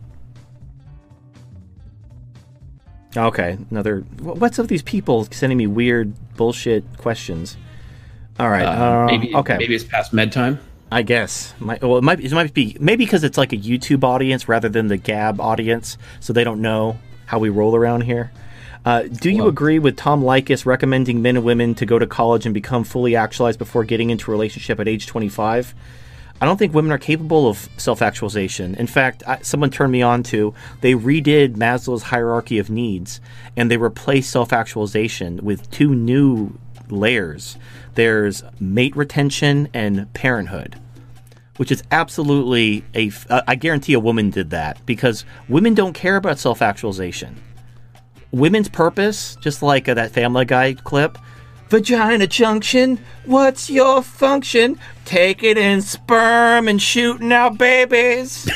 Okay. Another. What's up with these people sending me weird bullshit questions? All right. Uh, um, maybe okay. maybe it's past med time. I guess. My, well, it might, it might be maybe because it's like a YouTube audience rather than the Gab audience, so they don't know how we roll around here. Uh, do you Well- agree with Tom Likas recommending men and women to go to college and become fully actualized before getting into a relationship at age twenty-five? I don't think women are capable of self-actualization. In fact, I, someone turned me on to, they redid Maslow's hierarchy of needs, and they replaced self-actualization with two new layers. There's mate retention and parenthood, which is absolutely a. Uh, I guarantee a woman did that because women don't care about self-actualization. Women's purpose, just like uh, that Family Guy clip, vagina junction, what's your function? Take it in sperm and shooting out babies.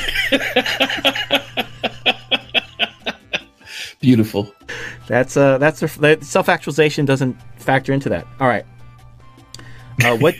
Beautiful. That's uh, that's their, that self-actualization doesn't factor into that. All right. Uh, what?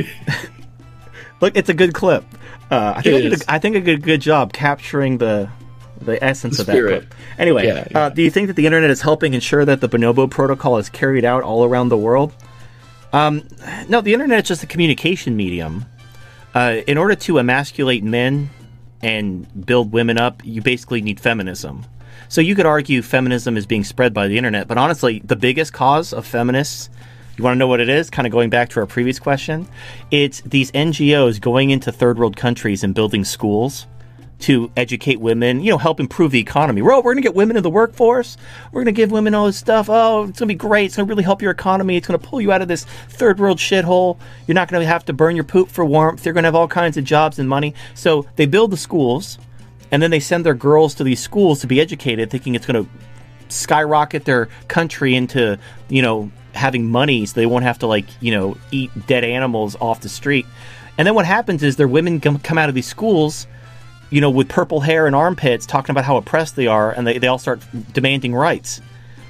Look, it's a good clip. Uh, I think It I did, is. a, I think I did a good job capturing the the essence The of that spirit. clip. Anyway, Yeah, yeah. Uh, do you think that the internet is helping ensure that the Bonobo protocol is carried out all around the world? Um, no, the internet is just a communication medium. Uh, in order to emasculate men and build women up, you basically need feminism. So you could argue feminism is being spread by the internet, but honestly, the biggest cause of feminists, you want to know what it is? Kind of going back to our previous question. It's these N G Os going into third world countries and building schools to educate women, you know, help improve the economy. Well, we're going to get women in the workforce. We're going to give women all this stuff. Oh, it's going to be great. It's going to really help your economy. It's going to pull you out of this third world shithole. You're not going to have to burn your poop for warmth. You're going to have all kinds of jobs and money. So they build the schools, and then they send their girls to these schools to be educated, thinking it's going to skyrocket their country into, you know, having money so they won't have to, like, you know, eat dead animals off the street. And then what happens is their women come, come out of these schools, you know, with purple hair and armpits, talking about how oppressed they are, and they, they all start demanding rights.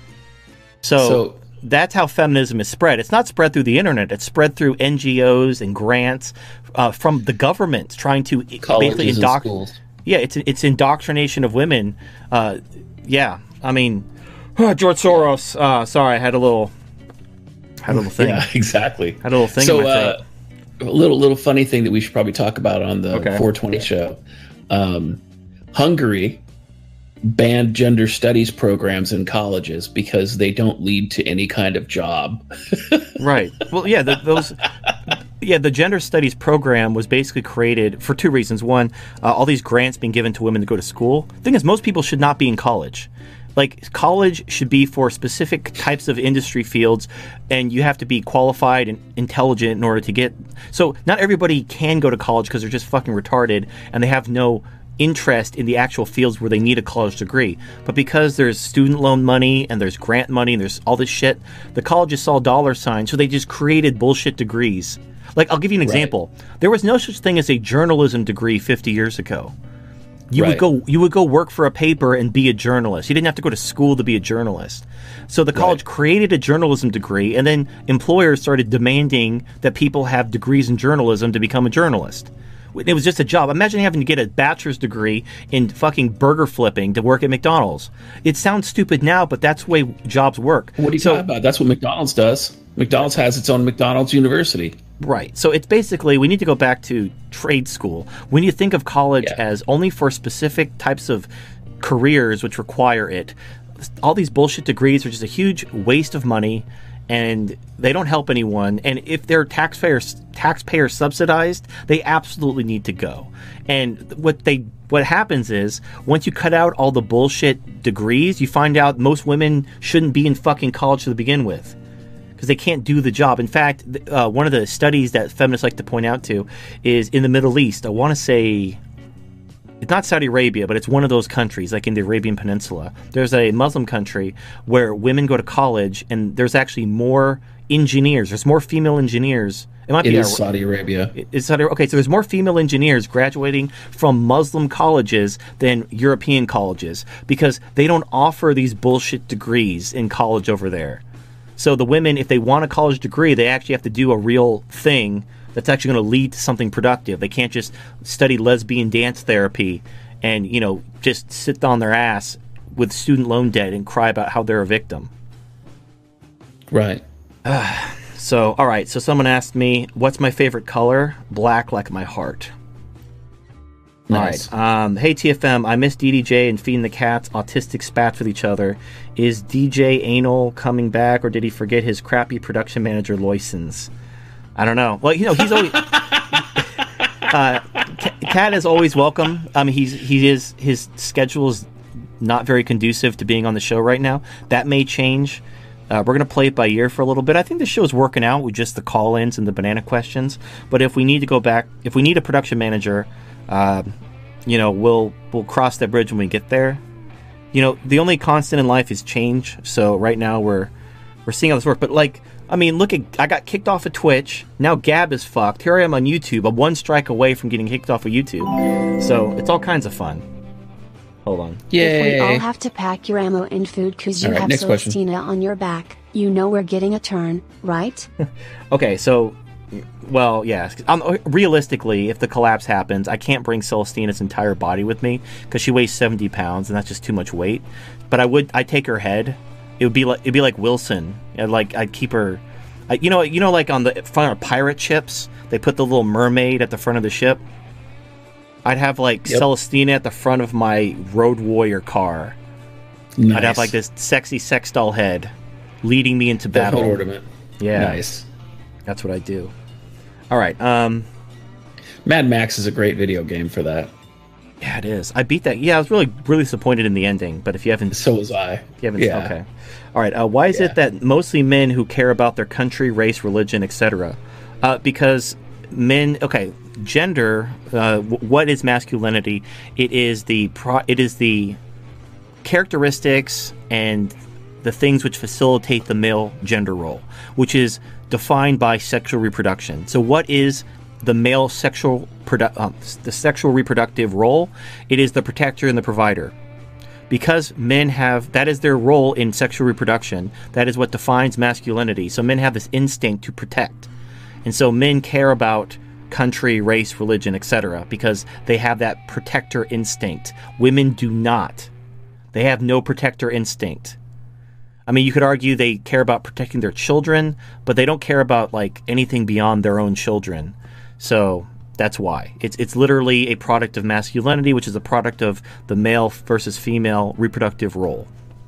So, So- that's how feminism is spread. It's not spread through the internet. It's spread through N G Os and grants uh, from the government trying to basically Colleges and indoct- schools. Yeah, it's it's indoctrination of women. Uh, yeah, I mean, George Soros. Uh, sorry, I had a little, had a little thing. Yeah, exactly. Had a little thing. So, in my uh, throat. a little little funny thing that we should probably talk about on the Okay. four twenty show. Um, Hungary banned gender studies programs in colleges because they don't lead to any kind of job. Right. Well, yeah, the, those. Yeah, the gender studies program was basically created for two reasons. One, uh, all these grants being given to women to go to school. The thing is, most people should not be in college. Like, college should be for specific types of industry fields, and you have to be qualified and intelligent in order to get. So, not everybody can go to college because they're just fucking retarded and they have no interest in the actual fields where they need a college degree. But because there's student loan money and there's grant money and there's all this shit, the colleges saw dollar signs, so they just created bullshit degrees. Like, I'll give you an example. There was no such thing as a journalism degree fifty years ago. You Right. would go you would go work for a paper and be a journalist. You didn't have to go to school to be a journalist. So the college Right. created a journalism degree, and then employers started demanding that people have degrees in journalism to become a journalist. It was just a job. Imagine having to get a bachelor's degree in fucking burger flipping to work at McDonald's. It sounds stupid now, but that's the way jobs work. What are you So- talking about? That's what McDonald's does. McDonald's has its own McDonald's University. Right. So it's basically, we need to go back to trade school. We need to think of college Yeah. as only for specific types of careers which require it. All these bullshit degrees are just a huge waste of money, and they don't help anyone. And if they're taxpayer taxpayer subsidized, they absolutely need to go. And what they what happens is, once you cut out all the bullshit degrees, you find out most women shouldn't be in fucking college to begin with, because they can't do the job. In fact, th- uh, one of the studies that feminists like to point out to is in the Middle East. I want to say it's not Saudi Arabia, but it's one of those countries, like in the Arabian Peninsula. There's a Muslim country where women go to college, and there's actually more engineers. There's more female engineers, It might It be is Iraq. Saudi Arabia. It's Saudi, okay, so there's more female engineers graduating from Muslim colleges than European colleges because they don't offer these bullshit degrees in college over there. So the women, if they want a college degree, they actually have to do a real thing that's actually going to lead to something productive. They can't just study lesbian dance therapy and, you know, just sit on their ass with student loan debt and cry about how they're a victim. Right. So, all right. So someone asked me, what's my favorite color? Black like my heart. Nice. All right. Um, hey, T F M. I miss D D J and Feeding the Cats. Autistic spats with each other. Is D J Anal coming back, or did he forget his crappy production manager, Loisons? I don't know. Well, you know, he's always... uh, Cat is always welcome. I mean, he's, he is, his schedule is not very conducive to being on the show right now. That may change. Uh, we're going to play it by ear for a little bit. I think the show's working out with just the call-ins and the banana questions. But if we need to go back, if we need a production manager, uh, you know, we'll we'll cross that bridge when we get there. You know, the only constant in life is change. So right now we're we're seeing how this works. But like, I mean, look at I got kicked off of Twitch. Now Gab is fucked. Here I am on YouTube. I'm one strike away from getting kicked off of YouTube. So it's all kinds of fun. Hold on. If we all have to pack your ammo and food because you All right, have next question. Celestina on your back, you know we're getting a turn, right? Okay, so, well, yeah. Um, realistically, if the collapse happens, I can't bring Celestina's entire body with me because she weighs seventy pounds, and that's just too much weight. But I would, I'd take her head. It would be like, it'd be like Wilson. I'd like, I'd keep her. I, you know, you know, like on the front of pirate ships, they put the little mermaid at the front of the ship. I'd have like Yep. Celestina at the front of my Road Warrior car. Nice. I'd have like this sexy sex doll head leading me into The battle. whole ornament. Yeah, Nice. that's what I do. All right. Um, Mad Max is a great video game for that. yeah, it is. I beat that. Yeah, I was really, really disappointed in the ending. But if you haven't, So was I. if you haven't, Yeah. okay. All right. Uh, why is Yeah. it that mostly men who care about their country, race, religion, et cetera? Uh, because men. Okay, gender. Uh, w- what is masculinity? It is the pro. It is the characteristics and the things which facilitate the male gender role, which is defined by sexual reproduction. So what is the male sexual produ- um, the sexual reproductive role? It is the protector and the provider. Because men have, that is their role in sexual reproduction, that is what defines masculinity. So men have this instinct to protect. And so men care about country, race, religion, et cetera, because they have that protector instinct. Women do not. They have no protector instinct. I mean, you could argue they care about protecting their children, but they don't care about like anything beyond their own children. So that's why. It's it's literally a product of masculinity, which is a product of the male versus female reproductive role.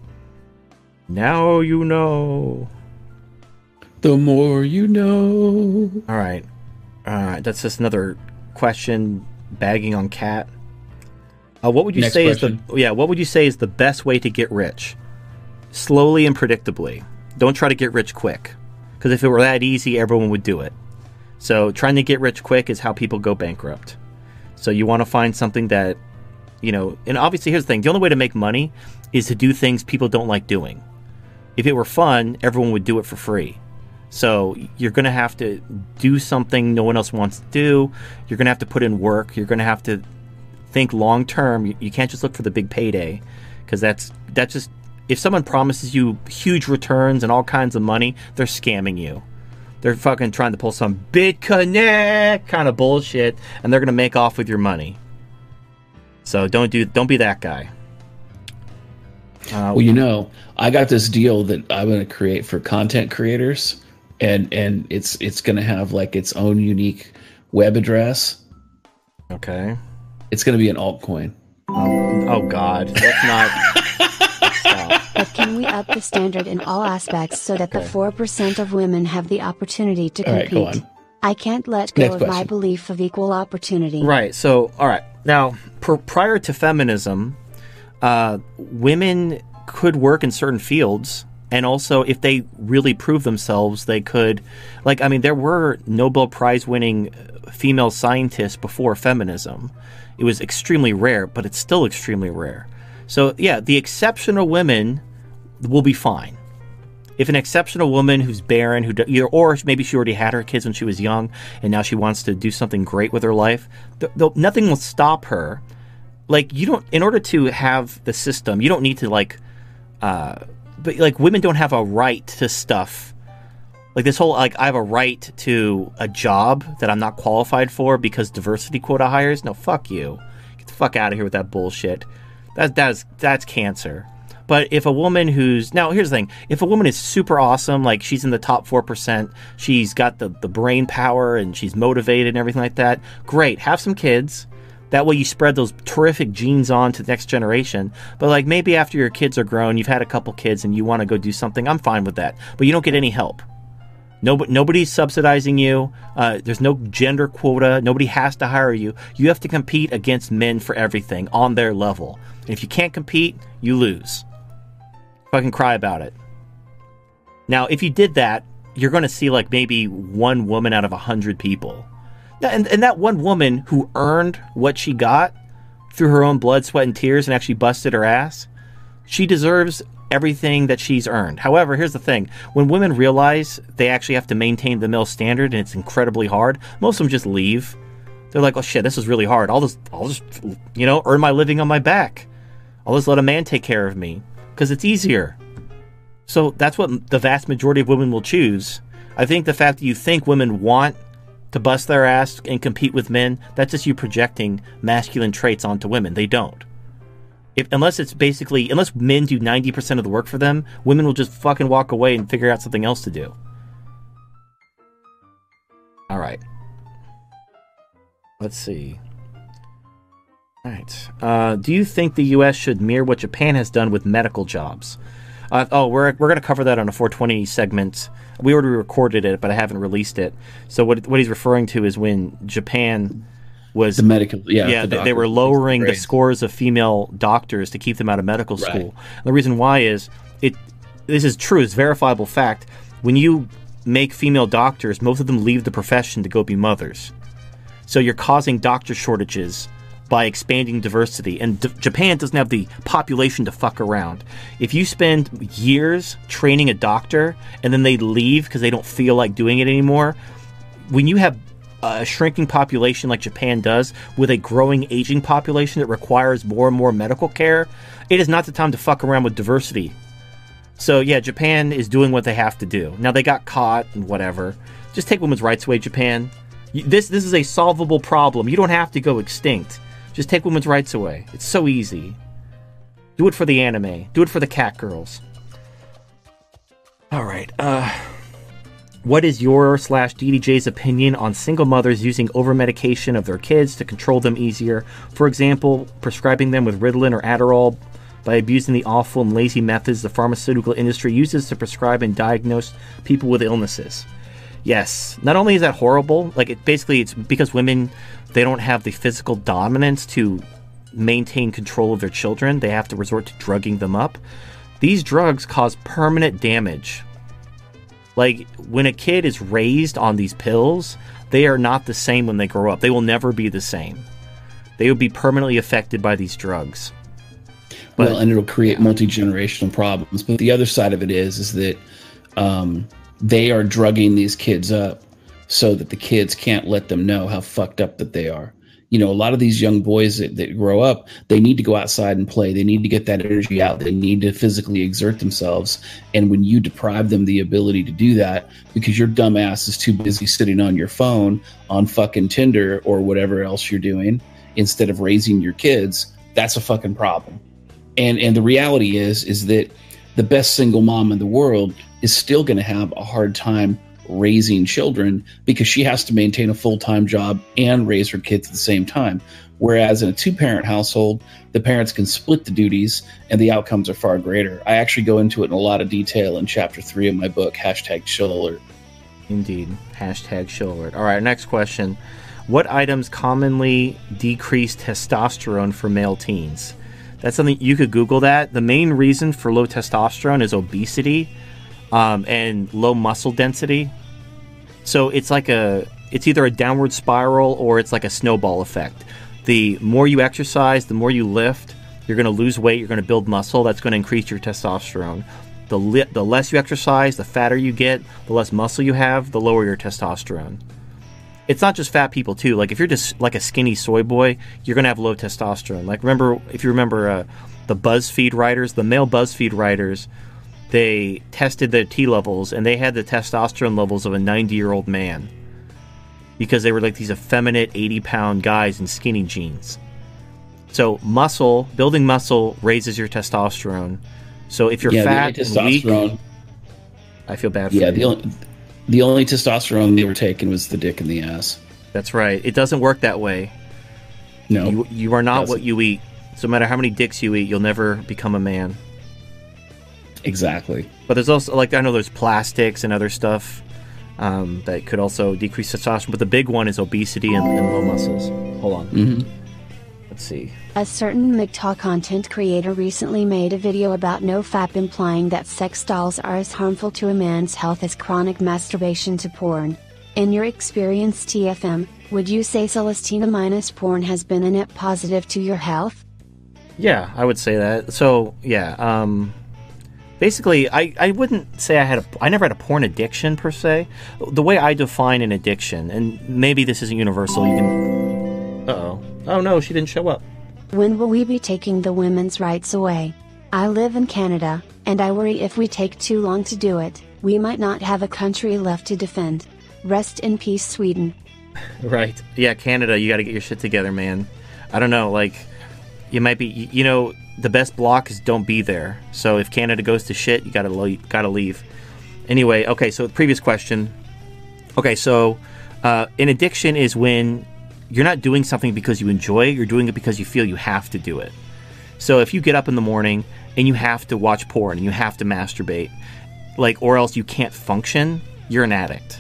Now you know. The more you know. All right. All right. That's just another question bagging on Cat. Uh, what would you Next say question. is the yeah? What would you say is the best way to get rich? Slowly and predictably. Don't try to get rich quick, because if it were that easy, everyone would do it. So trying to get rich quick is how people go bankrupt. So you want to find something that, you know, and obviously here's the thing: the only way to make money is to do things people don't like doing. If it were fun, everyone would do it for free. So you're going to have to do something no one else wants to do. You're going to have to put in work. You're going to have to think long term. You, you can't just look for the big payday, because that's that's just, if someone promises you huge returns and all kinds of money, they're scamming you. They're fucking trying to pull some BitConnect kind of bullshit, and they're going to make off with your money. So don't do don't be that guy. Uh, Well, you know, I got this deal that I'm going to create for content creators, and and it's it's going to have like its own unique web address. okay. It's going to be an altcoin. Oh, oh God. Let's not. Stop. But can we up the standard in all aspects so that the Okay. four percent of women have the opportunity to All right, compete? go on. I can't let go Next of my question. belief of equal opportunity. Right. So, all right. Now, pr- prior to feminism, uh, women could work in certain fields, and also if they really prove themselves, they could. Like, I mean, there were Nobel Prize-winning female scientists before feminism. It was extremely rare, but it's still extremely rare. So, yeah, the exceptional women will be fine. If an exceptional woman who's barren, who do, or maybe she already had her kids when she was young, and now she wants to do something great with her life, th- th- nothing will stop her. Like, you don't, in order to have the system, you don't need to, like, uh, but, like, women don't have a right to stuff. Like, this whole, like, I have a right to a job that I'm not qualified for because diversity quota hires. No, fuck you. Get the fuck out of here with that bullshit. That, that is, that's cancer. But if a woman who's... Now, here's the thing. If a woman is super awesome, like she's in the top four percent, she's got the, the brain power and she's motivated and everything like that, great. Have some kids. That way you spread those terrific genes on to the next generation. But like maybe after your kids are grown, you've had a couple kids and you want to go do something, I'm fine with that. But you don't get any help. Nobody, nobody's subsidizing you. Uh, there's no gender quota. Nobody has to hire you. You have to compete against men for everything on their level. And if you can't compete, you lose. Fucking cry about it. Now, if you did that, you're going to see like maybe one woman out of a hundred people. And, and that one woman who earned what she got through her own blood, sweat, and tears and actually busted her ass, she deserves everything that she's earned. However, here's the thing. When women realize they actually have to maintain the male standard and it's incredibly hard, most of them just leave. They're like, oh shit, this is really hard. I'll just, I'll just, you know, earn my living on my back. I'll just let a man take care of me. Because it's easier. So that's what the vast majority of women will choose. I think the fact that you think women want to bust their ass and compete with men, that's just you projecting masculine traits onto women. They don't. If, unless it's basically, unless men do ninety percent of the work for them, women will just fucking walk away and figure out something else to do. All right. Let's see. All right. Uh, do you think the U S should mirror what Japan has done with medical jobs? Uh, oh, we're we're going to cover that on a four twenty segment. We already recorded it, but I haven't released it. So what what he's referring to is when Japan was... The medical, yeah. Yeah, the they, they were lowering the grades. scores of female doctors to keep them out of medical Right. school. The reason why is, it. this is true, it's verifiable fact. When you make female doctors, most of them leave the profession to go be mothers. So you're causing doctor shortages by expanding diversity. And D- Japan doesn't have the population to fuck around. If you spend years training a doctor and then they leave because they don't feel like doing it anymore, when you have a shrinking population like Japan does with a growing aging population that requires more and more medical care, it is not the time to fuck around with diversity. So yeah, Japan is doing what they have to do. Now they got caught and whatever. Just take women's rights away, Japan. This this is a solvable problem. You don't have to go extinct. Just take women's rights away. It's so easy. Do it for the anime. Do it for the cat girls. All right. Uh, what is your slash D D J's opinion on single mothers using over-medication of their kids to control them easier? For example, prescribing them with Ritalin or Adderall by abusing the awful and lazy methods the pharmaceutical industry uses to prescribe and diagnose people with illnesses. Yes. Not only is that horrible, like it basically it's because women, they don't have the physical dominance to maintain control of their children. They have to resort to drugging them up. These drugs cause permanent damage. Like when a kid is raised on these pills, they are not the same when they grow up. They will never be the same. They will be permanently affected by these drugs. But, well, and it'll create multi-generational problems. But the other side of it is, is that um, they are drugging these kids up so that the kids can't let them know how fucked up that they are. You know, a lot of these young boys that, that grow up, they need to go outside and play. They need to get that energy out. They need to physically exert themselves. And when you deprive them the ability to do that because your dumb ass is too busy sitting on your phone on fucking Tinder or whatever else you're doing instead of raising your kids, that's a fucking problem. And and the reality is, is that the best single mom in the world is still going to have a hard time raising children because she has to maintain a full-time job and raise her kids at the same time. Whereas in a two-parent household, the parents can split the duties and the outcomes are far greater. I actually go into it in a lot of detail in chapter three of my book, hashtag Chill Alert. Indeed. Hashtag Chill Alert. All right, next question. What items commonly decrease testosterone for male teens? That's something you could Google that. The main reason for low testosterone is obesity um, and low muscle density. So it's like a, it's either a downward spiral or it's like a snowball effect. The more you exercise, the more you lift, you're going to lose weight, you're going to build muscle. That's going to increase your testosterone. the li- the less you exercise, the fatter you get, the less muscle you have, the lower your testosterone. It's not just fat people too. Like if you're just like a skinny soy boy, you're gonna have low testosterone. Like remember, if you remember uh, the BuzzFeed writers, the male BuzzFeed writers, they tested their T levels and they had the testosterone levels of a ninety-year-old man because they were like these effeminate eighty-pound guys in skinny jeans. So muscle, building muscle raises your testosterone. So if you're yeah, fat the and weak, testosterone. I feel bad for Yeah, you. the only, the only testosterone they were taking was the dick in the ass. That's right. It doesn't work that way. No. You, you are not doesn't. what you eat. So no matter how many dicks you eat, you'll never become a man. Exactly. But there's also, like, I know there's plastics and other stuff um, that could also decrease testosterone. But the big one is obesity and, and low muscles. Hold on. Mm-hmm. Let's see. A certain M G T O W content creator recently made a video about NoFap implying that sex dolls are as harmful to a man's health as chronic masturbation to porn. In your experience, T F M, would you say Celestina minus porn has been a net positive to your health? Yeah, I would say that. So, yeah. Um, basically, I, I wouldn't say I had a... I never had a porn addiction, per se. The way I define an addiction, and maybe this isn't universal, you can... Uh-oh. Oh, no, she didn't show up. When will we be taking the women's rights away? I live in Canada, and I worry if we take too long to do it, we might not have a country left to defend. Rest in peace, Sweden. Right. Yeah, Canada, you got to get your shit together, man. I don't know, like, you might be, you know, the best block is don't be there. So if Canada goes to shit, you got to lo- gotta leave. Anyway, okay, so the previous question. Okay, so uh, an addiction is when you're not doing something because you enjoy it, you're doing it because you feel you have to do it. So if you get up in the morning and you have to watch porn and you have to masturbate, like, or else you can't function, you're an addict.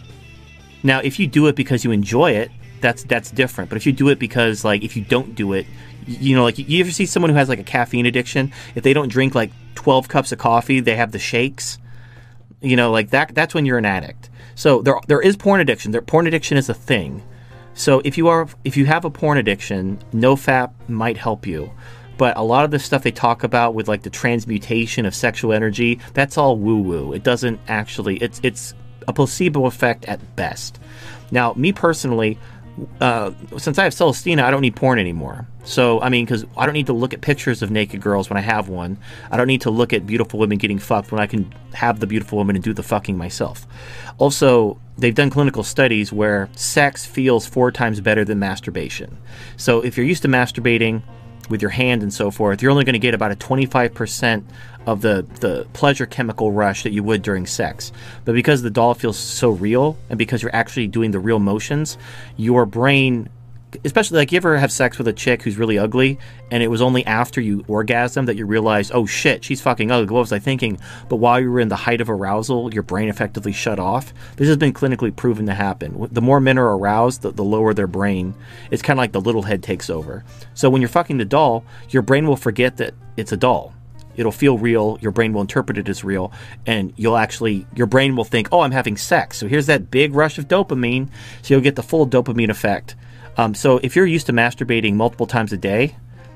Now, if you do it because you enjoy it, that's that's different. But if you do it because, like, if you don't do it, you know, like, you ever see someone who has, like, a caffeine addiction? If they don't drink, like, twelve cups of coffee, they have the shakes. You know, like, that. that's when you're an addict. So there there is porn addiction. There, porn addiction is a thing. So if you are, if you have a porn addiction, NoFap might help you. But a lot of the stuff they talk about with, like, the transmutation of sexual energy, that's all woo-woo. It doesn't actually, it's it's a placebo effect at best. Now, me personally, uh, since I have Celestina, I don't need porn anymore. So, I mean, because I don't need to look at pictures of naked girls when I have one. I don't need to look at beautiful women getting fucked when I can have the beautiful woman and do the fucking myself. Also, they've done clinical studies where sex feels four times better than masturbation. So if you're used to masturbating with your hand and so forth, you're only going to get about a twenty-five percent of the, the pleasure chemical rush that you would during sex. But because the doll feels so real, and because you're actually doing the real motions, your brain, especially, like, you ever have sex with a chick who's really ugly, and it was only after you orgasm that you realize, oh shit, she's fucking ugly, what was I thinking? But while you were in the height of arousal, your brain effectively shut off. This has been clinically proven to happen. The more men are aroused, the, the lower their brain. It's kind of like the little head takes over. So when you're fucking the doll, your brain will forget that it's a doll. It'll feel real, your brain will interpret it as real, and you'll actually, your brain will think, oh, I'm having sex. So here's that big rush of dopamine, so you'll get the full dopamine effect. Um, so if you're used to masturbating multiple times a day,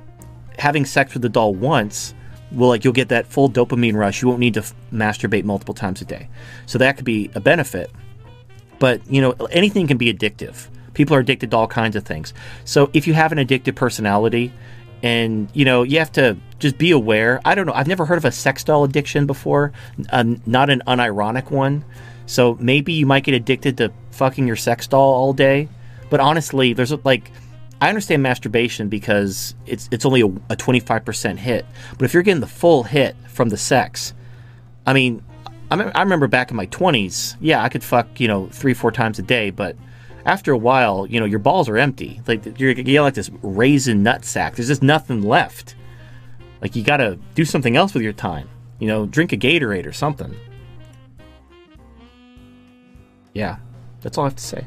having sex with the doll once will, like, you'll get that full dopamine rush. You won't need to f- masturbate multiple times a day. So that could be a benefit. But, you know, anything can be addictive. People are addicted to all kinds of things. So if you have an addictive personality, and, you know, you have to just be aware. I don't know. I've never heard of a sex doll addiction before, uh, not an unironic one. So maybe you might get addicted to fucking your sex doll all day. But honestly, there's, like, I understand masturbation because it's it's only a, a twenty-five percent hit. But if you're getting the full hit from the sex, I mean, I, me- I remember back in my twenties, yeah, I could fuck, you know, three, four times a day. But after a while, you know, your balls are empty. Like, you're, you're like this raisin nut sack. There's just nothing left. Like, you got to do something else with your time. You know, drink a Gatorade or something. Yeah, that's all I have to say.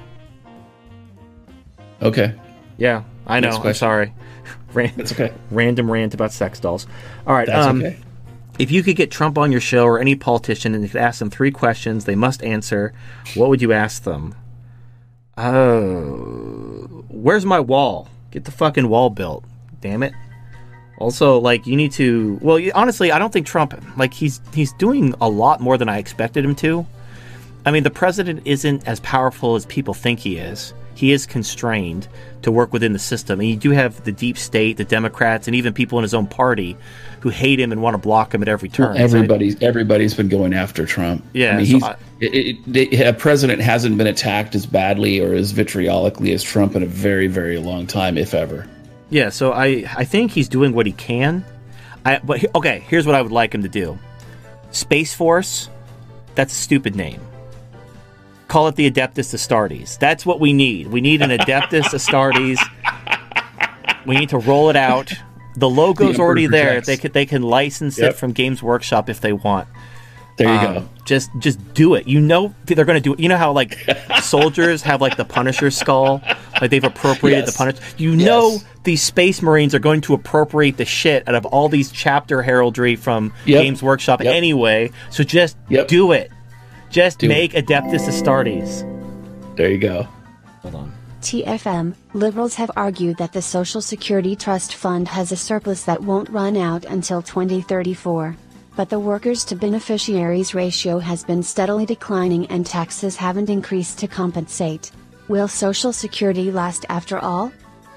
Okay. Yeah, I know. I'm sorry. Ran- That's okay. Random rant about sex dolls. All right. That's um, okay. If you could get Trump on your show or any politician and you could ask them three questions they must answer, what would you ask them? Oh, where's my wall? Get the fucking wall built. Damn it. Also, like, you need to... Well, you, honestly, I don't think Trump... Like, he's he's doing a lot more than I expected him to. I mean, the president isn't as powerful as people think he is. He is constrained to work within the system. And you do have the deep state, the Democrats, and even people in his own party who hate him and want to block him at every turn. Well, everybody's, so, everybody's been going after Trump. Yeah. I mean, so he's, I, it, it, a president hasn't been attacked as badly or as vitriolically as Trump in a very, very long time, if ever. Yeah, so I, I think he's doing what he can. I, but okay, here's what I would like him to do. Space Force, that's a stupid name. Call it the Adeptus Astartes. That's what we need. We need an Adeptus Astartes. We need to roll it out. The logo's The already there. protects. They could they can license Yep. it from Games Workshop if they want. There you Um, go. Just just do it. You know they're going to do it. You know how like soldiers have like the Punisher skull, like they've appropriated Yes. the Punisher. You know Yes. these Space Marines are going to appropriate the shit out of all these chapter heraldry from Yep. Games Workshop Yep. anyway. So just Yep. do it. Just Do make Adeptus Astartes. There you go. Hold on. T F M, liberals have argued that the Social Security Trust Fund has a surplus that won't run out until twenty thirty-four. But the workers to beneficiaries ratio has been steadily declining and taxes haven't increased to compensate. Will Social Security last after all?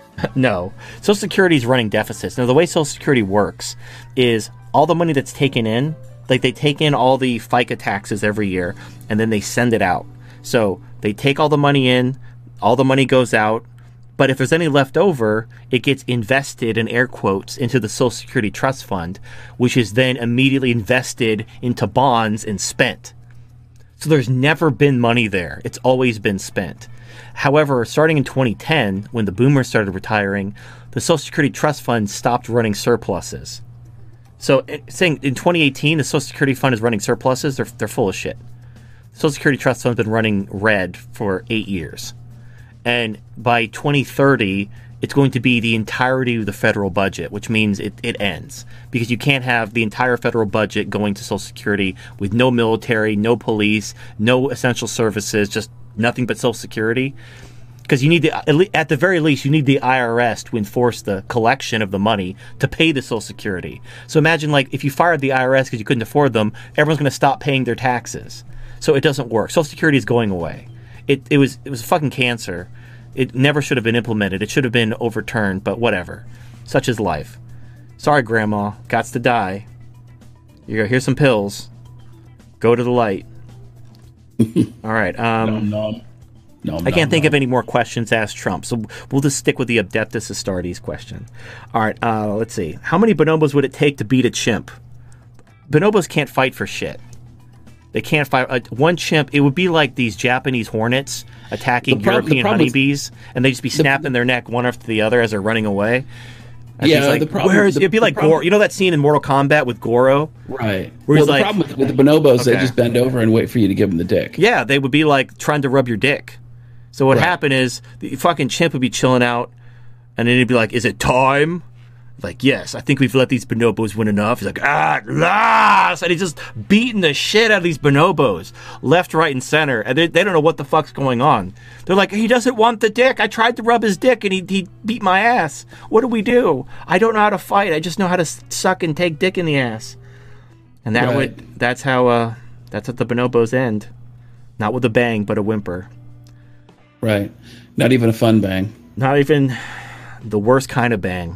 No. Social Security is running deficits. Now, the way Social Security works is all the money that's taken in, like they take in all the FICA taxes every year, and then they send it out. So they take all the money in, all the money goes out, but if there's any left over, it gets invested, in air quotes, into the Social Security Trust Fund, which is then immediately invested into bonds and spent. So there's never been money there. It's always been spent. However, starting in twenty ten, when the boomers started retiring, the Social Security Trust Fund stopped running surpluses. So saying in twenty eighteen, the Social Security Fund is running surpluses, they're, they're full of shit. The Social Security Trust Fund's been running red for eight years. And by twenty thirty, it's going to be the entirety of the federal budget, which means it, it ends. Because you can't have the entire federal budget going to Social Security with no military, no police, no essential services, just nothing but Social Security. Because you need the, at the very least, you need the I R S to enforce the collection of the money to pay the Social Security. So imagine, like, if you fired the I R S because you couldn't afford them, everyone's going to stop paying their taxes. So it doesn't work. Social Security is going away. It it was it was a fucking cancer. It never should have been implemented. It should have been overturned, but whatever. Such is life. Sorry, Grandma. Gots to die. You go, here's some pills. Go to the light. All right. Um, No, no. No, I can't think of any more questions to ask Trump, so we'll just stick with the Adeptus Astartes question. All right, uh, let's see. How many bonobos would it take to beat a chimp? Bonobos can't fight for shit. They can't fight. Uh, one chimp, it would be like these Japanese hornets attacking The prob- the European problem is- honeybees, and they'd just be snapping their neck one after the other as they're running away. And Yeah, he's like, the problem- where is, the- it'd be the like problem- Goro. You know that scene in Mortal Kombat with Goro? Right. Where Well, he's the like- problem with, with the bonobos, they Okay. just bend over and wait for you to give them the dick. Yeah, they would be like trying to rub your dick. So what Right. happened is the fucking chimp would be chilling out, and then he'd be like, "Is it time?" Like, yes, I think we've let these bonobos win enough. He's like, ah, last, and he's just beating the shit out of these bonobos, left, right, and center, and they, they don't know what the fuck's going on. They're like, he doesn't want the dick. I tried to rub his dick, and he he beat my ass. What do we do? I don't know how to fight. I just know how to s- suck and take dick in the ass. And that Right. would that's how uh that's how the bonobos end. Not with a bang, but a whimper. Right. Not even a fun bang. Not even the worst kind of bang.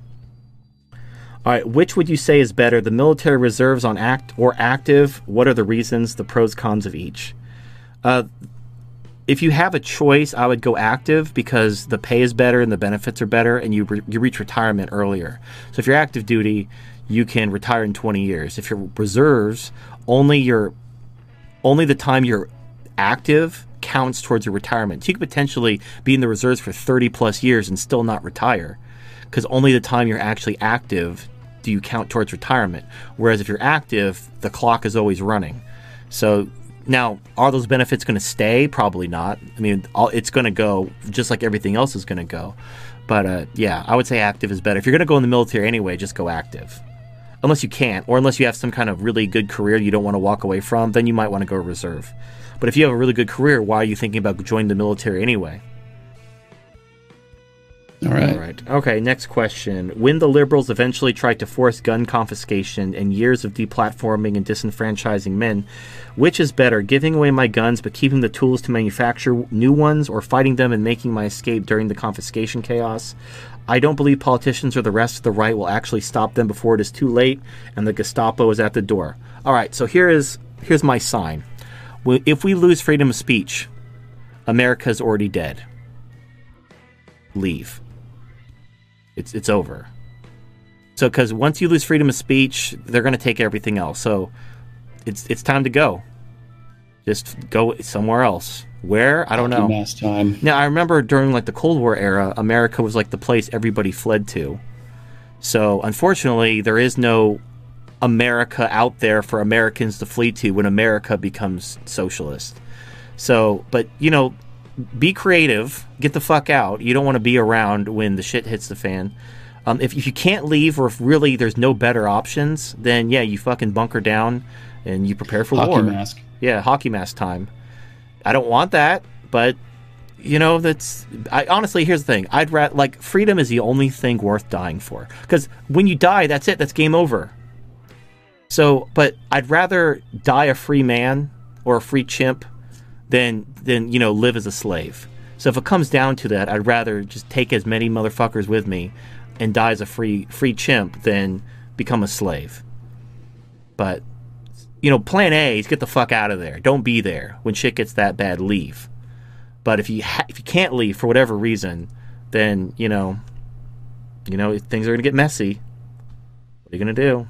All right, which would you say is better, the military reserves on act or active? What are the reasons, the pros, cons of each? Uh, if you have a choice, I would go active because the pay is better and the benefits are better, and you re- you reach retirement earlier. So if you're active duty, you can retire in twenty years. If you're reserves, only your only the time you're active counts towards your retirement. So you could potentially be in the reserves for thirty plus years and still not retire, because only the time you're actually active do you count towards retirement. Whereas if you're active, the clock is always running. So now, are those benefits going to stay? Probably not. I mean, all, it's going to go just like everything else is going to go. But uh, yeah, I would say active is better. If you're going to go in the military anyway, just go active. Unless you can't, or unless you have some kind of really good career you don't want to walk away from, then you might want to go reserve. But if you have a really good career, why are you thinking about joining the military anyway? All right. All right. Okay, next question. When the liberals eventually tried to force gun confiscation and years of deplatforming and disenfranchising men, which is better, giving away my guns but keeping the tools to manufacture new ones, or fighting them and making my escape during the confiscation chaos? I don't believe politicians or the rest of the right will actually stop them before it is too late and the Gestapo is at the door. All right, so here is here's my sign. If we lose freedom of speech, America's already dead. Leave. It's it's over. So, because once you lose freedom of speech, they're going to take everything else. So, it's it's time to go. Just go somewhere else. Where? I don't know. Mass time. Now, I remember during like the Cold War era, America was like the place everybody fled to. So, unfortunately, there is no America out there for Americans to flee to when America becomes socialist. So, but, you know, be creative. Get the fuck out. You don't want to be around when the shit hits the fan. Um, if, if you can't leave, or if really there's no better options, then yeah, you fucking bunker down and you prepare for hockey war. Mask. Yeah, hockey mask time. I don't want that, but you know, that's. I honestly, here's the thing. I'd rather, like, freedom is the only thing worth dying for, because when you die, that's it. That's game over. So, but I'd rather die a free man or a free chimp than than you know live as a slave. So if it comes down to that, I'd rather just take as many motherfuckers with me and die as a free free chimp than become a slave. But you know, plan A is get the fuck out of there. Don't be there when shit gets that bad. Leave. But if you ha- if you can't leave for whatever reason, then you know, you know things are gonna get messy. What are you gonna do?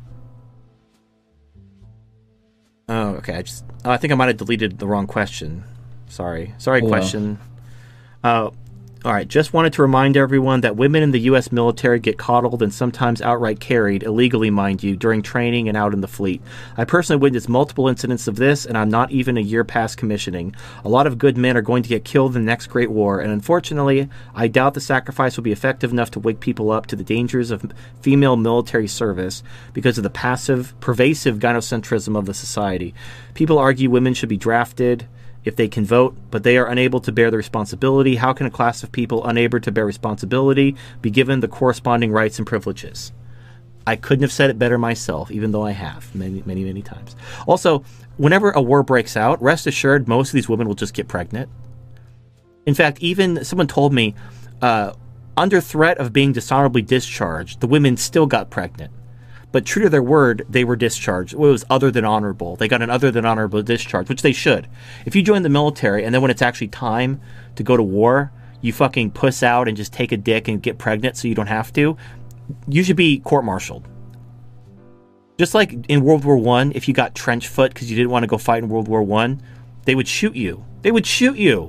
Oh, okay. I just oh, I think I might have deleted the wrong question. Sorry. Sorry, oh, question. Uh, all right. Just wanted to remind everyone that women in the U S military get coddled and sometimes outright carried, illegally, mind you, during training and out in the fleet. I personally witnessed multiple incidents of this, and I'm not even a year past commissioning. A lot of good men are going to get killed in the next Great War, and unfortunately, I doubt the sacrifice will be effective enough to wake people up to the dangers of female military service because of the passive, pervasive gynocentrism of the society. People argue women should be drafted if they can vote, but they are unable to bear the responsibility. How can a class of people unable to bear responsibility be given the corresponding rights and privileges? I couldn't have said it better myself, even though I have many, many, many times. Also, whenever a war breaks out, rest assured, most of these women will just get pregnant. In fact, even someone told me, uh, under threat of being dishonorably discharged, the women still got pregnant. But true to their word, they were discharged. It was other than honorable. They got an other than honorable discharge, which they should. If you join the military and then when it's actually time to go to war, you fucking puss out and just take a dick and get pregnant so you don't have to, you should be court-martialed. Just like in World War One, if you got trench foot because you didn't want to go fight in World War One, they would shoot you. They would shoot you.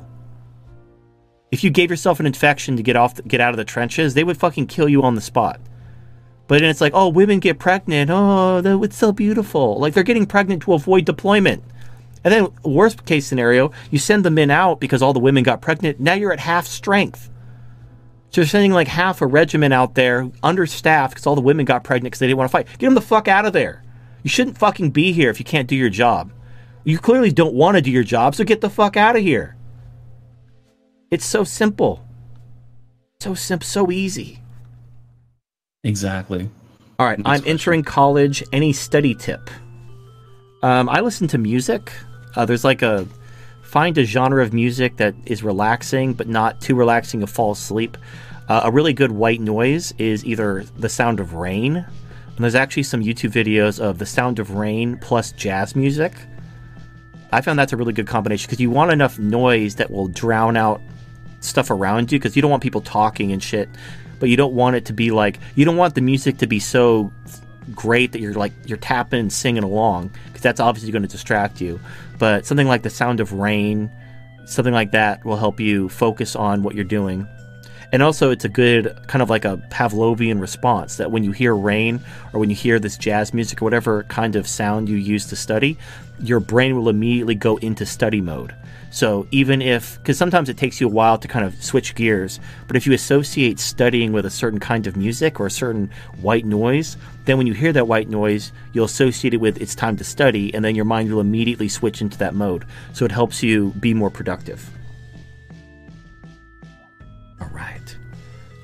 If you gave yourself an infection to get off, the, get out of the trenches, they would fucking kill you on the spot. But then it's like, oh, women get pregnant. Oh, that was so beautiful. Like, they're getting pregnant to avoid deployment. And then, worst case scenario, you send the men out because all the women got pregnant. Now you're at half strength. So you're sending like half a regiment out there, understaffed, because all the women got pregnant because they didn't want to fight. Get them the fuck out of there. You shouldn't fucking be here if you can't do your job. You clearly don't want to do your job, so get the fuck out of here. It's so simple. So simple, so easy. Exactly. All right, Next I'm question. entering college. Any study tip? Um, I listen to music. Uh, there's like a find a genre of music that is relaxing, but not too relaxing to fall asleep. Uh, a really good white noise is either the sound of rain, and there's actually some YouTube videos of the sound of rain plus jazz music. I found that's a really good combination because you want enough noise that will drown out stuff around you because you don't want people talking and shit. But you don't want it to be like, you don't want the music to be so great that you're like, you're tapping and singing along, because that's obviously going to distract you. But something like the sound of rain, something like that will help you focus on what you're doing. And also it's a good kind of like a Pavlovian response that when you hear rain or when you hear this jazz music or whatever kind of sound you use to study, your brain will immediately go into study mode. So even if, because sometimes it takes you a while to kind of switch gears, but if you associate studying with a certain kind of music or a certain white noise, then when you hear that white noise, you'll associate it with it's time to study, and then your mind will immediately switch into that mode. So it helps you be more productive. All right.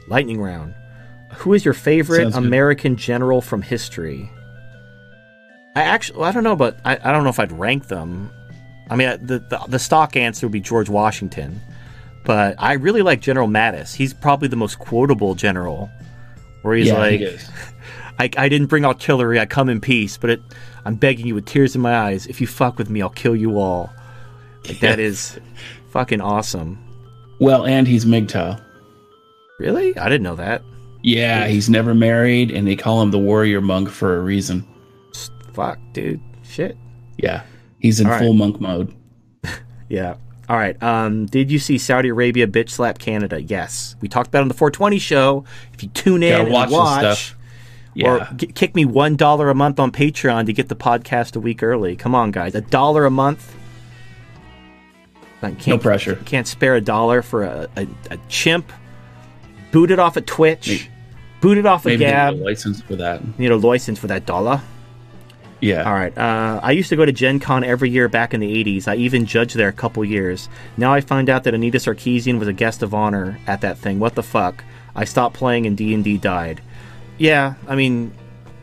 Lightning round. Who is your favorite Sounds good. American general from history? I actually, well, I don't know, but I, I don't know if I'd rank them. I mean, the, the the stock answer would be George Washington, but I really like General Mattis. He's probably the most quotable general, where he's Yeah, like, he is. I, I didn't bring artillery, I come in peace, but it, I'm begging you with tears in my eyes, if you fuck with me, I'll kill you all. Like, that is fucking awesome. Well, and he's M G T O W. Really? I didn't know that. Yeah, he's never married, and they call him the warrior monk for a reason. Fuck, dude. Shit. Yeah, he's in All right. full monk mode. Yeah. All right. Um, did you see Saudi Arabia bitch slap Canada? Yes. We talked about it on the four twenty show. If you tune in Gotta and watch watch, this stuff. Yeah. or g- kick me one dollar a month on Patreon to get the podcast a week early. Come on, guys. A dollar a month. I can't, No pressure. Can't spare a dollar for a, a, a chimp. Boot it off at Twitch. Maybe- Boot it off at Maybe Gab. get a license for that. Need a license for that dollar. Yeah. All right. Uh, I used to go to Gen Con every year back in the eighties. I even judged there a couple years. Now I find out that Anita Sarkeesian was a guest of honor at that thing. What the fuck? I stopped playing and D and D died. Yeah, I mean,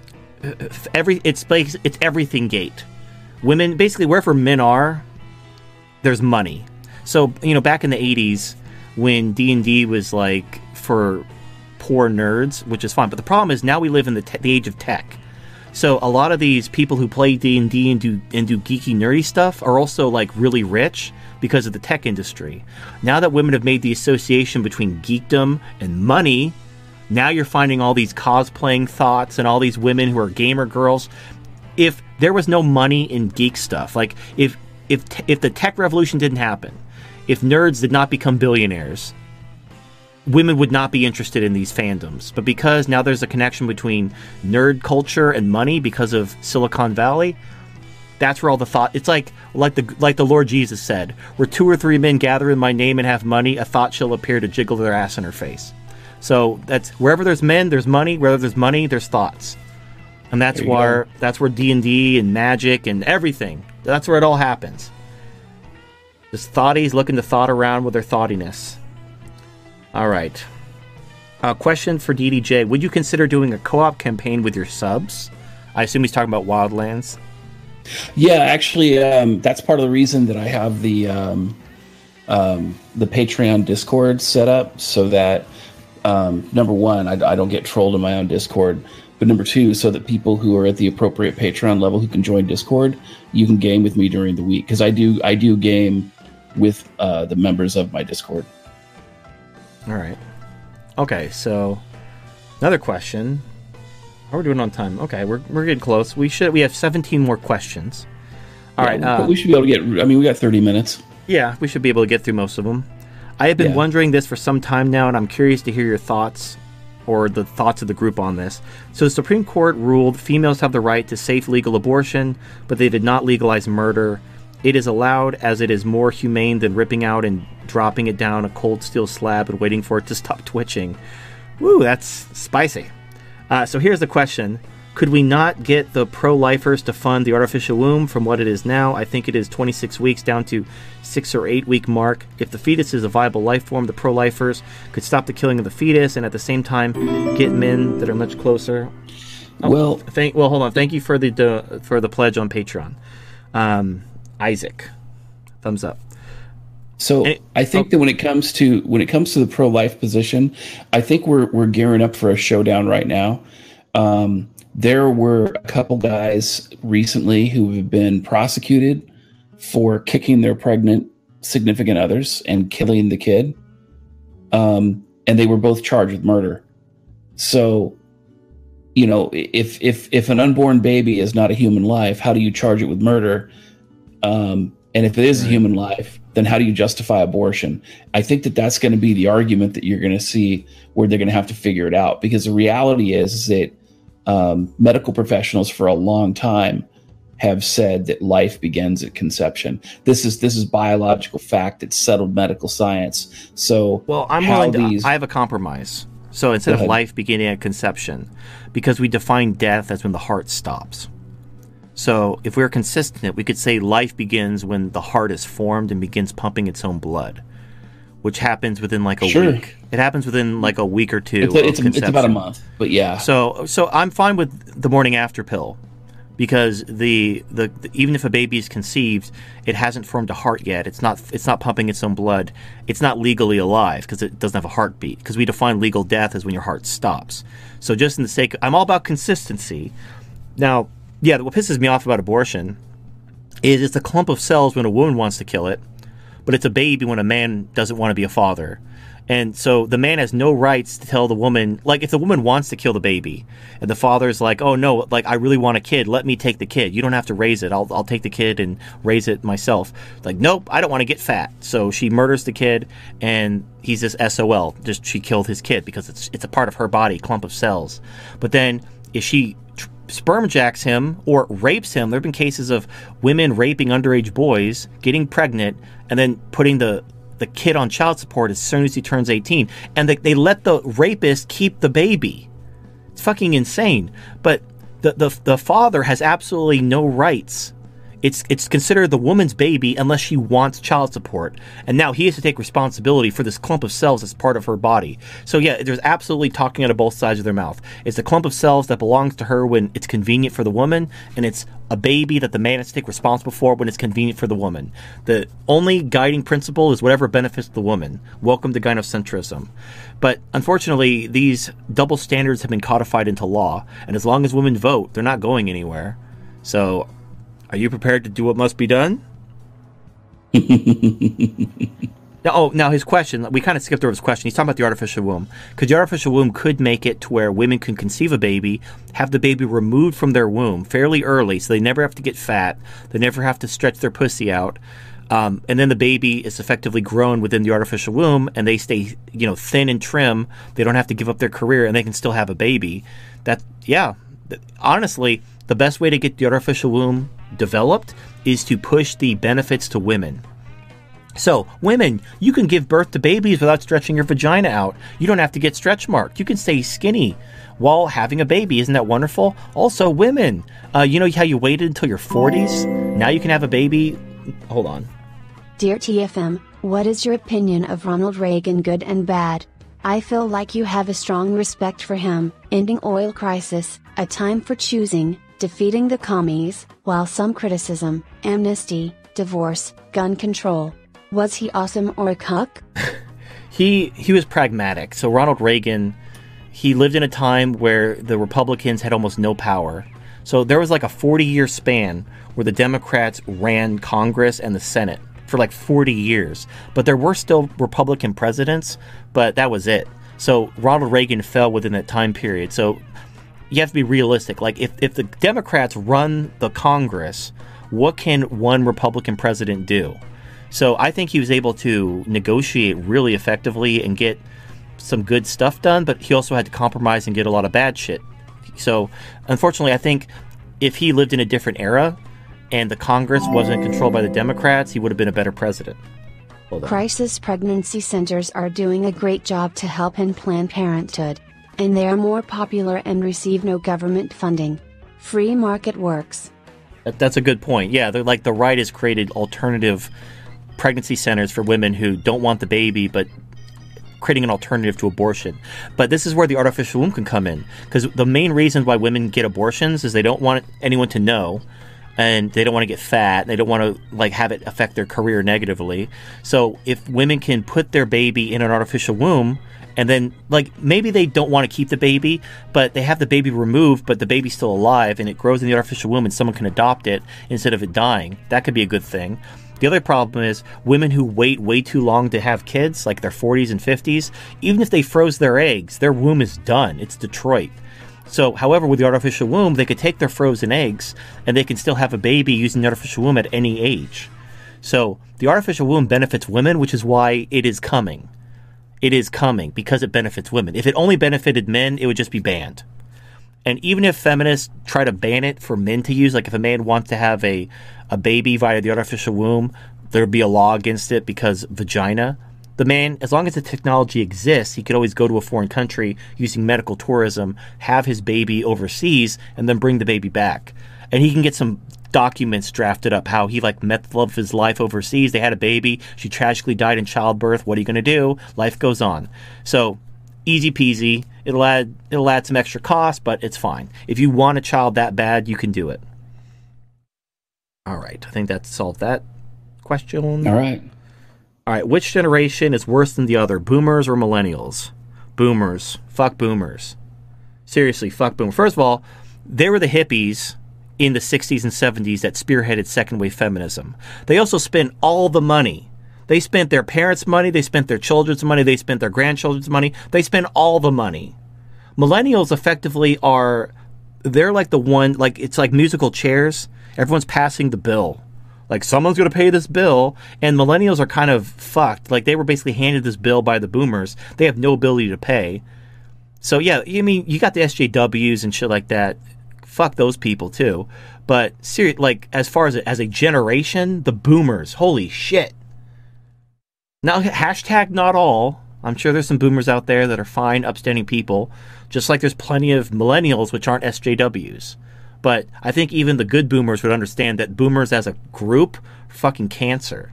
every it's like it's everything gate. Women, basically, wherever men are, there's money. So, you know, back in the eighties, when D and D was like for poor nerds, which is fine. But the problem is now we live in the, te- the age of tech. So a lot of these people who play D and D and do and do geeky, nerdy stuff are also like really rich because of the tech industry. Now that women have made the association between geekdom and money, now you're finding all these cosplaying thoughts and all these women who are gamer girls. If there was no money in geek stuff, like if if te- if the tech revolution didn't happen, if nerds did not become billionaires, women would not be interested in these fandoms. But because now there's a connection between nerd culture and money because of Silicon Valley, that's where all the thought. It's like like the like the Lord Jesus said, "Where two or three men gather in my name and have money, a thought shall appear to jiggle their ass in her face." So that's wherever there's men, there's money. Wherever there's money, there's thoughts, and that's There you where go. that's where D and D and magic and everything. That's where it all happens. Just thoughties looking to thought around with their thoughtiness. All right. Uh, question for D D J. Would you consider doing a co-op campaign with your subs? I assume he's talking about Wildlands. Yeah, actually, um, that's part of the reason that I have the um, um, the Patreon Discord set up, so that um, number one, I, I don't get trolled in my own Discord, but number two, so that people who are at the appropriate Patreon level who can join Discord, you can game with me during the week, because I do I do game with uh, the members of my Discord. All right. Okay, so another question. How are we doing on time? Okay, we're we're getting close. We should we have seventeen more questions. All right. Yeah, Uh, but we should be able to get. I mean, we got thirty minutes. yeah, we should be able to get through most of them. I have been Yeah. wondering this for some time now, and I'm curious to hear your thoughts or the thoughts of the group on this. So the Supreme Court ruled females have the right to safe legal abortion, but they did not legalize murder. It is allowed as it is more humane than ripping out and dropping it down a cold steel slab and waiting for it to stop twitching. Woo, that's spicy. Uh, so here's the question. Could we not get the pro-lifers to fund the artificial womb from what it is now? I think it is twenty-six weeks down to six or eight week mark. If the fetus is a viable life form, the pro-lifers could stop the killing of the fetus and at the same time get men that are much closer. Oh, Well- thank well, hold on. Thank you for the the for the pledge on Patreon, um, Isaac. Thumbs up. So And- I think oh. that when it comes to when it comes to the pro life position, I think we're we're gearing up for a showdown right now. Um, there were a couple guys recently who have been prosecuted for kicking their pregnant significant others and killing the kid, um, and they were both charged with murder. So, you know, if if if an unborn baby is not a human life, how do you charge it with murder? Um, and if it is a human life, then how do you justify abortion? I think that that's going to be the argument that you're going to see where they're going to have to figure it out, because the reality is, is that um, medical professionals for a long time have said that life begins at conception. This is this is biological fact. It's settled medical science. So Well, I'm how willing to. these- I have a compromise. So instead Go of ahead. life beginning at conception, because we define death as when the heart stops. So if we're consistent, we could say life begins when the heart is formed and begins pumping its own blood. which happens within like a Sure. week. It happens within like a week or two. It's, a, of it's, a, it's about a conception. month, but yeah. So, so I'm fine with the morning after pill, because the, the the even if a baby is conceived, it hasn't formed a heart yet. It's not it's not pumping its own blood. It's not legally alive because it doesn't have a heartbeat. Because we define legal death as when your heart stops. So just in the sake, I'm all about consistency. Now, yeah, what pisses me off about abortion is it's a clump of cells when a woman wants to kill it, but it's a baby when a man doesn't want to be a father. And so the man has no rights to tell the woman, like if the woman wants to kill the baby and the father's like, oh no, like I really want a kid, let me take the kid. You don't have to raise it. I'll, I'll take the kid and raise it myself. Like, nope, I don't want to get fat. So she murders the kid and he's this S O L. Just she killed his kid because it's, it's a part of her body, clump of cells. But then if she tr- sperm jacks him or rapes him, there have been cases of women raping underage boys, getting pregnant, and then putting the the kid on child support as soon as he turns eighteen, and they, they let the rapist keep the baby. It's fucking insane. But the, the the father has absolutely no rights. It's it's considered the woman's baby unless she wants child support, and now he has to take responsibility for this clump of cells as part of her body. So yeah, there's absolutely talking out of both sides of their mouth. It's a clump of cells that belongs to her when it's convenient for the woman, and it's a baby that the man has to take responsible for when it's convenient for the woman. The only guiding principle is whatever benefits the woman. Welcome to gynocentrism. But unfortunately, these double standards have been codified into law, and as long as women vote, they're not going anywhere. So, are you prepared to do what must be done? now, oh, now his question, we kind of skipped over his question. He's talking about the artificial womb. Because the artificial womb could make it to where women can conceive a baby, have the baby removed from their womb fairly early, so they never have to get fat, they never have to stretch their pussy out, um, and then the baby is effectively grown within the artificial womb, and they stay, you know, thin and trim. They don't have to give up their career, and they can still have a baby. That, yeah, honestly, the best way to get the artificial womb developed is to push the benefits to women. So, women, you can give birth to babies without stretching your vagina out. You don't have to get stretch marked. You can stay skinny while having a baby. Isn't that wonderful? Also, women, uh, you know how you waited until your forties? Now you can have a baby. Hold on. Dear T F M, what is your opinion of Ronald Reagan, good and bad? I feel like you have a strong respect for him, ending oil crisis, a time for choosing, defeating the commies, while some criticism, amnesty, divorce, gun control. Was he awesome or a cuck? he he was pragmatic. So Ronald Reagan, he lived in a time where the Republicans had almost no power. So there was like a forty-year span where the Democrats ran Congress and the Senate for like forty years. But there were still Republican presidents, but that was it. So Ronald Reagan fell within that time period. So you have to be realistic. Like, if, if the Democrats run the Congress, what can one Republican president do? So I think he was able to negotiate really effectively and get some good stuff done, but he also had to compromise and get a lot of bad shit. So, unfortunately, I think if he lived in a different era and the Congress wasn't controlled by the Democrats, he would have been a better president. Hold on. Crisis pregnancy centers are doing a great job to help in Planned Parenthood. And they are more popular and receive no government funding. Free market works. That, that's a good point. Yeah, they're like the right has created alternative pregnancy centers for women who don't want the baby, but creating an alternative to abortion. But this is where the artificial womb can come in, because the main reason why women get abortions is they don't want anyone to know, and they don't want to get fat, and they don't want to like have it affect their career negatively. So if women can put their baby in an artificial womb, and then, like, maybe they don't want to keep the baby, but they have the baby removed, but the baby's still alive, and it grows in the artificial womb, and someone can adopt it instead of it dying. That could be a good thing. The other problem is women who wait way too long to have kids, like their forties and fifties, even if they froze their eggs, their womb is done. It's Detroit. So, however, with the artificial womb, they could take their frozen eggs, and they can still have a baby using the artificial womb at any age. So, the artificial womb benefits women, which is why it is coming. It is coming because it benefits women. If it only benefited men, it would just be banned. And even if feminists try to ban it for men to use, like if a man wants to have a, a baby via the artificial womb, there would be a law against it because vagina. The man, as long as the technology exists, he could always go to a foreign country using medical tourism, have his baby overseas, and then bring the baby back. And he can get some documents drafted up how he like met the love of his life overseas. They had a baby. She tragically died in childbirth. What are you going to do? Life goes on. So easy peasy. It'll add it'll add some extra cost, but it's fine. If you want a child that bad, you can do it. All right. I think that solved that question. All right. All right. Which generation is worse than the other, boomers or millennials? Boomers. Fuck boomers. Seriously, fuck boomers. First of all, they were the hippies in the sixties and seventies that spearheaded second wave feminism. They also spent all the money. They spent their parents' money, they spent their children's money, they spent their grandchildren's money. They spent all the money. Millennials effectively are, they're like the one, like it's like musical chairs. Everyone's passing the bill. Like someone's going to pay this bill, and millennials are kind of fucked. Like they were basically handed this bill by the boomers. They have no ability to pay. So yeah, I mean, you got the S J Ws and shit like that. Fuck those people too. But serious, like as far as a, as a generation, the boomers, holy shit. Now hashtag not all. I'm sure there's some boomers out there that are fine, upstanding people, just like there's plenty of millennials which aren't S J Ws. But I think even the good boomers would understand that boomers as a group are fucking cancer.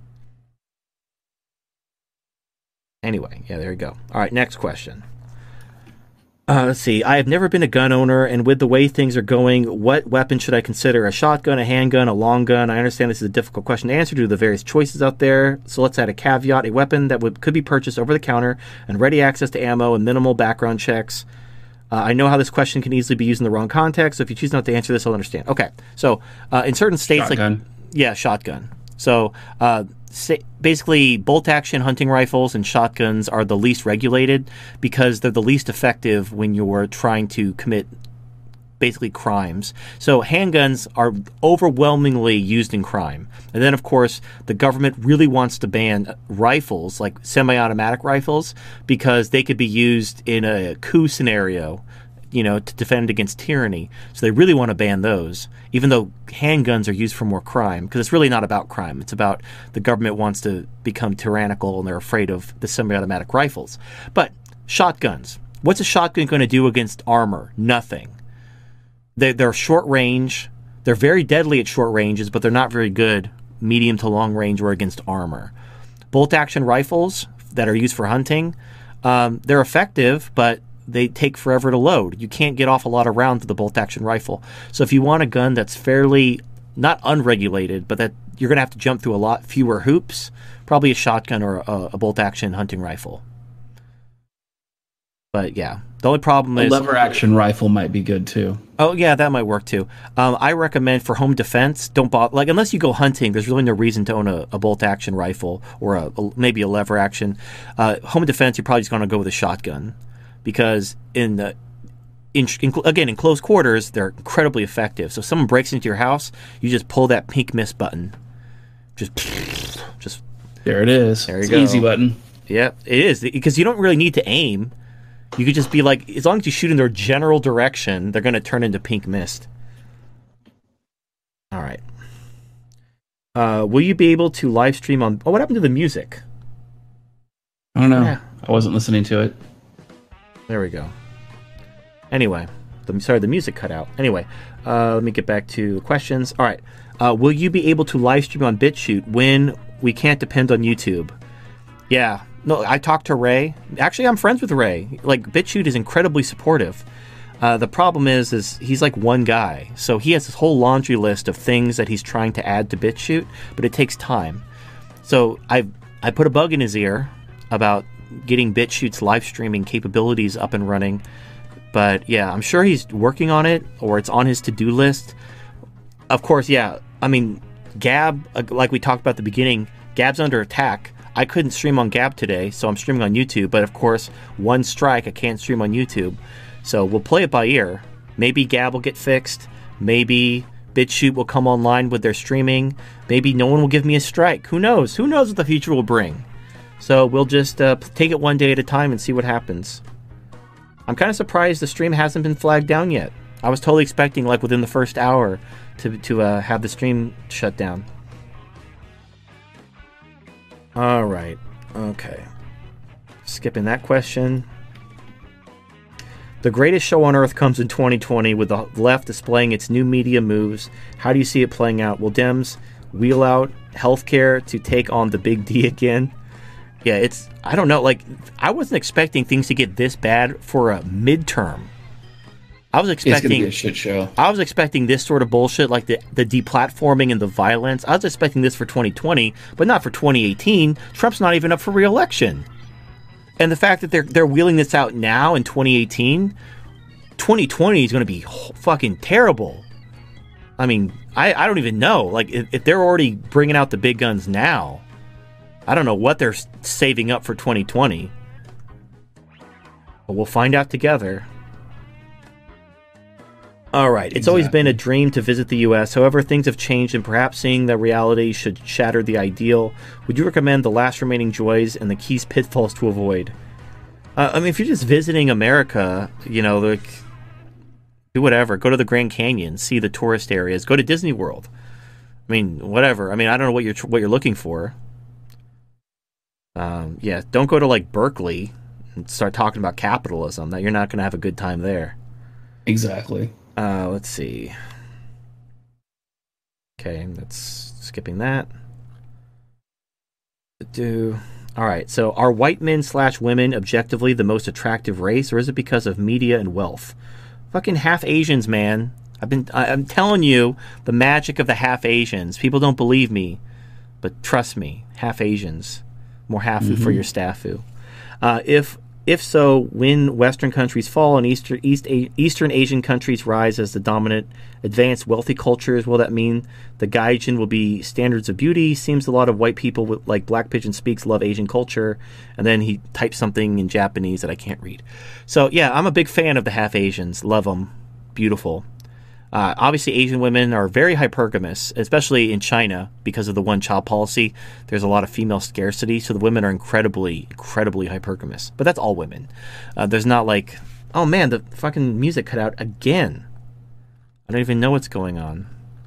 Anyway, yeah, there you go. All right, next question. Uh, let's see. I have never been a gun owner, and with the way things are going, what weapon should I consider? A shotgun, a handgun, a long gun? I understand this is a difficult question to answer due to the various choices out there, so let's add a caveat. A weapon that would could be purchased over the counter and ready access to ammo and minimal background checks. Uh, I know how this question can easily be used in the wrong context, so if you choose not to answer this, I'll understand. Okay, so uh, in certain states, Shotgun. like yeah, shotgun. So uh, basically, bolt-action hunting rifles and shotguns are the least regulated because they're the least effective when you're trying to commit basically crimes. So handguns are overwhelmingly used in crime. And then, of course, the government really wants to ban rifles, like semi-automatic rifles, because they could be used in a coup scenario, you know, to defend against tyranny. So they really want to ban those, even though handguns are used for more crime, because it's really not about crime. It's about the government wants to become tyrannical and they're afraid of the semi-automatic rifles. But shotguns. What's a shotgun going to do against armor? Nothing. They're, they're short range. They're very deadly at short ranges, but they're not very good medium to long range or against armor. Bolt-action rifles that are used for hunting, um, they're effective, but they take forever to load. You can't get off a lot of rounds with a bolt-action rifle. So if you want a gun that's fairly, not unregulated, but that you're going to have to jump through a lot fewer hoops, probably a shotgun or a, a bolt-action hunting rifle. But yeah, the only problem a is... A lever-action rifle might be good too. Oh yeah, that might work too. Um, I recommend for home defense, don't bother. Like unless you go hunting, there's really no reason to own a, a bolt-action rifle or a, a, maybe a lever-action. Uh, home defense, you're probably just going to go with a shotgun. Because in the in, in, again in close quarters they're incredibly effective. So if someone breaks into your house, you just pull that pink miss button, just just there it is. There you it's go. Easy button. Yeah, it is because you don't really need to aim. You could just be like, as long as you shoot in their general direction, they're going to turn into pink mist. All right. Uh, will you be able to live stream on? Oh, what happened to the music? I don't know. Yeah. I wasn't listening to it. There we go. Anyway, the, sorry, the music cut out. Anyway, uh, let me get back to questions. All right. Uh, will you be able to live stream on BitChute when we can't depend on YouTube? Yeah. No, I talked to Ray. Actually, I'm friends with Ray. Like, BitChute is incredibly supportive. Uh, the problem is, is he's like one guy. So he has this whole laundry list of things that he's trying to add to BitChute, but it takes time. So I I put a bug in his ear about getting BitChute's live streaming capabilities up and running. But yeah, I'm sure he's working on it, or it's on his to-do list. Of course, yeah. I mean, Gab, like we talked about at the beginning, Gab's under attack. I couldn't stream on Gab today, so I'm streaming on YouTube. But of course, one strike, I can't stream on YouTube. So we'll play it by ear. Maybe Gab will get fixed. Maybe BitChute will come online with their streaming. Maybe no one will give me a strike. Who knows? Who knows what the future will bring? So we'll just uh, take it one day at a time and see what happens. I'm kind of surprised the stream hasn't been flagged down yet. I was totally expecting, like, within the first hour to, to uh, have the stream shut down. All right. Okay. Skipping that question. The greatest show on earth comes in twenty twenty with the left displaying its new media moves. How do you see it playing out? Will Dems wheel out healthcare to take on the big D again? Yeah, it's, I don't know, like, I wasn't expecting things to get this bad for a midterm. I was expecting it's gonna be a shit show. I was expecting this sort of bullshit, like the, the deplatforming and the violence. I was expecting this for twenty twenty, but not for twenty eighteen. Trump's not even up for re-election. And the fact that they're they're wheeling this out now in twenty eighteen, twenty twenty is going to be fucking terrible. I mean, I, I don't even know. Like, if, if they're already bringing out the big guns now, I don't know what they're saving up for twenty twenty. But we'll find out together. All right. It's exactly. always been a dream to visit the U S. However, things have changed, and perhaps seeing the reality should shatter the ideal. Would you recommend the last remaining joys and the keys pitfalls to avoid? Uh, I mean, if you're just visiting America, you know, like, do whatever. Go to the Grand Canyon, see the tourist areas. Go to Disney World. I mean, whatever. I mean, I don't know what you're what you're looking for. Um, yeah, don't go to like Berkeley and start talking about capitalism. That you're not going to have a good time there. Exactly. Uh, let's see. Okay, that's skipping that. Do all right. So, are white men slash women objectively the most attractive race, or is it because of media and wealth? Fucking half Asians, man. I've been. I, I'm telling you the magic of the half Asians. People don't believe me, but trust me, half Asians, more hafu mm-hmm. for your staffu. Uh, if If so, when Western countries fall and Easter, East, Eastern Asian countries rise as the dominant, advanced, wealthy cultures, will that mean the Gaijin will be standards of beauty? Seems a lot of white people, with, like Black Pigeon Speaks, love Asian culture. And then he types something in Japanese that I can't read. So, yeah, I'm a big fan of the half Asians. Love them. Beautiful. Uh, obviously, Asian women are very hypergamous, especially in China because of the one-child policy. There's a lot of female scarcity, so the women are incredibly, incredibly hypergamous. But that's all women. Uh, there's not like, oh man, the fucking music cut out again. I don't even know what's going on.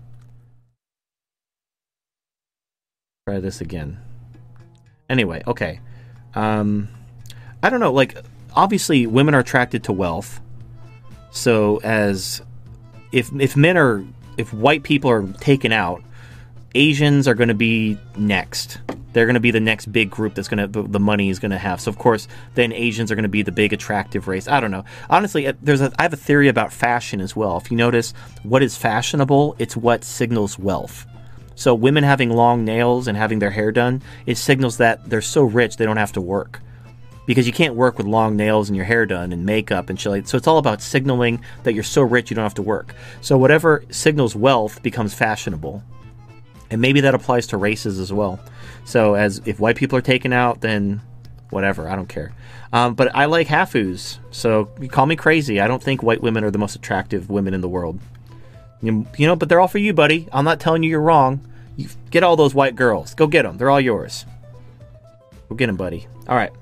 Try this again. Anyway, okay. Um, I don't know, like, obviously women are attracted to wealth. So as... If if men are, if white people are taken out, Asians are going to be next. They're going to be the next big group that's going to, the money is going to have. So, of course, then Asians are going to be the big attractive race. I don't know. Honestly, there's a, I have a theory about fashion as well. If you notice, what is fashionable, it's what signals wealth. So women having long nails and having their hair done, it signals that they're so rich they don't have to work. Because you can't work with long nails and your hair done and makeup and shit like that. So it's all about signaling that you're so rich you don't have to work. So whatever signals wealth becomes fashionable. And maybe that applies to races as well. So as if white people are taken out, then whatever, I don't care. Um, but I like hafus. So you call me crazy. I don't think white women are the most attractive women in the world. You, you know, but they're all for you, buddy. I'm not telling you you're wrong. You get all those white girls. Go get them. They're all yours. Go get them, buddy. All right.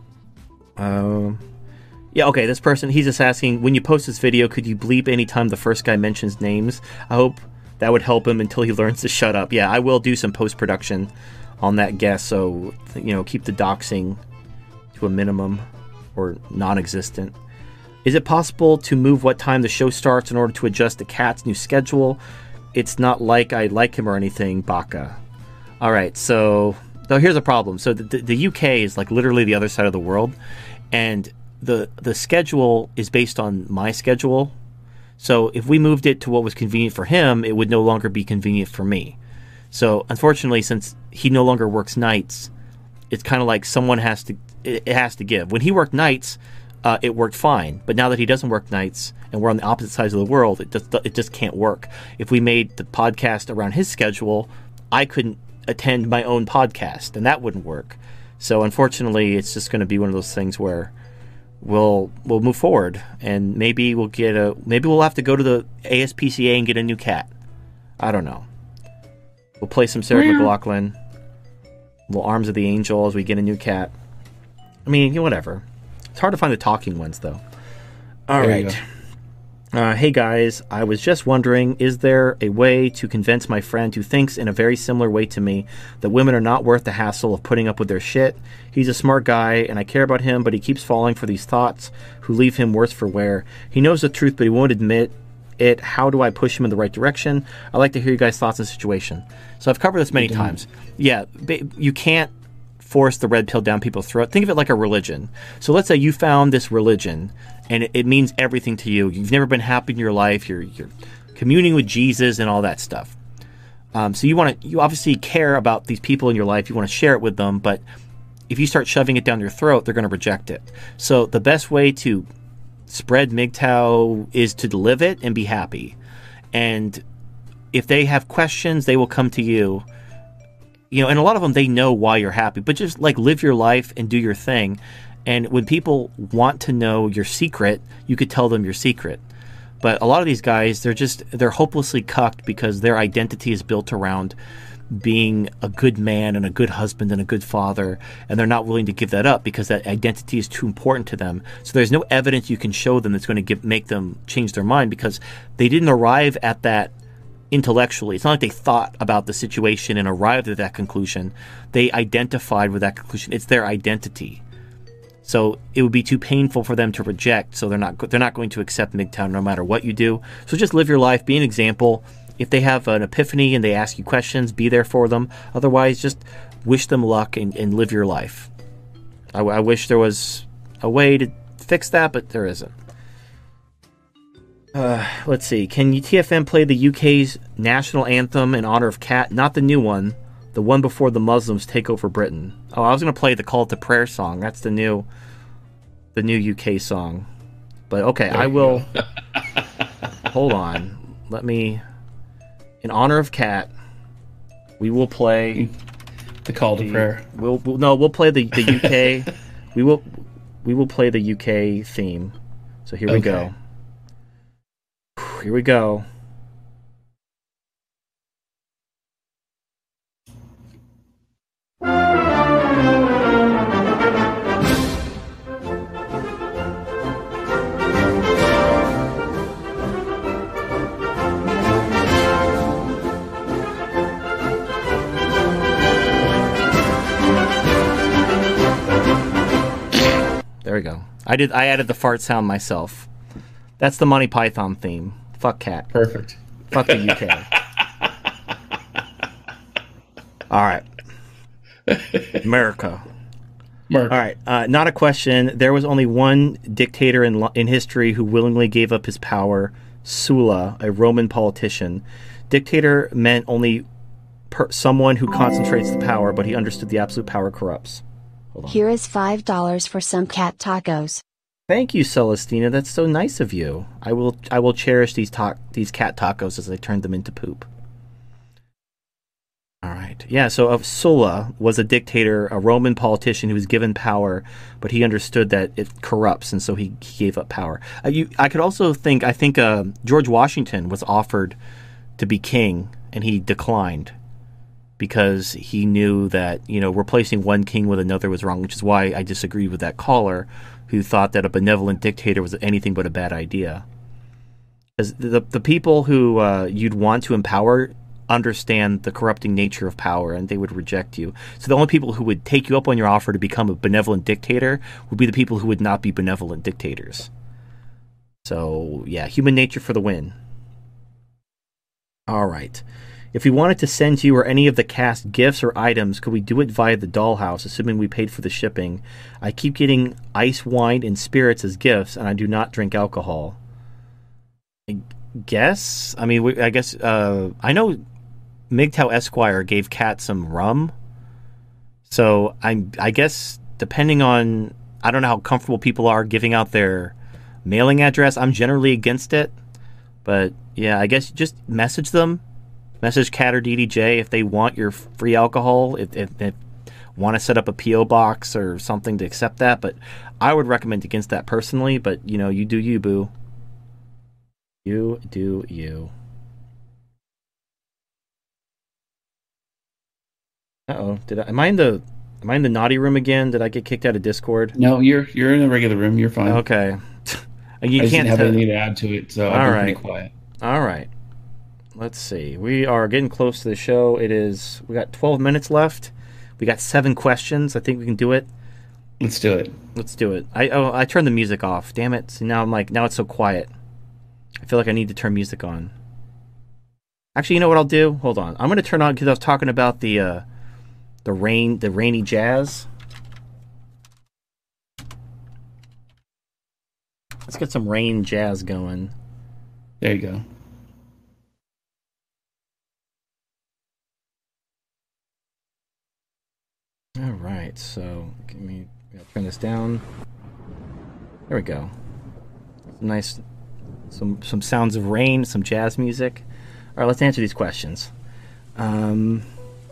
Um, yeah, okay, this person, he's just asking, when you post this video, could you bleep anytime the first guy mentions names? I hope that would help him until he learns to shut up. Yeah, I will do some post-production on that guest, so, you know, keep the doxing to a minimum, or non-existent. Is it possible to move what time the show starts in order to adjust the cat's new schedule? It's not like I like him or anything, Baka. Alright, so... So here's a problem. So the, the, the U K is like literally the other side of the world, and the the schedule is based on my schedule. So if we moved it to what was convenient for him, it would no longer be convenient for me. So unfortunately, since he no longer works nights, it's kind of like someone has to it, it has to give. When he worked nights, uh, it worked fine. But now that he doesn't work nights and we're on the opposite sides of the world, it just it just can't work. If we made the podcast around his schedule, I couldn't attend my own podcast, and that wouldn't work. So unfortunately, it's just going to be one of those things where we'll we'll move forward, and maybe we'll get a maybe we'll have to go to the A S P C A and get a new cat. I don't know. We'll play some Sarah Meow. McLachlan, little Arms of the Angel as we get a new cat. I mean, whatever. It's hard to find the talking ones though. All There right. Uh, hey guys, I was just wondering, is there a way to convince my friend who thinks in a very similar way to me that women are not worth the hassle of putting up with their shit? He's a smart guy, and I care about him, but he keeps falling for these thoughts who leave him worse for wear. He knows the truth, but he won't admit it. How do I push him in the right direction? I'd like to hear you guys' thoughts on the situation. So I've covered this many times. Yeah, you can't force the red pill down people's throat. Think of it like a religion. So let's say you found this religion, and it, it means everything to you. You've never been happy in your life. You're you're communing with Jesus and all that stuff. Um, so you want to you obviously care about these people in your life. You want to share it with them, but if you start shoving it down their throat, they're going to reject it. So the best way to spread M G T O W is to live it and be happy. And if they have questions, they will come to you. You know, and a lot of them, they know why you're happy, but just like live your life and do your thing. And when people want to know your secret, you could tell them your secret. But a lot of these guys, they're just, they're hopelessly cucked because their identity is built around being a good man and a good husband and a good father. And they're not willing to give that up because that identity is too important to them. So there's no evidence you can show them that's going to give, make them change their mind because they didn't arrive at that intellectually. It's not like they thought about the situation and arrived at that conclusion. They identified with that conclusion. It's their identity. So it would be too painful for them to reject. So they're not they're not going to accept M G T O W no matter what you do. So just live your life, be an example. If they have an epiphany and they ask you questions, be there for them. Otherwise, just wish them luck and, and live your life. I, I wish there was a way to fix that, but there isn't. Uh, let's see. Can you T F M play the U K's national anthem in honor of Cat? Not the new one. The one before the Muslims take over Britain. Oh, I was going to play the Call to Prayer song. That's the new the new U K song. But okay, I will... Hold on. Let me... In honor of Cat, we will play... The Call to the, Prayer. We'll, we'll No, we'll play the, the U K... we will we will play the U K theme. So here we Okay. go. Here we go. There we go. I did. I added the fart sound myself. That's the Monty Python theme. Fuck Cat. Perfect. Fuck the U K. All right. America. America. All right. Uh, not a question. There was only one dictator in in history who willingly gave up his power. Sulla, a Roman politician. Dictator meant only per- someone who concentrates the power, but he understood the absolute power corrupts. Hold on. Here is five dollars for some cat tacos. Thank you, Celestina. That's so nice of you. I will I will cherish these ta- these cat tacos as I turn them into poop. All right. Yeah, so uh, Sulla was a dictator, a Roman politician who was given power, but he understood that it corrupts, and so he, he gave up power. Uh, you, I could also think, I think uh, George Washington was offered to be king, and he declined because he knew that, you know, replacing one king with another was wrong, which is why I disagreed with that caller who thought that a benevolent dictator was anything but a bad idea. Because the, the people who uh, you'd want to empower understand the corrupting nature of power, and they would reject you. So the only people who would take you up on your offer to become a benevolent dictator would be the people who would not be benevolent dictators. So, yeah, human nature for the win. All right. If we wanted to send you or any of the cast gifts or items, could we do it via the dollhouse, assuming we paid for the shipping? I keep getting ice, wine, and spirits as gifts, and I do not drink alcohol. I guess? I mean, we, I guess, uh, I know M G T O W Esquire gave Kat some rum. So, I, I guess, depending on, I don't know how comfortable people are giving out their mailing address. I'm generally against it. But, yeah, I guess just message them. Message Cat or D D J if they want your free alcohol, if, if they want to set up a P O box or something to accept that. But I would recommend against that personally. But, you know, you do you, boo. You do you. Uh-oh. Did I, am I in the am I in the naughty room again? Did I get kicked out of Discord? No, you're you're in the regular room. You're fine. Okay. You I just can't didn't have t- anything to add to it, so I've All been right. pretty quiet. All right. Let's see. We are getting close to the show. It is. We got twelve minutes left. We got seven questions. I think we can do it. Let's do it. Let's do it. I oh, I turned the music off. Damn it. See, now I'm like, now it's so quiet. I feel like I need to turn music on. Actually, you know what I'll do? Hold on. I'm going to turn on because I was talking about the uh, the rain, the rainy jazz. Let's get some rain jazz going. There you go. All right, so give me gotta turn this down. There we go. Some nice, some some sounds of rain, some jazz music. All right, let's answer these questions. Um,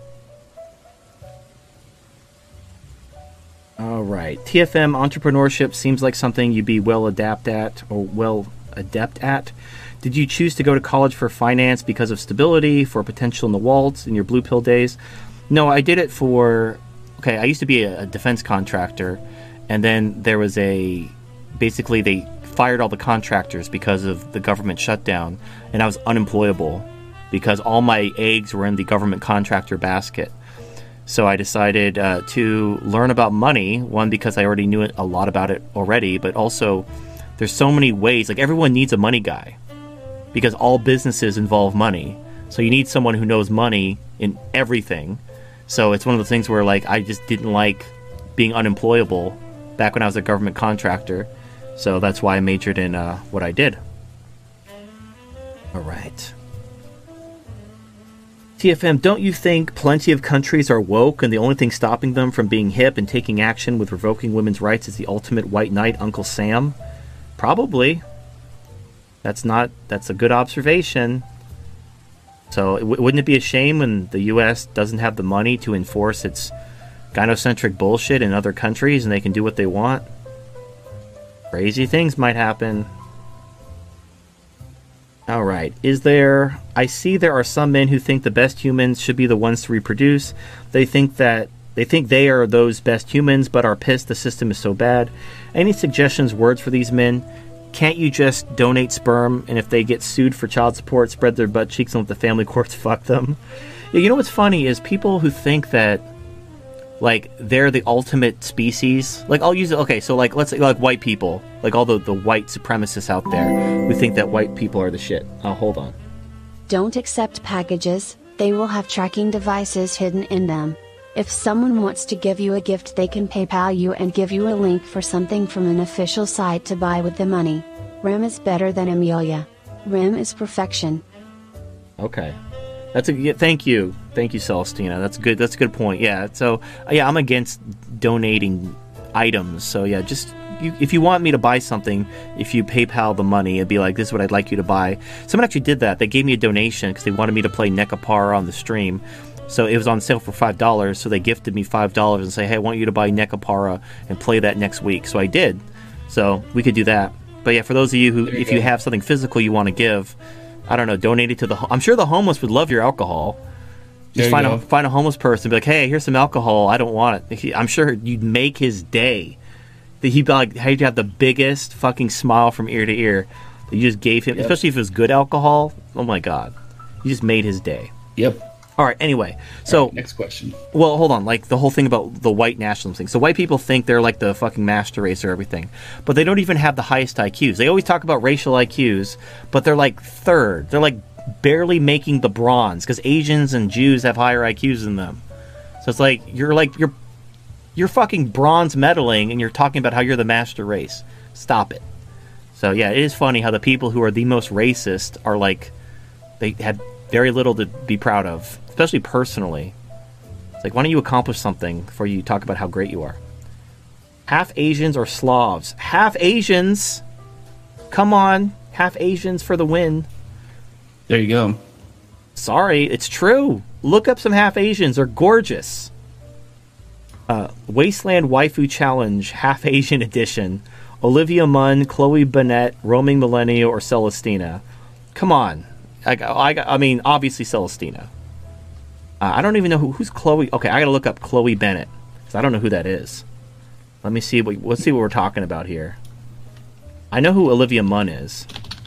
all right, T F M entrepreneurship seems like something you'd be well adept at or well adept at. Did you choose to go to college for finance because of stability, for potential in the Waltz in your blue pill days? No, I did it for. Okay, I used to be a, a defense contractor, and then there was a, basically they fired all the contractors because of the government shutdown, and I was unemployable because all my eggs were in the government contractor basket. So I decided uh, to learn about money, one, because I already knew a lot about it already, but also there's so many ways, like everyone needs a money guy because all businesses involve money. So you need someone who knows money in everything. So it's one of those things where, like, I just didn't like being unemployable back when I was a government contractor. So that's why I majored in uh, what I did. All right. T F M, don't you think plenty of countries are woke and the only thing stopping them from being hip and taking action with revoking women's rights is the ultimate white knight, Uncle Sam? Probably. That's not, that's a good observation. So w- wouldn't it be a shame when the U S doesn't have the money to enforce its gynocentric bullshit in other countries and they can do what they want? Crazy things might happen. All right. Is there... I see there are some men who think the best humans should be the ones to reproduce. They think that... They think they are those best humans, but are pissed the system is so bad. Any suggestions, words for these men? Can't you just donate sperm, and if they get sued for child support, spread their butt cheeks and let the family courts fuck them? Yeah, you know what's funny is people who think that, like, they're the ultimate species. Like, I'll use it. Okay, so like, let's say like white people, like all the the white supremacists out there who think that white people are the shit. Oh, hold on. Don't accept packages. They will have tracking devices hidden in them. If someone wants to give you a gift, they can PayPal you and give you a link for something from an official site to buy with the money. R I M is better than Amelia. R I M is perfection. Okay. That's a yeah, thank you. Thank you, Celestina. That's good. That's a good point. Yeah. So, yeah, I'm against donating items. So, yeah, just you, if you want me to buy something, if you PayPal the money, it'd be like, this is what I'd like you to buy. Someone actually did that. They gave me a donation because they wanted me to play Nekapara on the stream. So it was on sale for five dollars, so they gifted me five dollars and say, hey, I want you to buy Nekapara and play that next week. So I did. So we could do that. But yeah, for those of you who, you if go. you have something physical you want to give, I don't know, donate it to the... I'm sure the homeless would love your alcohol. Just find a, find a homeless person and be like, hey, here's some alcohol. I don't want it. I'm sure you'd make his day. He'd be like, he'd have the biggest fucking smile from ear to ear that you just gave him, yep. Especially if it was good alcohol. Oh my God. You just made his day. Yep. All right, anyway, so... Right, next question. Well, hold on, like, the whole thing about the white nationalism thing. So white people think they're, like, the fucking master race or everything, but they don't even have the highest I Qs. They always talk about racial I Qs, but they're, like, third. They're, like, barely making the bronze, because Asians and Jews have higher I Qs than them. So it's like, you're, like, you're, you're fucking bronze medaling, and you're talking about how you're the master race. Stop it. So, yeah, it is funny how the people who are the most racist are, like, they have very little to be proud of. Especially personally. It's like, why don't you accomplish something before you talk about how great you are? Half Asians or Slavs? Half Asians! Come on! Half Asians for the win. There you go. Sorry, it's true. Look up some half Asians. They're gorgeous. Uh, Wasteland Waifu Challenge, Half Asian Edition. Olivia Munn, Chloe Bennett, Roaming Millennial, or Celestina. Come on. I, I, I mean, obviously Celestina. Uh, I don't even know who, who's Chloe. Okay, I gotta look up Chloe Bennett because I don't know who that is. Let me see what let's see what we're talking about here. I know who Olivia Munn is.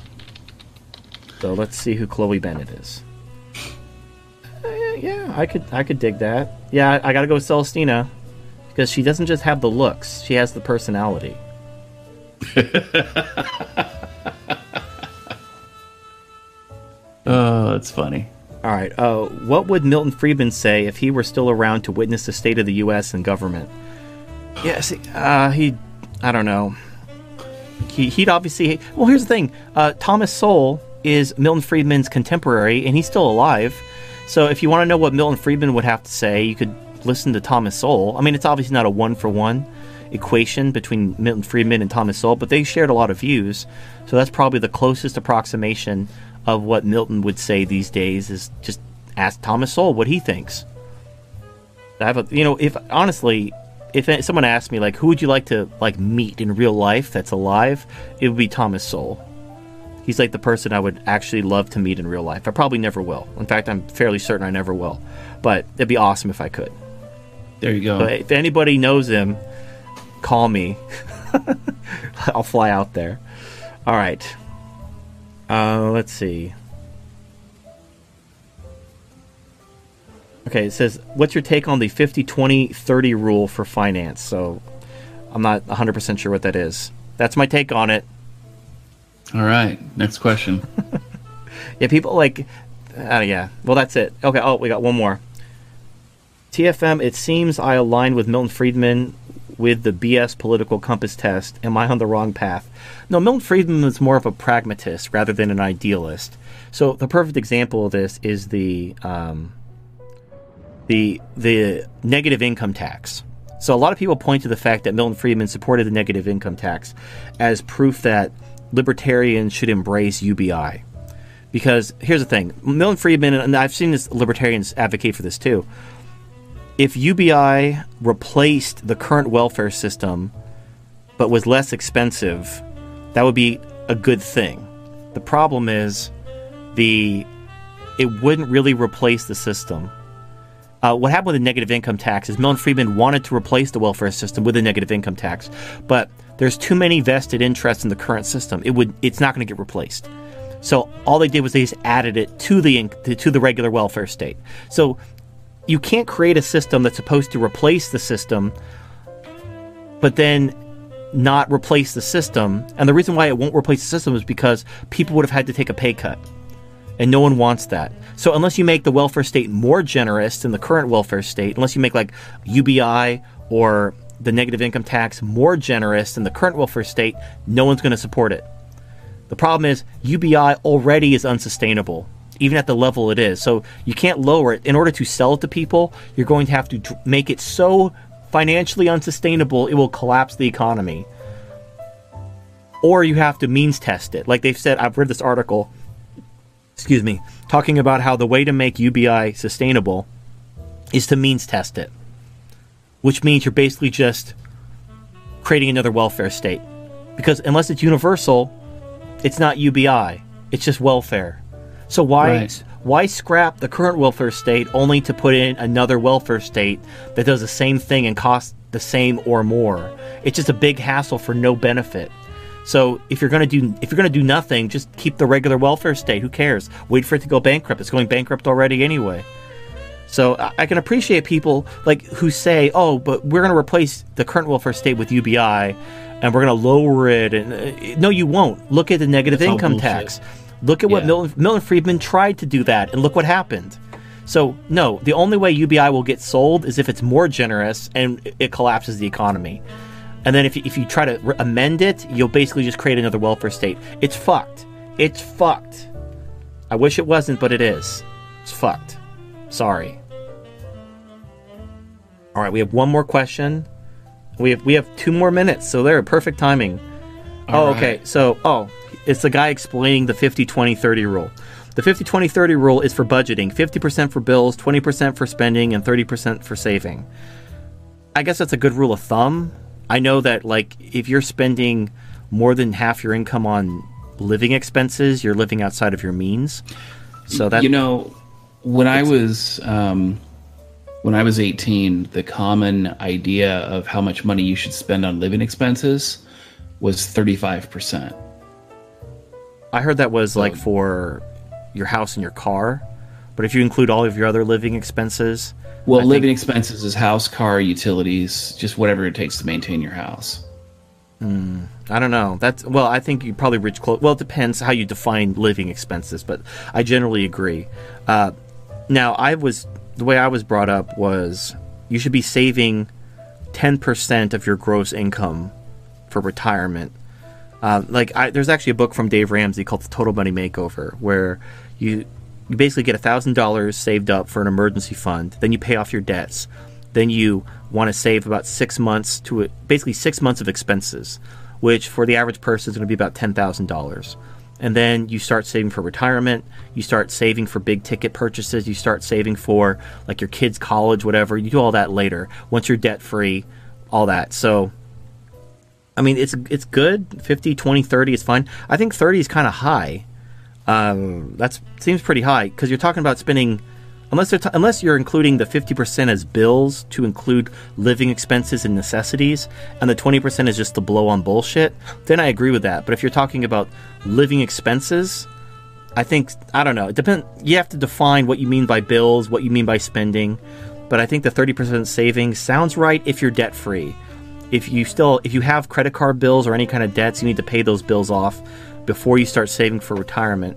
So let's see who Chloe Bennett is. Uh, yeah, I could I could dig that. Yeah, I, I gotta go with Celestina. Because she doesn't just have the looks, she has the personality. Oh, that's funny. All right. Uh, what would Milton Friedman say if he were still around to witness the state of the U S and government? Yeah, see, uh, he, I don't know. He, he'd obviously. Well, here's the thing. Uh, Thomas Sowell is Milton Friedman's contemporary, and he's still alive. So if you want to know what Milton Friedman would have to say, you could listen to Thomas Sowell. I mean, it's obviously not a one-for-one equation between Milton Friedman and Thomas Sowell, but they shared a lot of views. So that's probably the closest approximation of what Milton would say these days, is just ask Thomas Sowell what he thinks. I have a, you know, if honestly, if someone asked me, like, who would you like to, like, meet in real life that's alive, it would be Thomas Sowell. He's like the person I would actually love to meet in real life. I probably never will. In fact, I'm fairly certain I never will. But it'd be awesome if I could. There you go. But if anybody knows him, call me. I'll fly out there. All right. Uh, let's see. Okay, it says, what's your take on the fifty twenty thirty rule for finance? So I'm not one hundred percent sure what that is. That's my take on it. All right, next question. Yeah, people like... Uh, yeah, well, that's it. Okay, oh, we got one more. T F M, it seems I aligned with Milton Friedman with the B S political compass test. Am I on the wrong path? No, Milton Friedman was more of a pragmatist rather than an idealist. So the perfect example of this is the um, the the negative income tax. So a lot of people point to the fact that Milton Friedman supported the negative income tax as proof that libertarians should embrace U B I. Because here's the thing, Milton Friedman, and I've seen this, libertarians advocate for this too. If U B I replaced the current welfare system but was less expensive, that would be a good thing. The problem is the it wouldn't really replace the system. Uh, what happened with the negative income tax is Milton Friedman wanted to replace the welfare system with a negative income tax, but there's too many vested interests in the current system. It would it's not going to get replaced. So all they did was they just added it to the to the regular welfare state. So you can't create a system that's supposed to replace the system, but then not replace the system. And the reason why it won't replace the system is because people would have had to take a pay cut. And no one wants that. So unless you make the welfare state more generous than the current welfare state, unless you make like U B I or the negative income tax more generous than the current welfare state, no one's going to support it. The problem is U B I already is unsustainable, even at the level it is. So you can't lower it. In order to sell it to people, you're going to have to dr- make it so financially unsustainable it will collapse the economy. Or you have to means test it. Like they've said, I've read this article, excuse me, talking about how the way to make U B I sustainable is to means test it. Which means you're basically just creating another welfare state. Because unless it's universal, it's not U B I. It's just welfare. So why right. why scrap the current welfare state only to put in another welfare state that does the same thing and costs the same or more? It's just a big hassle for no benefit. So if you're gonna do if you're gonna do nothing, just keep the regular welfare state. Who cares? Wait for it to go bankrupt. It's going bankrupt already anyway. So I can appreciate people like who say, "Oh, but we're going to replace the current welfare state with U B I, and we're going to lower it." And uh, no, you won't. Look at the negative That's income tax. Look at yeah. what Milton, Milton Friedman tried to do that, and look what happened. So no, the only way U B I will get sold is if it's more generous and it collapses the economy. And then if you, if you try to re- amend it, you'll basically just create another welfare state. It's fucked. It's fucked. I wish it wasn't, but it is. It's fucked. Sorry. All right, we have one more question. We have we have two more minutes, so they're perfect timing. All oh, right. Okay. So, oh, it's the guy explaining the fifty twenty thirty rule. The fifty twenty thirty rule is for budgeting. fifty percent for bills, twenty percent for spending, and thirty percent for saving. I guess that's a good rule of thumb. I know that, like, if you're spending more than half your income on living expenses, you're living outside of your means. So that You know, when I was... Um... When I was eighteen, the common idea of how much money you should spend on living expenses was thirty-five percent. I heard that was like for your house and your car, but if you include all of your other living expenses, well, I living think... expenses is house, car, utilities, just whatever it takes to maintain your house. Hmm. I don't know. That's well. I think you probably reach close. Well, it depends how you define living expenses, but I generally agree. Uh, now, I was the way I was brought up was you should be saving ten percent of your gross income for retirement. Uh, like, I, there's actually a book from Dave Ramsey called The Total Money Makeover, where you you basically get a thousand dollars saved up for an emergency fund. Then you pay off your debts. Then you want to save about six months to basically six months of expenses, which for the average person is going to be about ten thousand dollars. And then you start saving for retirement. You start saving for big ticket purchases. You start saving for like your kids' college, whatever. You do all that later once you're debt free, all that. So, I mean, it's it's good. fifty, twenty, thirty is fine. I think thirty is kind of high. Um, that seems pretty high because you're talking about spending, unless they're t- unless you're including the fifty percent as bills to include living expenses and necessities, and the twenty percent is just the blow on bullshit, then I agree with that. But if you're talking about living expenses, I think, I don't know, it depends. You have to define what you mean by bills, what you mean by spending, but I think the thirty percent savings sounds right if you're debt free. If you still, if you have credit card bills or any kind of debts, you need to pay those bills off before you start saving for retirement.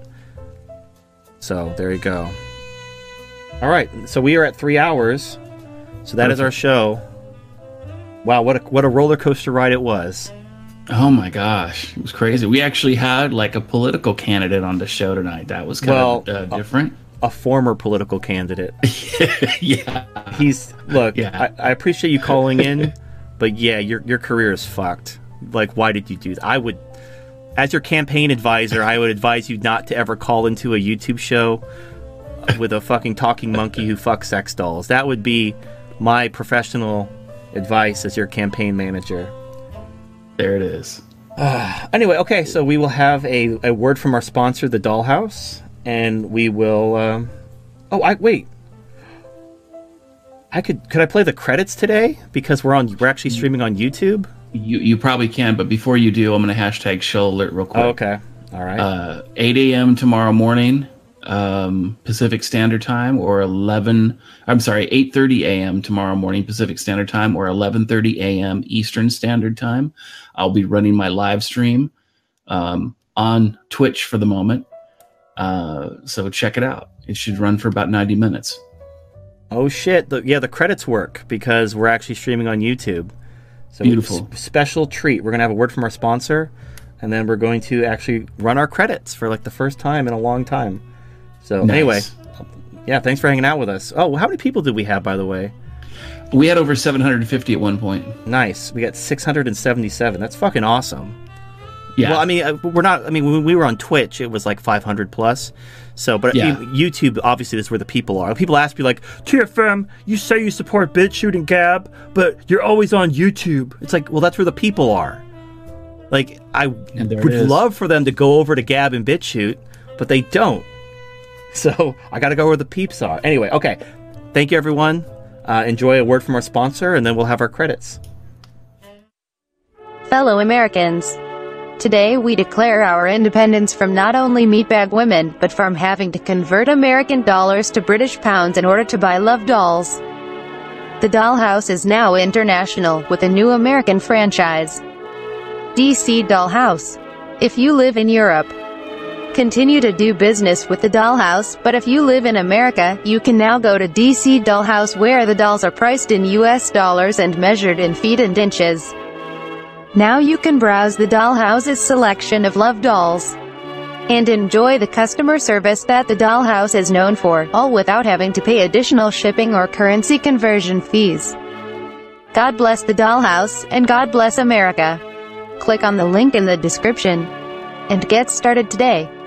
So there you go. All right, so we are at three hours. So that Perfect. Is our show. Wow, what a what a roller coaster ride it was. Oh my gosh, it was crazy. We actually had like a political candidate on the show tonight. That was kind well, of uh, different. A, a former political candidate. Yeah, he's look. Yeah. I, I appreciate you calling in, but yeah, your your career is fucked. Like, why did you do that? I would, as your campaign advisor, I would advise you not to ever call into a YouTube show with a fucking talking monkey who fucks sex dolls. That would be my professional advice as your campaign manager. There it is. Uh, anyway, okay, so we will have a, a word from our sponsor, The Dollhouse, and we will... Um, oh, I wait. I could could I play the credits today? Because we're on we're actually streaming on YouTube? You you probably can, but before you do, I'm going to hashtag show alert real quick. Oh, okay. All right. Uh, eight a.m. tomorrow morning, um, Pacific Standard Time, or eleven... I'm sorry, eight thirty a.m. tomorrow morning, Pacific Standard Time, or eleven thirty a.m. Eastern Standard Time. I'll be running my live stream um, on Twitch for the moment. Uh, so check it out. It should run for about ninety minutes. Oh, shit. The, yeah, the credits work because we're actually streaming on YouTube. So beautiful. S- special treat. We're going to have a word from our sponsor, and then we're going to actually run our credits for like the first time in a long time. So nice. Anyway, yeah, thanks for hanging out with us. Oh, how many people did we have, by the way? We had over seven hundred fifty at one point. Nice. We got six hundred seventy-seven. That's fucking awesome. Yeah. Well, I mean, we're not. I mean, when we were on Twitch, it was like five hundred plus. So, but yeah. YouTube, obviously, is where the people are. People ask me like, T F M, you say you support BitChute and Gab, but you're always on YouTube. It's like, well, that's where the people are. Like, I would love for them to go over to Gab and BitChute, but they don't. So I got to go where the peeps are. Anyway, okay. Thank you, everyone. Uh, enjoy a word from our sponsor, and then we'll have our credits. Fellow Americans, today we declare our independence from not only meatbag women, but from having to convert American dollars to British pounds in order to buy love dolls. The Dollhouse is now international, with a new American franchise, D C Dollhouse. If you live in Europe, continue to do business with the Dollhouse, but if you live in America, you can now go to D C Dollhouse, where the dolls are priced in U S dollars and measured in feet and inches. Now you can browse the Dollhouse's selection of love dolls and enjoy the customer service that the Dollhouse is known for, all without having to pay additional shipping or currency conversion fees. God bless the Dollhouse, and God bless America. Click on the link in the description and get started today.